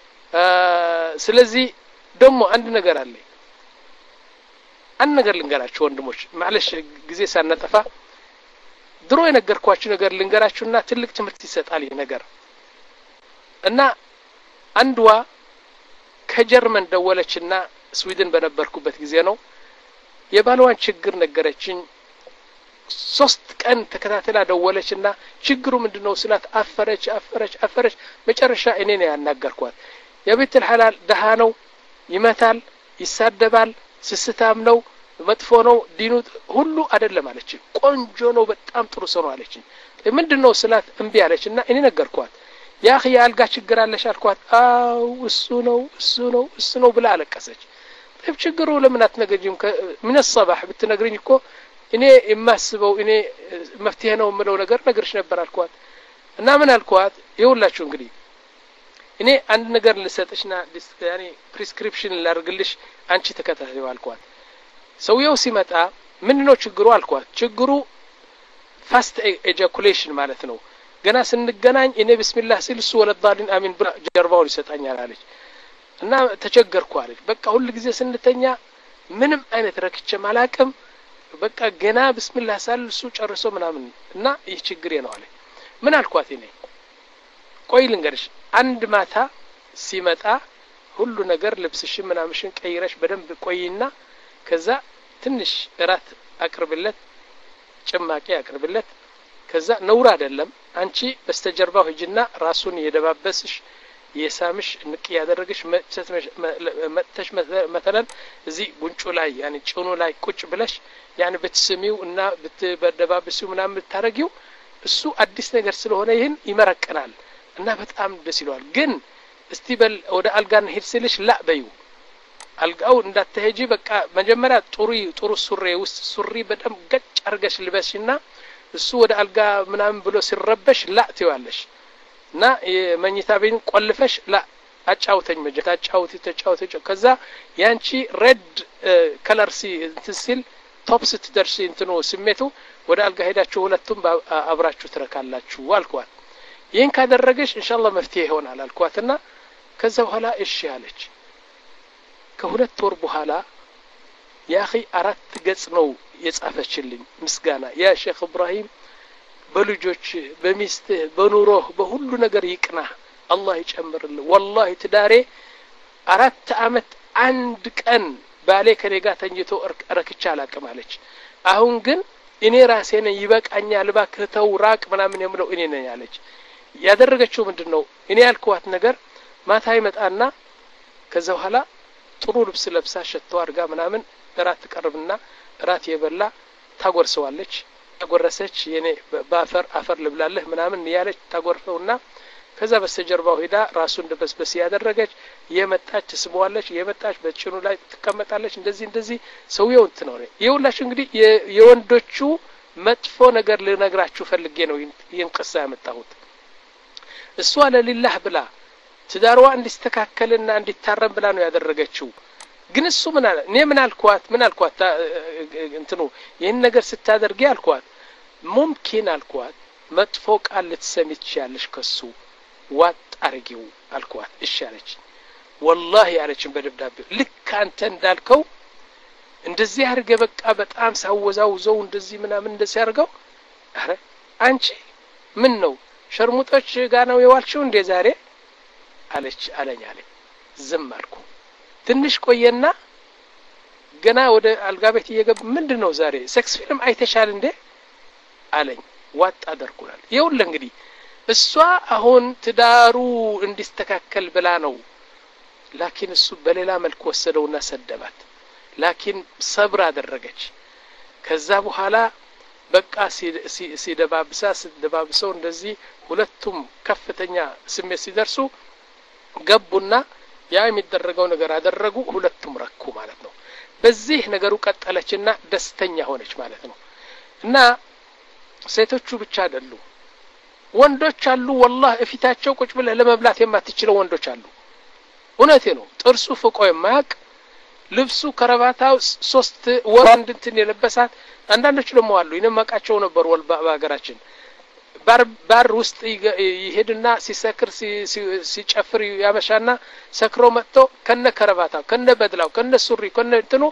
ስለዚህ ደግሞ አንድ ነገር አለ አንድ ነገር ልንገራችሁ ወንድሞች ማለሽ ጊዜ ሳነጠፋ ድሮ የነገርኳችሁ ነገር ልንገራችሁና ትልቅ ትምህርት ይሰጣል ይሄ ነገር እና አንድዋ ከጀርመን ደወለችና ስዊድን በነበርኩበት ጊዜ ነው የባልዋን ችግር ነገረችኝ ሶስት ቀን ተከታተላ ደወለችና ችግሩ ምንድነው ስላት አፈረች አፈረች አፈረች መጨረሻ እኔ ነው ያናገርኳት የቤት الحلال ደሃ ነው ይመታል ይሳደባል ስስታም ነው መጥፎ ነው ዲኑ ሁሉ አይደለም አለች ቆንጆ ነው በጣም ጥሩ ሰው ነው አለች ምንድነው ስላት እምቢ አለችና እኔ ነገርኳት ያ اخي ያልጋ ችግር አለሽ አልኳት አው እሱ ነው እሱ ነው እሱ ነው ብላ አለቀሰች طيب ችግሩ ለምን አትነግሪኝም ምን الصباح ብትነግሪኝ እኮ እኔ የማስበው እኔ መፍትሄ ነው የምለው ነገር ነገርሽ ነበር አልኳት እና ምን አልኳት ይውላችሁ እንግዲህ እኔ አንድ ነገር ልሰጥሽና ያኔ ፕሪስክሪፕሽን ላርግልሽ አንቺ ተከታተይው አልኳት ሰውየው ሲመጣ ምንድነው ችግሩ አልኳት ችግሩ ፋስት ኤጃኩሌሽን ማለት ነው ገና ስንገናኝ እኔ ቢስሚላህ ሲል እሱ ወለዳሊን አሚን ብላ ጀርባውን ይሰጣኛል አለች እና ተቸገርኩ አለች በቃ ሁሉ ጊዜ ስንተኛ ምንም አይነት ረክቼ ማላቅም በቃ ገና ቢስሚላህ ሳል እሱ ጨርሶ ምናምን እና ይህ ችግር ነው አለች ምን አልኳት እኔ ቆይ ልንገርሽ አንድ ማታ ሲመጣ ሁሉ ነገር ልብስሽ ምናምሽን ቀይረሽ በደንብ ቆይና ከዛ ትንሽ እራት አቅርብለት ጭማቂ አቅርብለት ከዛ ነውር አይደለም አንቺ በስተጀርባው ሂጅና ራሱን የደባበስሽ የሳምሽ ንቅ ያደረግሽ መተሽ مثلا እዚህ ጉንጩ ላይ ያኒ ጭኑ ላይ ቁጭ ብለሽ ያኒ በትስሚው እና በተደባብሲው ምናምን ብታረጊው እሱ አዲስ ነገር ስለሆነ ይሄን ይመረቀናል እና በጣም ደስ ይላል ግን እስቲ በል ወደ አልጋን ሄድ ሲልሽ ላ በዩ አልጋው እንዳትሄጂ በቃ መጀመሪያ ጥሩ ጥሩ ሱሪ ውስጥ ሱሪ በጣም ገጭ አርገሽ ልበሽና እሱ ወደ አልጋ ምናምን ብሎ ሲረበሽ ላ ትይዋለሽ እና የመኝታ ቤን ቆልፈሽ ላ አጫውተኝ መጀት አጫውቲ ተጫውተኝ ከዛ ያንቺ ሬድ ከለር ሲ እንትሲል ቶፕ ስትደርሺ እንትኑ ስሜቱ ወደ አልጋ ሄዳችሁ ሁለቱም አብራችሁ ትረካላችሁ አልኳት ይሄን ካደረገሽ ኢንሻአላህ መፍትሄ ይሆናል አልኳትና ከዛ በኋላ እሺ አለች ከሁለት ወር በኋላ ያ اخي አራት ገጽ ነው የጻፈችልኝ ምስጋና ያ ሼክ ኢብራሂም በልጆች በሚስት በኑሮህ በሁሉ ነገር ይቅና አላህ ይጨምርልህ ወላሂ ትዳሬ አራት አመት አንድ ቀን ባሌ ከኔጋ ተኝቶ ረክቻ አላቅም አለች አሁን ግን እኔ ራሴ ነኝ ይበቃኛል ባክህ ተው ራቅ ምናምን የምለው እኔ ነኝ አለች ያደረገችው ምንድነው እኔ ያልኳት ነገር ማታ ይመጣና ከዛ በኋላ ጥሩ ልብስ ለብሳ ሸተው አርጋ ምናምን እራት ቀርብና እራት የበላ ታጎርሰዋለች ታጎረሰች የኔ ባፈር አፈር ልብላለህ ምናምን ያለች ታጎርፈውና ከዛ በስተጀርባው ሄዳ ራሱን ደበስበስ ያደረገች የመጣች ትስበዋለች የመጣች በጭኑ ላይ ትቀመጣለች እንደዚህ እንደዚህ ሰውየው እንትነው ነው ይውላችሁ እንግዲህ የወንዶቹ መጥፎ ነገር ልነግራችሁ ፈልጌ ነው ይንቀሳ ያመጣሁት እሷ ለሊላህ ብላ ትዳርዋ እንዲስተካከልና እንዲታረም ብላ ነው ያደረገችው ግን እሱ ምን አለ እኔ ምን አልኳት ምን አልኳት እንትኑ ይሄን ነገር ስታደርጊ አልኳት ሙምኪን አልኳት መጥፎ ቃል ልትሰሚ ትችያለሽ ከሱ ዋጥ አርጊው አልኳት እሺ አለች والله ያለች በደብዳቤ ልክ አንተ እንዳልከው እንደዚህ አርገ በቃ በጣም ሳወዛውዘው እንደዚህ ምናምን እንደዚህ አርገው አረ አንቺ ምን ነው ሸርሙጦች ጋር ነው የዋልሽው እንደ ዛሬ አለች አለኝ አለ ዝም አልኩ ትንሽ ቆየና ገና ወደ አልጋ ቤት እየገባ ምንድነው ዛሬ ሴክስ ፊልም አይተሻል እንዴ አለኝ ዋጥ አደርኩላል ይውል እንግዲህ እሷ አሁን ትዳሩ እንዲስተካከል ብላ ነው ላኪን እሱ በሌላ መልኩ ወሰደውና ሰደባት ላኪን ሰብር አደረገች ከዛ በኋላ በቃ ሲደባብሳ ሲደባብሰው እንደዚህ ሁለቱም ከፍተኛ ስሜት ሲደርሱ ገቡና ያ የሚደረገው ነገር አደረጉ ሁለቱም ረኩ ማለት ነው በዚህ ነገሩ ቀጠለችና ደስተኛ ሆነች ማለት ነው እና ሴቶቹ ብቻ አይደሉ ወንዶች አሉ والله እፊታቸው ቁጭ ብለ ለመብላት የማትችለው ወንዶች አሉ እውነቴ ነው ጥርሱ ፍቆ የማያቅ ልብሱ ከረባታው ሶስት ወር እንድንትን የለበሳት አንዳንዶች ደግሞ አሉ ይነማቃቸው ነበር ወል ባገራችን ባር ባር ውስጥ ይሄድና ሲሰክር ሲጨፍር ያመሻና ሰክሮ መጥቶ ከነ ከረባታ ከነ በድላው ከነ ሱሪ ከነ እንትኑ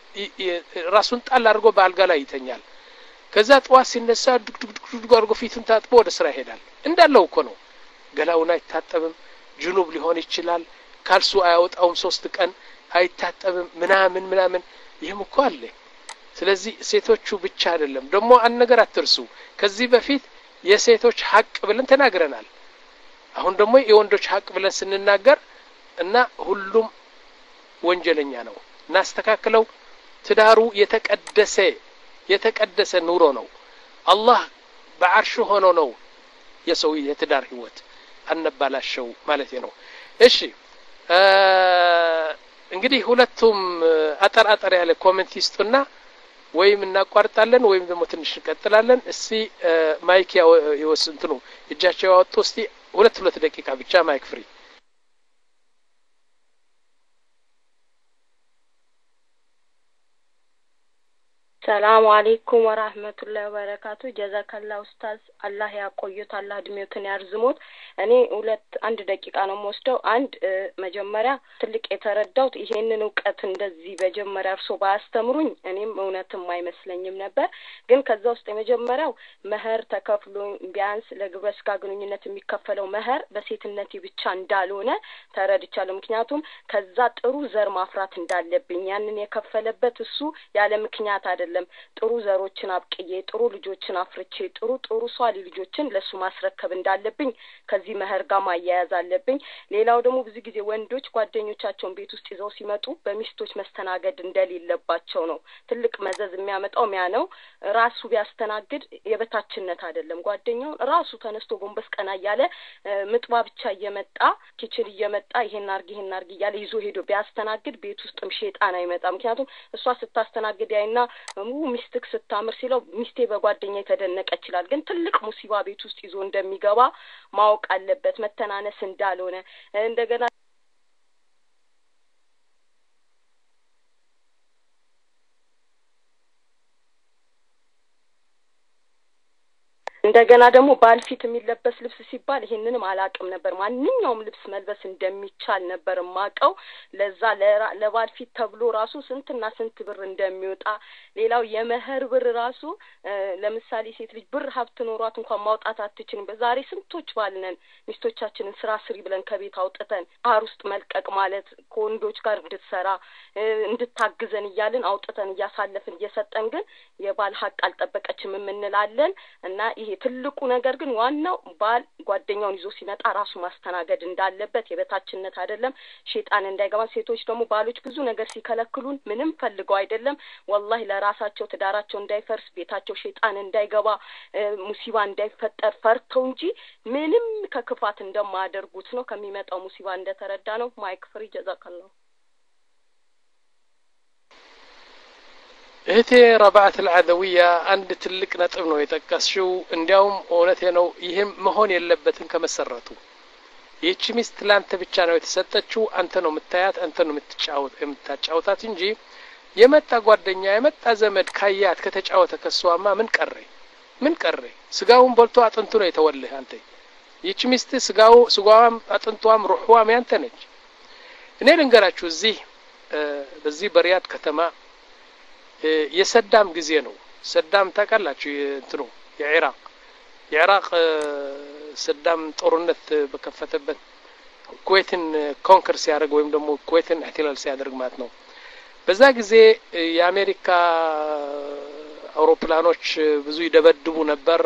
ራሱን ጣል አድርጎ በአልጋ ላይ ይተኛል ከዛ ጧት ሲነሳ ድግድግ አድርጎ ፊቱን ታጥቦ ወደ ስራ ይሄዳል እንዳለው እኮ ነው ገላውና አይታጠብም ጅኑብ ሊሆን ይችላል ካልሱ አያወጣውም ሶስት ቀን አይታጠብም ምናምን ምናምን ይሄም እኮ አለ ስለዚህ ሴቶቹ ብቻ አይደለም ደግሞ አንድ ነገር አትርሱ ከዚህ በፊት የሴቶች ሐቅ ብለን ተናግረናል አሁን ደግሞ የወንዶች ሐቅ ብለን ስንናገር እና ሁሉም ወንጀለኛ ነው እናስተካክለው ትዳሩ የተቀደሰ የተቀደሰ ኑሮ ነው አላህ በአርሹ ሆኖ ነው የሰው የትዳር ህይወት አነባላሽው ማለት ነው እሺ እንግዲህ ሁለቱም አጠር አጠር ያለ ኮሜንት ይስጡና ወይም እናቋርጣለን ወይም ደግሞ ትንሽ እንቀጥላለን እስቲ ማይክ ይወስንቱ እጃቸው ያወጡ እስቲ ሁለት ሁለት ደቂቃ ብቻ ማይክ ፍሪ ሰላም አለይኩም ወራህመቱላሂ ወበረካቱ ጀዛከላ ኡስታዝ አላህ ያቆዩት አላህ እድሜዎትን ያርዝሙት እኔ ሁለት አንድ ደቂቃ ነው የምወስደው አንድ መጀመሪያ ትልቅ የተረዳውት ይሄንን ዕውቀት እንደዚህ በመጀመሪያ እርሶ ባስተምሩኝ እኔም እውነትም አይመስለኝም ነበር ግን ከዛ ውስጥ የመጀመሪያው መህር ተከፍሎ ቢያንስ ለግብረ ስጋ ግንኙነት የሚከፈለው መህር በሴትነቴ ብቻ እንዳልሆነ ተረድቻለሁ ምክንያቱም ከዛ ጥሩ ዘር ማፍራት እንዳለብኝ ያንን የከፈለበት እሱ ያለ ምክንያት አይደለም ጥሩ ዘሮችን አብቅዬ ጥሩ ልጆችን አፍርቼ ጥሩ ጥሩ ሷሊ ልጆችን ለሱ ማስረከብ እንዳለብኝ ከዚህ መህር ጋር ማያያዝ አለብኝ ሌላው ደግሞ ብዙ ጊዜ ወንዶች ጓደኞቻቸውን ቤት ውስጥ ይዘው ሲመጡ በሚስቶች መስተናገድ እንደሌለባቸው ነው ትልቅ መዘዝ የሚያመጣው ሚያ ነው ራሱ ቢያስተናግድ የበታችነት አይደለም ጓደኛው ራሱ ተነስቶ ጎንበስ ቀና ያለ ምጥባ ብቻ እየመጣ ኪችን እየመጣ ይሄን አርግ ይሄን አርግ እያለ ይዞ ሄዶ ቢያስተናግድ ቤት ውስጥም ሸይጣን አይመጣ ምክንያቱም እሷ ስታስተናግድ ያይና ሚስትክ ስታምር ሲለው ሚስቴ በጓደኛ የተደነቀ ይችላል ግን ትልቅ ሙሲባ ቤት ውስጥ ይዞ እንደሚገባ ማወቅ አለበት መተናነስ እንዳልሆነ እንደገና እንደገና ደግሞ ባልፊት የሚለበስ ልብስ ሲባል ይሄንንም አላቅም ነበር ማንኛውም ልብስ መልበስ እንደሚቻል ነበር ማቀው ለዛ ለባልፊት ተብሎ ራሱ ስንትና ስንት ብር እንደሚወጣ ሌላው የመህር ብር ራሱ ለምሳሌ ሴት ልጅ ብር ሀብት ኖሯት እንኳን ማውጣት አትችልም በዛሬ ስንቶች ባልነን ሚስቶቻችንን ስራ ስሪ ብለን ከቤት አውጥተን ባህር ውስጥ መልቀቅ ማለት ከወንዶች ጋር እንድትሰራ እንድታግዘን እያልን አውጥተን እያሳለፍን እየሰጠን ግን የባል ሀቅ አልጠበቀችም እንላለን እና ይሄ ትልቁ ነገር ግን ዋናው ባል ጓደኛውን ይዞ ሲመጣ ራሱ ማስተናገድ እንዳለበት የበታችነት አይደለም ሸይጣን እንዳይገባ ሴቶች ደግሞ ባሎች ብዙ ነገር ሲከለክሉን ምንም ፈልገው አይደለም ወላሂ ለራሳቸው ትዳራቸው እንዳይፈርስ ቤታቸው ሸይጣን እንዳይገባ ሙሲባ እንዳይፈጠር ፈርተው እንጂ ምንም ከክፋት እንደማያደርጉት ነው ከሚመጣው ሙሲባ እንደተረዳ ነው ማይክ ፍሪ ጀዛከላሁ እህቴ ረባዓት العدوية አንድ ትልቅ ነጥብ ነው የጠቀስሽው እንዲያውም እውነቴ ነው ይሄም መሆን የለበትም ከመሰረቱ ይህች ሚስት ላንተ ብቻ ነው የተሰጠችው አንተ ነው የምታያት አንተ ነው የምትጫወት የምታጫውታት እንጂ የመጣ ጓደኛ የመጣ ዘመድ ካያት ከተጫወተ ከሷማ ምን ቀረ ምን ቀረ ስጋውን በልቶ አጥንቱ ነው የተወለህ አንተ ይህች ሚስት ስጋው ስጋዋም አጥንቷም ሩህዋም ያንተ ነች እኔ ልንገራችሁ እዚህ በዚህ በሪያድ ከተማ የሰዳም ጊዜ ነው ሰዳም ታውቃላችሁ እንትኑ የኢራቅ የኢራቅ ሰዳም ጦርነት በከፈተበት ኩዌትን ኮንከር ሲያደርግ ወይም ደግሞ ኩዌትን ኢህቲላል ሲያደርግ ማለት ነው በዛ ጊዜ የአሜሪካ አውሮፕላኖች ብዙ ይደበድቡ ነበር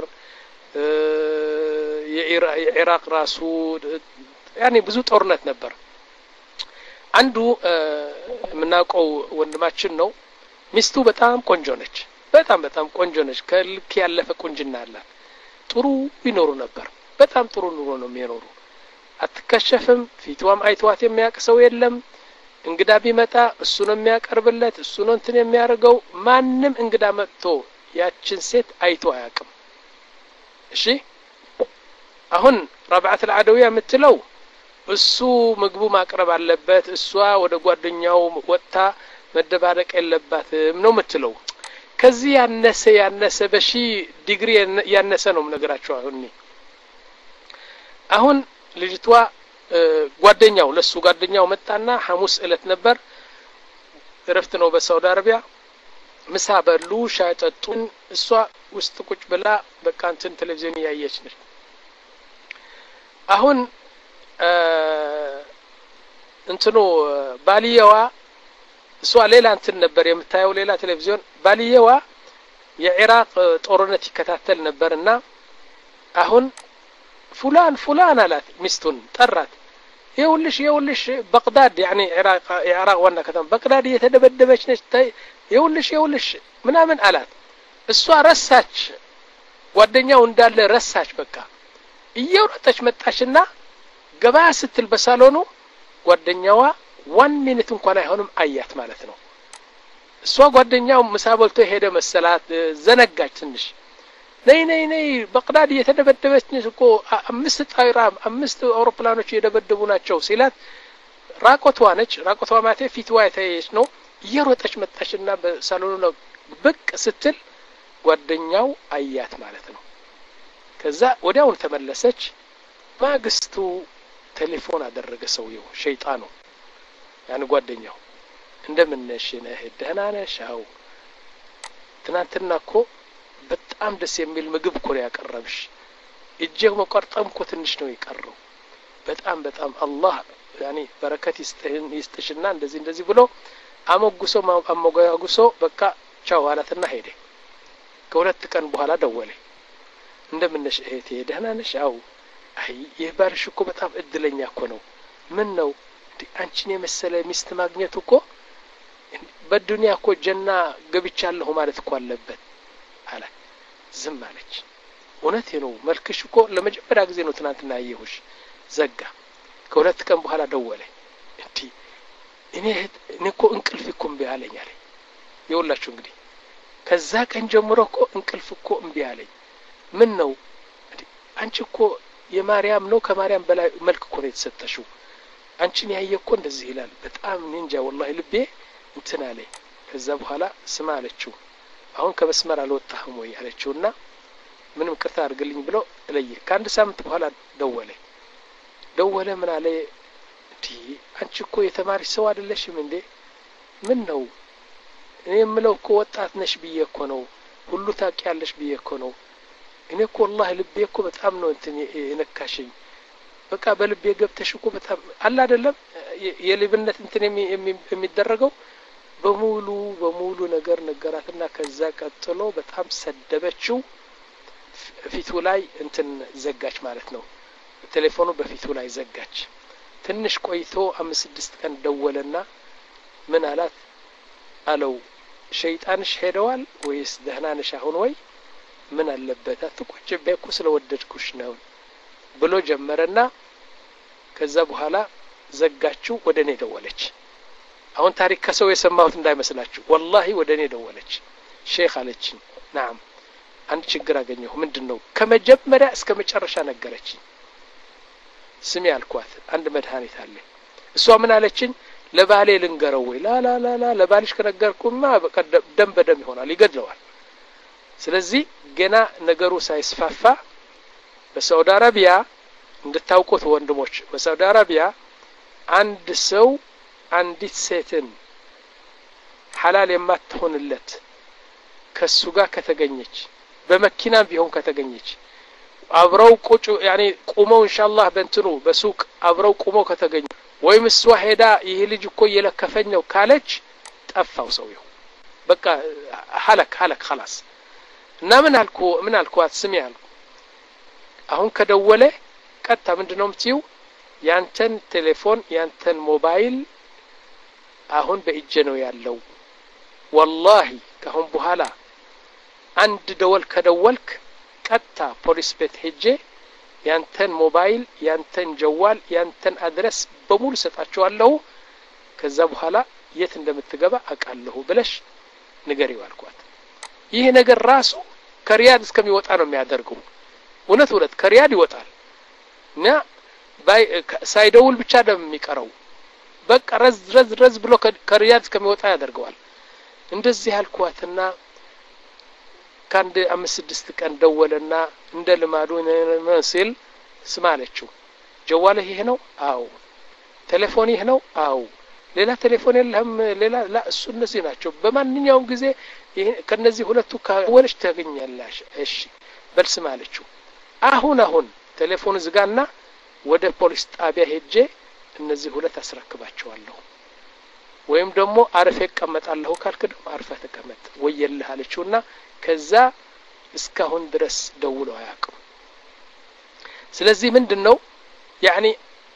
የኢራቅ ራሱ ያኔ ብዙ ጦርነት ነበር አንዱ ምናቀው ወንድማችን ነው ሚስቱ በጣም ቆንጆ ነች በጣም በጣም ቆንጆ ነች ከልክ ያለፈ ቁንጅና አላት ጥሩ ይኖሩ ነበር በጣም ጥሩ ኑሮ ነው የሚኖሩ አትከሸፍም ፊቷም አይቷት የሚያውቅ ሰው የለም እንግዳ ቢመጣ እሱ ነው የሚያቀርብለት እሱ ነው እንትን የሚያርገው ማንንም እንግዳ መጥቶ ያችን ሴት አይቶ አያውቅም እሺ አሁን ረባዓት العدوية የምትለው እሱ ምግቡ ማቅረብ አለበት እሷ ወደ ጓደኛው ወጣ መደባረቅ የለባትም ነው የምትለው ከዚህ ያነሰ ያነሰ በሺ ዲግሪ ያነሰ ነው ነገራቸው አሁን አሁን ልጅቷ ጓደኛው ለሱ ጓደኛው መጣና ሐሙስ እለት ነበር እረፍት ነው በሳውዲ አረቢያ ምሳ በሉ ሻይ ጠጡን እሷ ውስጥ ቁጭ ብላ በቃ እንትን ቴሌቪዥን ያየች ነች አሁን እንትኑ ባሊያዋ እሷ ሌላ እንትን ነበር የምታየው ሌላ ቴሌቪዥን ባልየዋ የኢራቅ ጦርነት ይከታተል ነበርና አሁን ፉላን ፉላን አላት ሚስቱን ጠራት ይኸውልሽ ይኸውልሽ በግዳድ ያኒ ኢራቅ ኢራቅ ዋና ከተማ በግዳድ እየተደበደበች ነች ይኸውልሽ ይኸውልሽ ምናምን አላት እሷ ረሳች ጓደኛው እንዳለ ረሳች በቃ እየወጣች መጣችና ገባ ስትል በሳሎኑ ጓደኛዋ ዋን ሚኒት እንኳን አይሆንም አያት ማለት ነው እሷ ጓደኛው ምሳ በልቶ ሄደ መሰላት ዘነጋች ትንሽ ነይ ነይ ነይ በግዳድ እየተደበደበች ነች እኮ አምስት ጣይራ አምስት አውሮፕላኖች እየደበደቡ ናቸው ሲላት ራቆቷ ነች ራቆቷ ማቴ ፊትዋ ታየች ነው እየሮጠች መጣችና በሳሎኑ ብቅ ስትል ጓደኛው አያት ማለት ነው ከዛ ወዲያው ተመለሰች ማግስቱ ቴሌፎን አደረገ ሰውየው ሸይጣኑ ያን ጓደኛው እንደምን ነሽ ነህ ደህና ነሽ አው ትናንትና እኮ በጣም ደስ የሚል ምግብ እኮ ያቀረብሽ እጄው መቆርጠም እኮ ትንሽ ነው ይቀርው በጣም በጣም አላህ ያኒ በረከት ይስጥህን ይስጥሽና እንደዚህ እንደዚህ ብሎ አመጉሶ አመጓጉሶ በቃ ቻው አላትና ሄደ ከሁለት ቀን በኋላ ደወለ እንደምን ነሽ እህቴ ደህና ነሽ አው አይ ይባርሽ እኮ በጣም እድለኛ እኮ ነው ምን ነው አንቺን የመሰለ ሚስት ማግኘት እኮ በዱንያ እኮ ጀና ገብቻለሁ ማለት እኮ አለበት አለ ዝም አለች እውነቴ ነው መልክሽ እኮ ለመጀመሪያ ጊዜ ነው ትናንትና ያየሁሽ ዘጋ ከሁለት ቀን በኋላ ደወለ እንዴ እኔ እኔ እኮ እንቅልፍ እኮ እምቢ አለኝ አለ ይኸውላችሁ እንግዲህ ከዛ ቀን ጀምሮ እኮ እንቅልፍ እኮ እምቢ አለኝ ምን ነው አንቺ እኮ የማርያም ነው ከማርያም በላይ መልክ እኮ ነው የተሰጠሽው አንቺን ያየ እኮ እንደዚህ ይላል በጣም እንጃ والله ልቤ እንትን አለ ከዛ በኋላ ስማ አለችው አሁን ከመስመር አልወጣህም ወይ አለችውና ምንም ቅርታ አድርግልኝ ብሎ ለየ ከአንድ ሳምንት በኋላ ደወለ ደወለ ምን አለ እንዴ አንቺ እኮ የተማሪ ሰው አይደለሽም እንዴ ምን ነው እኔ የምለው እኮ ወጣት ነሽ ብዬ እኮ ነው ሁሉ ታውቂያለሽ ብዬ እኮ ነው እኔ እኮ والله ልቤ እኮ በጣም ነው እንትን የነካሽኝ በቃ በልቤ ገብተሽ እኮ በጣም አለ አይደለም የልብነት እንትን የሚደረገው በሙሉ በሙሉ ነገር ነገራትና ከዛ ቀጥሎ በጣም ሰደበችው ፊቱ ላይ እንትን ዘጋች ማለት ነው ቴሌፎኑ በፊቱ ላይ ዘጋች ትንሽ ቆይቶ አምስት ስድስት ቀን ደወለና ምን አላት አለው ሸይጣንሽ ሄደዋል ወይስ ደህና ነሽ አሁን ወይ ምን አለበት አትቆጭብኝ እኮ ስለወደድኩሽ ነው ብሎ ጀመረና ከዛ በኋላ ዘጋችሁ ወደኔ ደወለች አሁን ታሪክ ከሰው የሰማሁት እንዳይመስላችሁ والله ወደኔ ደወለች ሼክ አለችኝ نعم አንድ ችግር አገኘሁ ምንድነው ከመጀመሪያ እስከ መጨረሻ ነገረችኝ ስሚ አልኳት አንድ መድኃኒት አለ እሷ ምን አለችኝ ለባሌ ልንገረው ወይ ላ ላ ላ ላ ለባልሽ ከነገርኩማ ደም በደም ይሆናል ይገድለዋል ስለዚህ ገና ነገሩ ሳይስፋፋ በሳውዲ አረቢያ እንድታውቁት ወንድሞች በሳውዲ አረቢያ አንድ ሰው አንዲት ሴትን ሐላል የማትሆንለት ከሱ ጋር ከተገኘች በመኪና ቢሆን ከተገኘች አብረው ቁጭ ያኒ ቁመው ኢንሻአላህ በእንትኑ በሱቅ አብረው ቁመው ከተገኙ ወይም እሷ ሄዳ ይሄ ልጅ እኮ እየለከፈኝ ነው ካለች ጠፋው ሰውየው በቃ ሐለክ ሐለክ خلاص እና ምን አልኩ ምን አልኳት ስሚ አልኩ አሁን ከደወለ ቀጥታ ምንድነው የምትይው ያንተን ቴሌፎን ያንተን ሞባይል አሁን በእጄ ነው ያለው والله ካሁን በኋላ አንድ ደወል ከደወልክ ቀጥታ ፖሊስ ቤት ሄጄ ያንተን ሞባይል ያንተን ጀዋል ያንተን አድረስ በሙሉ ሰጣቸዋለሁ ከዛ በኋላ የት እንደምትገባ አቃለሁ ብለሽ ንገሪው አልኳት ይሄ ነገር ራሱ ከሪያድ እስከሚወጣ ነው የሚያደርገው እውነት እውነት ከሪያድ ይወጣል እና ባይ ሳይደውል ብቻ ደም የሚቀረው በቃ ረዝ ረዝ ረዝ ብሎ ከሪያድ እስከሚወጣ ያደርገዋል እንደዚህ አልኳትና ካንድ አምስት ስድስት ቀን ደወለና እንደ ልማዱ መስል ስማለችው ጀዋልህ ይሄ ነው አው ቴሌፎን ይሄ ነው አው ሌላ ቴሌፎን የለም ሌላ ላ እሱ እነዚህ ናቸው በማንኛውም ጊዜ ከነዚህ ሁለቱ ከወለሽ ታገኛላሽ እሺ በልስ ማለችው አሁን አሁን ቴሌፎን ዝጋና ወደ ፖሊስ ጣቢያ ሄጄ እነዚህ ሁለት አስረክባቸዋለሁ ወይም ደግሞ አርፌ እቀመጣለሁ ካልክ ደግሞ አርፈ ተቀመጥ ወየልህ አለችውና ከዛ እስካሁን ድረስ ደውለው አያውቁም። ስለዚህ ምንድነው ያኒ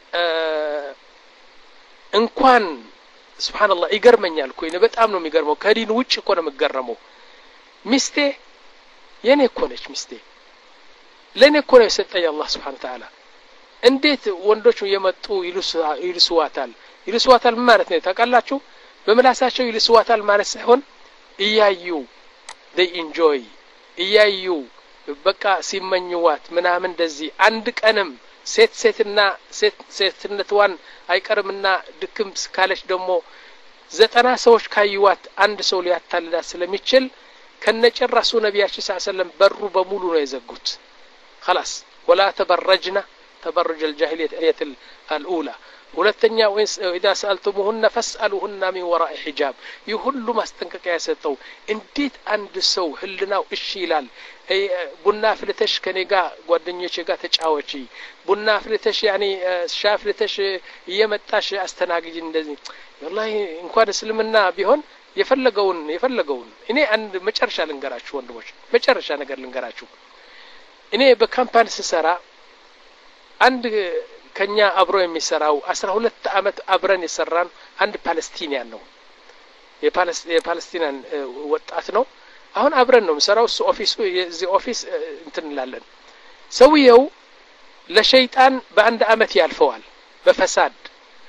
እንኳን ሱብሃንአላህ ይገርመኛል እኮ እኔ በጣም ነው የሚገርመው ከዲን ውጭ እኮ ነው የምገረመው ሚስቴ የኔ እኮ ነች ሚስቴ ለኔ እኮ ነው የሰጠኝ አላህ ሱብሃነሁ ወተዓላ እንዴት ወንዶች የመጡ ይልሱዋታል ይልሱዋታል ማለት ነው ታውቃላችሁ በመላሳቸው ይልሱዋታል ማለት ሳይሆን እያዩ they enjoy እያዩ በቃ ሲመኙዋት ምናምን እንደዚህ አንድ ቀንም ሴት ሴትና ሴት ሴትነቷን አይቀርምና ድክም ካለች ደግሞ ዘጠና ሰዎች ካዩዋት አንድ ሰው ሊያታልላት ስለሚችል ከነጨራሱ ነብያችን ሰለላሁ ዐለይሂ ወሰለም በሩ በሙሉ ነው የዘጉት خلاص ولا تبرجنا تبرج الجاهليه الاولى ሁለተኛ ወይስ اذا سالتموهن فاسالوهن من وراء حجاب ይሁሉ ማስጠንቀቂያ ያሰጠው እንዴት አንድ ሰው ህልናው እሺ ይላል ቡና ፍልተሽ ከኔ ጋር ጓደኞቼ ጋር ተጫወቺ ቡና ፍልተሽ يعني ሻፍ ፍልተሽ እየመጣሽ አስተናግጂ እንደዚህ والله እንኳን እስልምና ቢሆን የፈለገውን የፈለገውን እኔ አንድ መጨረሻ ልንገራችሁ ወንድሞች መጨረሻ ነገር ልንገራችሁ እኔ በካምፓኒ ስሰራ አንድ ከኛ አብሮ የሚሰራው አስራ ሁለት አመት አብረን የሰራን አንድ ፓለስቲኒያን ነው የፓለስቲናን ወጣት ነው አሁን አብረን ነው የምሰራው እሱ ኦፊሱ የዚህ ኦፊስ እንትን እንላለን ሰውየው ለሸይጣን በአንድ አመት ያልፈዋል በፈሳድ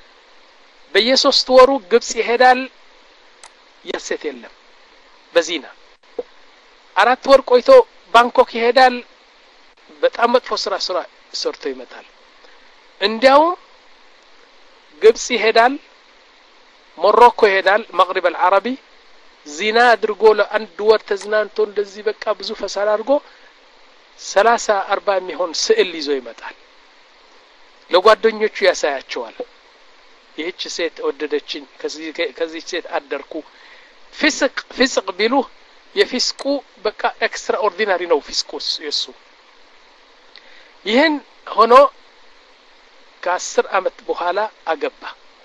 በየሶስት ወሩ ግብጽ ይሄዳል ያሰት የለም በዚና አራት ወር ቆይቶ ባንኮክ ይሄዳል በጣም መጥፎ ስራ ስራ ሰርቶ ይመጣል እንዲያው ግብጽ ይሄዳል ሞሮኮ ይሄዳል መግሪብ አልዓረቢ ዚና አድርጎ ለአንድ ወር ተዝናንቶ እንደዚህ በቃ ብዙ ፈሳድ አድርጎ ሰላሳ አርባ የሚሆን ስዕል ይዞ ይመጣል ለጓደኞቹ ያሳያቸዋል ይህች ሴት ወደደችኝ ከዚህ ከዚህ ሴት አደርኩ ፍስቅ ፍስቅ ቢሉ የፍስቁ በቃ ኤክስትራ ኦርዲናሪ ነው ፍስቁስ የሱ ይሄን ሆኖ ከአስር አመት በኋላ አገባ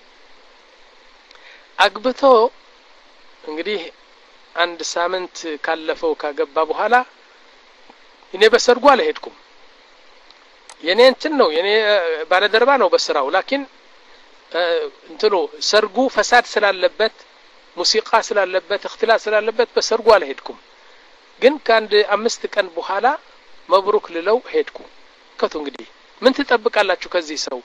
አግብቶ እንግዲህ አንድ ሳምንት ካለፈው ካገባ በኋላ እኔ በሰርጉ አልሄድኩም የኔ እንትን ነው የኔ ባለደርባ ነው በስራው ላኪን እንትኑ ሰርጉ ፈሳድ ስላለበት ሙዚቃ ስላለበት እክትላፍ ስላለበት በሰርጉ አልሄድኩም ግን ከአንድ አምስት ቀን በኋላ መብሩክ ልለው ሄድኩ ከቱ እንግዲህ ምን ትጠብቃላችሁ ከዚህ ሰው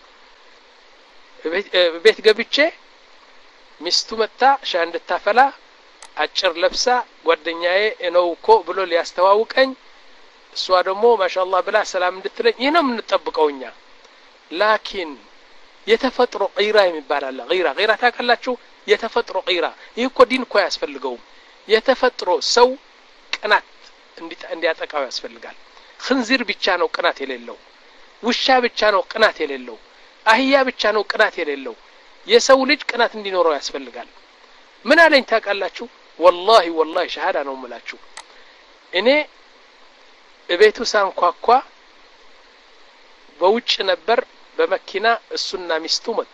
ቤት ገብቼ ሚስቱ መጣ ሻይ እንድታፈላ አጭር ለብሳ ጓደኛዬ ነው እኮ ብሎ ሊያስተዋውቀኝ እሷ ደግሞ ማሻአላህ ብላ ሰላም እንድትለኝ ይሄ ነው የምንጠብቀውኛ ላኪን የተፈጥሮ ቂራ የሚባል አለ ቂራ ቂራ ታውቃላችሁ የተፈጥሮ ቂራ ይሄ እኮ ዲን እኮ ያስፈልገው የተፈጥሮ ሰው ቅናት እንዲያጠቃው ያስፈልጋል خنزير ብቻ ነው ቅናት የሌለው ውሻ ብቻ ነው ቅናት የሌለው አህያ ብቻ ነው ቅናት የሌለው የሰው ልጅ ቅናት እንዲኖረው ያስፈልጋል ምን አለኝ ታውቃላችሁ والله والله ሸሃዳ ነው የምላችሁ እኔ እቤቱ ሳንኳኳ በውጭ ነበር በመኪና እሱና ሚስቱ መጡ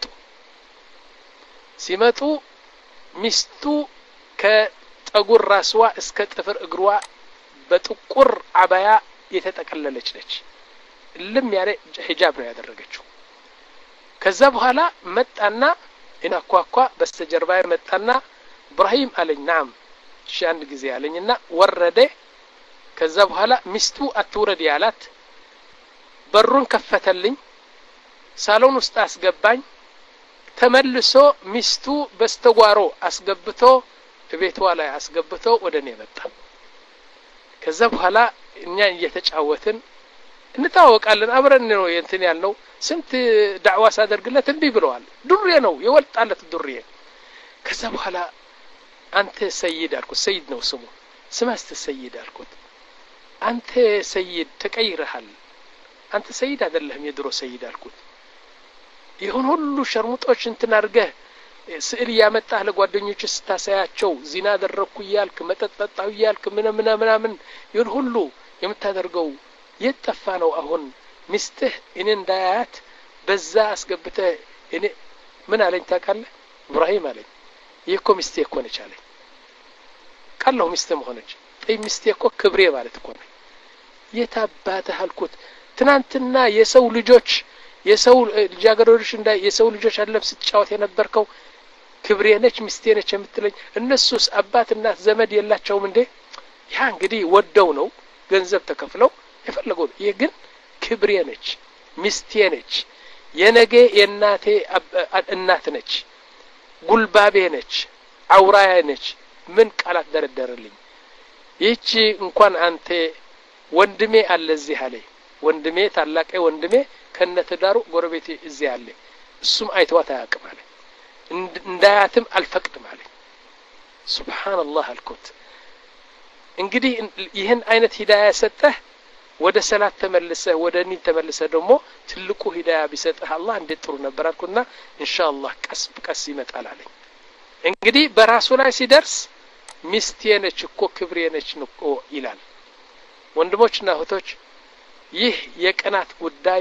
ሲመጡ ሚስቱ ከጠጉር ራስዋ እስከ ጥፍር እግሯ በጥቁር አባያ የተጠቀለለች ነች ልም ያለ ሂጃብ ነው ያደረገችው ከዛ በኋላ መጣና እናኳኳ በስተጀርባዬ መጣና ኢብራሂም አለኝ ናም እሺ አንድ ጊዜ አለኝና ወረደ ከዛ በኋላ ሚስቱ አትውረድ ያላት በሩን ከፈተልኝ ሳሎን ውስጥ አስገባኝ ተመልሶ ሚስቱ በስተጓሮ አስገብቶ ቤቷ ላይ አስገብቶ ወደኔ መጣ ከዛ በኋላ እኛ እየተጫወትን እንታወቃለን አብረን ነው እንትን ያልነው ስንት ዳዕዋ ሳደርግለት እንዲህ ብለዋል ዱርዬ ነው የወጣለት ዱርዬ ከዛ በኋላ አንተ ሰይድ አልኩት ሰይድ ነው ስሙ ስማስተ ሰይድ አልኩት አንተ ሰይድ ተቀይረሃል አንተ ሰይድ አይደለህም የድሮ ሰይድ አልኩት ይሁን ሁሉ ሸርሙጦች እንትን አድርገህ ስዕል ያመጣህ ለጓደኞች ስታሳያቸው ዚና አደረኩ ይያልክ መጠጣጣው ይያልክ ምን ምን ምናምን ይሁን ሁሉ የምታደርገው የጠፋ ነው አሁን ሚስትህ እኔ እንዳያት በዛ አስገብተህ እኔ ምን አለኝ ታውቃለህ ኢብራሂም አለኝ ይኮ ሚስቴ እኮ ነች አለኝ ካለው ሚስቴም ሆነች ጠይ ሚስቴ እኮ ክብሬ ማለት እኮ ነው የታባተ አልኩት ትናንትና የሰው ልጆች የሰው ልጃገረዶች እንዳ የሰው ልጆች አለም ስትጫወት የነበርከው ክብሬ ነች ሚስቴ ነች የምትለኝ እነሱስ አባት እናት ዘመድ የላቸውም እንዴ ያ እንግዲህ ወደው ነው ገንዘብ ተከፍለው የፈለገው ይሄ ግን ክብሬ ነች ሚስቴ ነች የነገ የናቴ እናት ነች ጉልባቤ ነች አውራያ ነች ምን ቃላት ደረደረልኝ ይቺ እንኳን አንተ ወንድሜ አለ እዚህ አለ ወንድሜ ታላቀ ወንድሜ ከነተዳሩ ጎረቤቴ እዚህ አለ እሱም አይተዋት አያውቅም አለ እንዳያትም አልፈቅድም አለ ሱብሃንአላህ አልኩት እንግዲህ ይህን አይነት ሂዳያ ሰጠህ ወደ ሰላት ተመለሰ ወደ ኒን ተመለሰ ደግሞ ትልቁ ሂዳያ ቢሰጥህ አላህ እንዴት ጥሩ ነበር አልኩና ኢንሻአላህ ቀስ በቀስ ይመጣል አለኝ እንግዲህ በራሱ ላይ ሲደርስ ሚስቴ ነች እኮ ክብሬ ነች እኮ ይላል ወንድሞችና እህቶች ይህ የቀናት ጉዳይ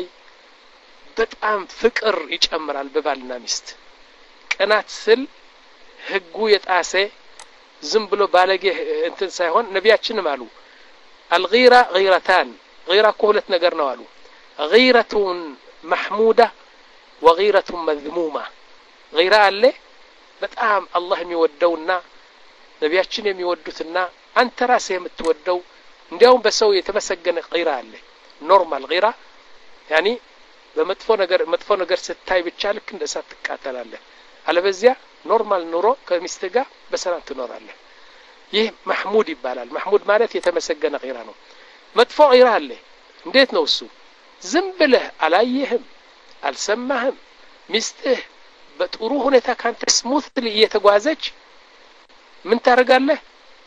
በጣም ፍቅር ይጨምራል በባልና ሚስት ቀናት ስል ህጉ የጣሰ ዝም ብሎ ባለጌ እንትን ሳይሆን ነቢያችንም አሉ الغيرة غيرتان غيرة كولت ነገር ነው አሉ غيرة محمودة وغيرة مذمومة غيرة አለ በጣም አላህ የሚወደውና ነቢያችን የሚወዱትና አንተ ራስህ የምትወደው እንዲያውም በሰው የተመሰገነ غيرة አለ ኖርማል غيرة يعني በመጥፎ ነገር መጥፎ ነገር ስታይ ብቻ ልክ እንደ እሳት ትቃጠላለህ አለበዚያ ኖርማል ኑሮ ከሚስት ጋር በሰላም ትኖራለህ ይህ محمود ይባላል محمود ማለት የተመሰገነ غيرة ነው መጥፎ غيرة አለ እንዴት ነው እሱ ዝም ብለህ አላየህም አልሰማህም ሚስትህ በጥሩ ሁኔታ ካንተ ስሙትሊ እየተጓዘች ምን ታረጋለህ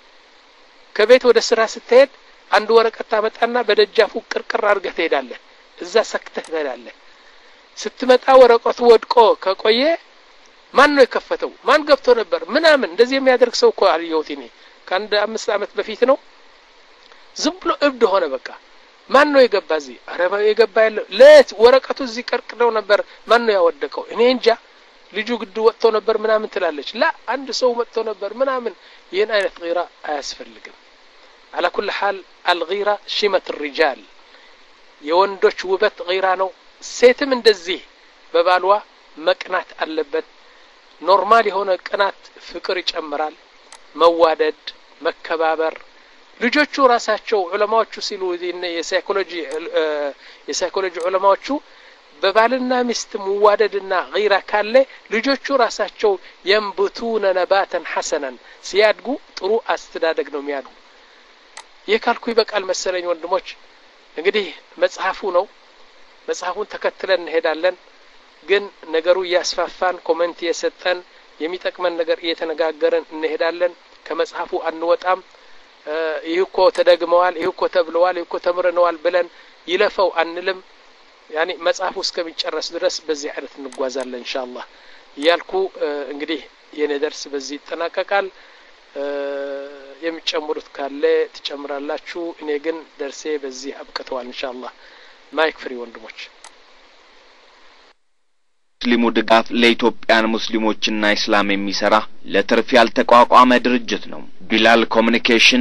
ከቤት ወደ ስራ ስትሄድ አንድ ወረቀት ታመጣና በደጃፉ ቅርቅር አድርገህ ትሄዳለህ እዛ ሰክተህ ትሄዳለህ ስትመጣ ወረቀቱ ወድቆ ከቆየ ማን ነው የከፈተው ማን ገብቶ ነበር ምናምን እንደዚህ የሚያደርግ ሰው እኮ አልየውት እኔ ከአንድ አምስት አመት በፊት ነው ዝም ብሎ እብድ ሆነ በቃ ማን ነው የገባ እዚህ አረባ የገባ ያለ ለት ወረቀቱ እዚህ ቀርቅደው ነበር ማን ነው ያወደቀው እኔ እንጃ ልጁ ግድ ወጥቶ ነበር ምናምን ትላለች ላ አንድ ሰው መጥቶ ነበር ምናምን ይሄን አይነት غيرة አያስፈልግም على كل حال الغيرة شيمة الرجال የወንዶች ውበት غيرة ነው ሴትም እንደዚህ በባልዋ መቅናት አለበት ኖርማል የሆነ ቅናት ፍቅር ይጨምራል መዋደድ መከባበር ልጆቹ ራሳቸው ዑለማዎቹ ሲሉ የሳይኮሎጂ የሳይኮሎጂ ዑለማዎቹ በባልና ሚስት መዋደድና غيرة ካለ ልጆቹ ራሳቸው ينبتون نباتا حسنا ሲያድጉ ጥሩ አስተዳደግ ነው የሚያድጉ የካልኩ ይበቃል መሰለኝ ወንድሞች እንግዲህ መጽሐፉ ነው መጽሐፉን ተከትለን እንሄዳለን ግን ነገሩ ያስፋፋን ኮሜንት የሰጠን የሚጠቅመን ነገር እየተነጋገረን እንሄዳለን ከመጽሐፉ አንወጣም ይህኮ ተደግመዋል ይህኮ ተብለዋል ይህኮ ተምረነዋል ብለን ይለፈው አንልም يعني መጽሐፉ እስከሚጨረስ ድረስ በዚህ አይነት እንጓዛለን ኢንሻአላህ ያልኩ እንግዲህ የኔ ደርስ በዚህ ይጠናቀቃል የሚጨምሩት ካለ ትጨምራላችሁ እኔ ግን ደርሴ በዚህ አብቅተዋል ኢንሻአላህ ማይክ ፍሪ ወንድሞች ሙስሊሙ ድጋፍ ለኢትዮጵያን ሙስሊሞችና እስላም የሚሰራ ለትርፍ ያልተቋቋመ ድርጅት ነው ቢላል ኮሙኒኬሽን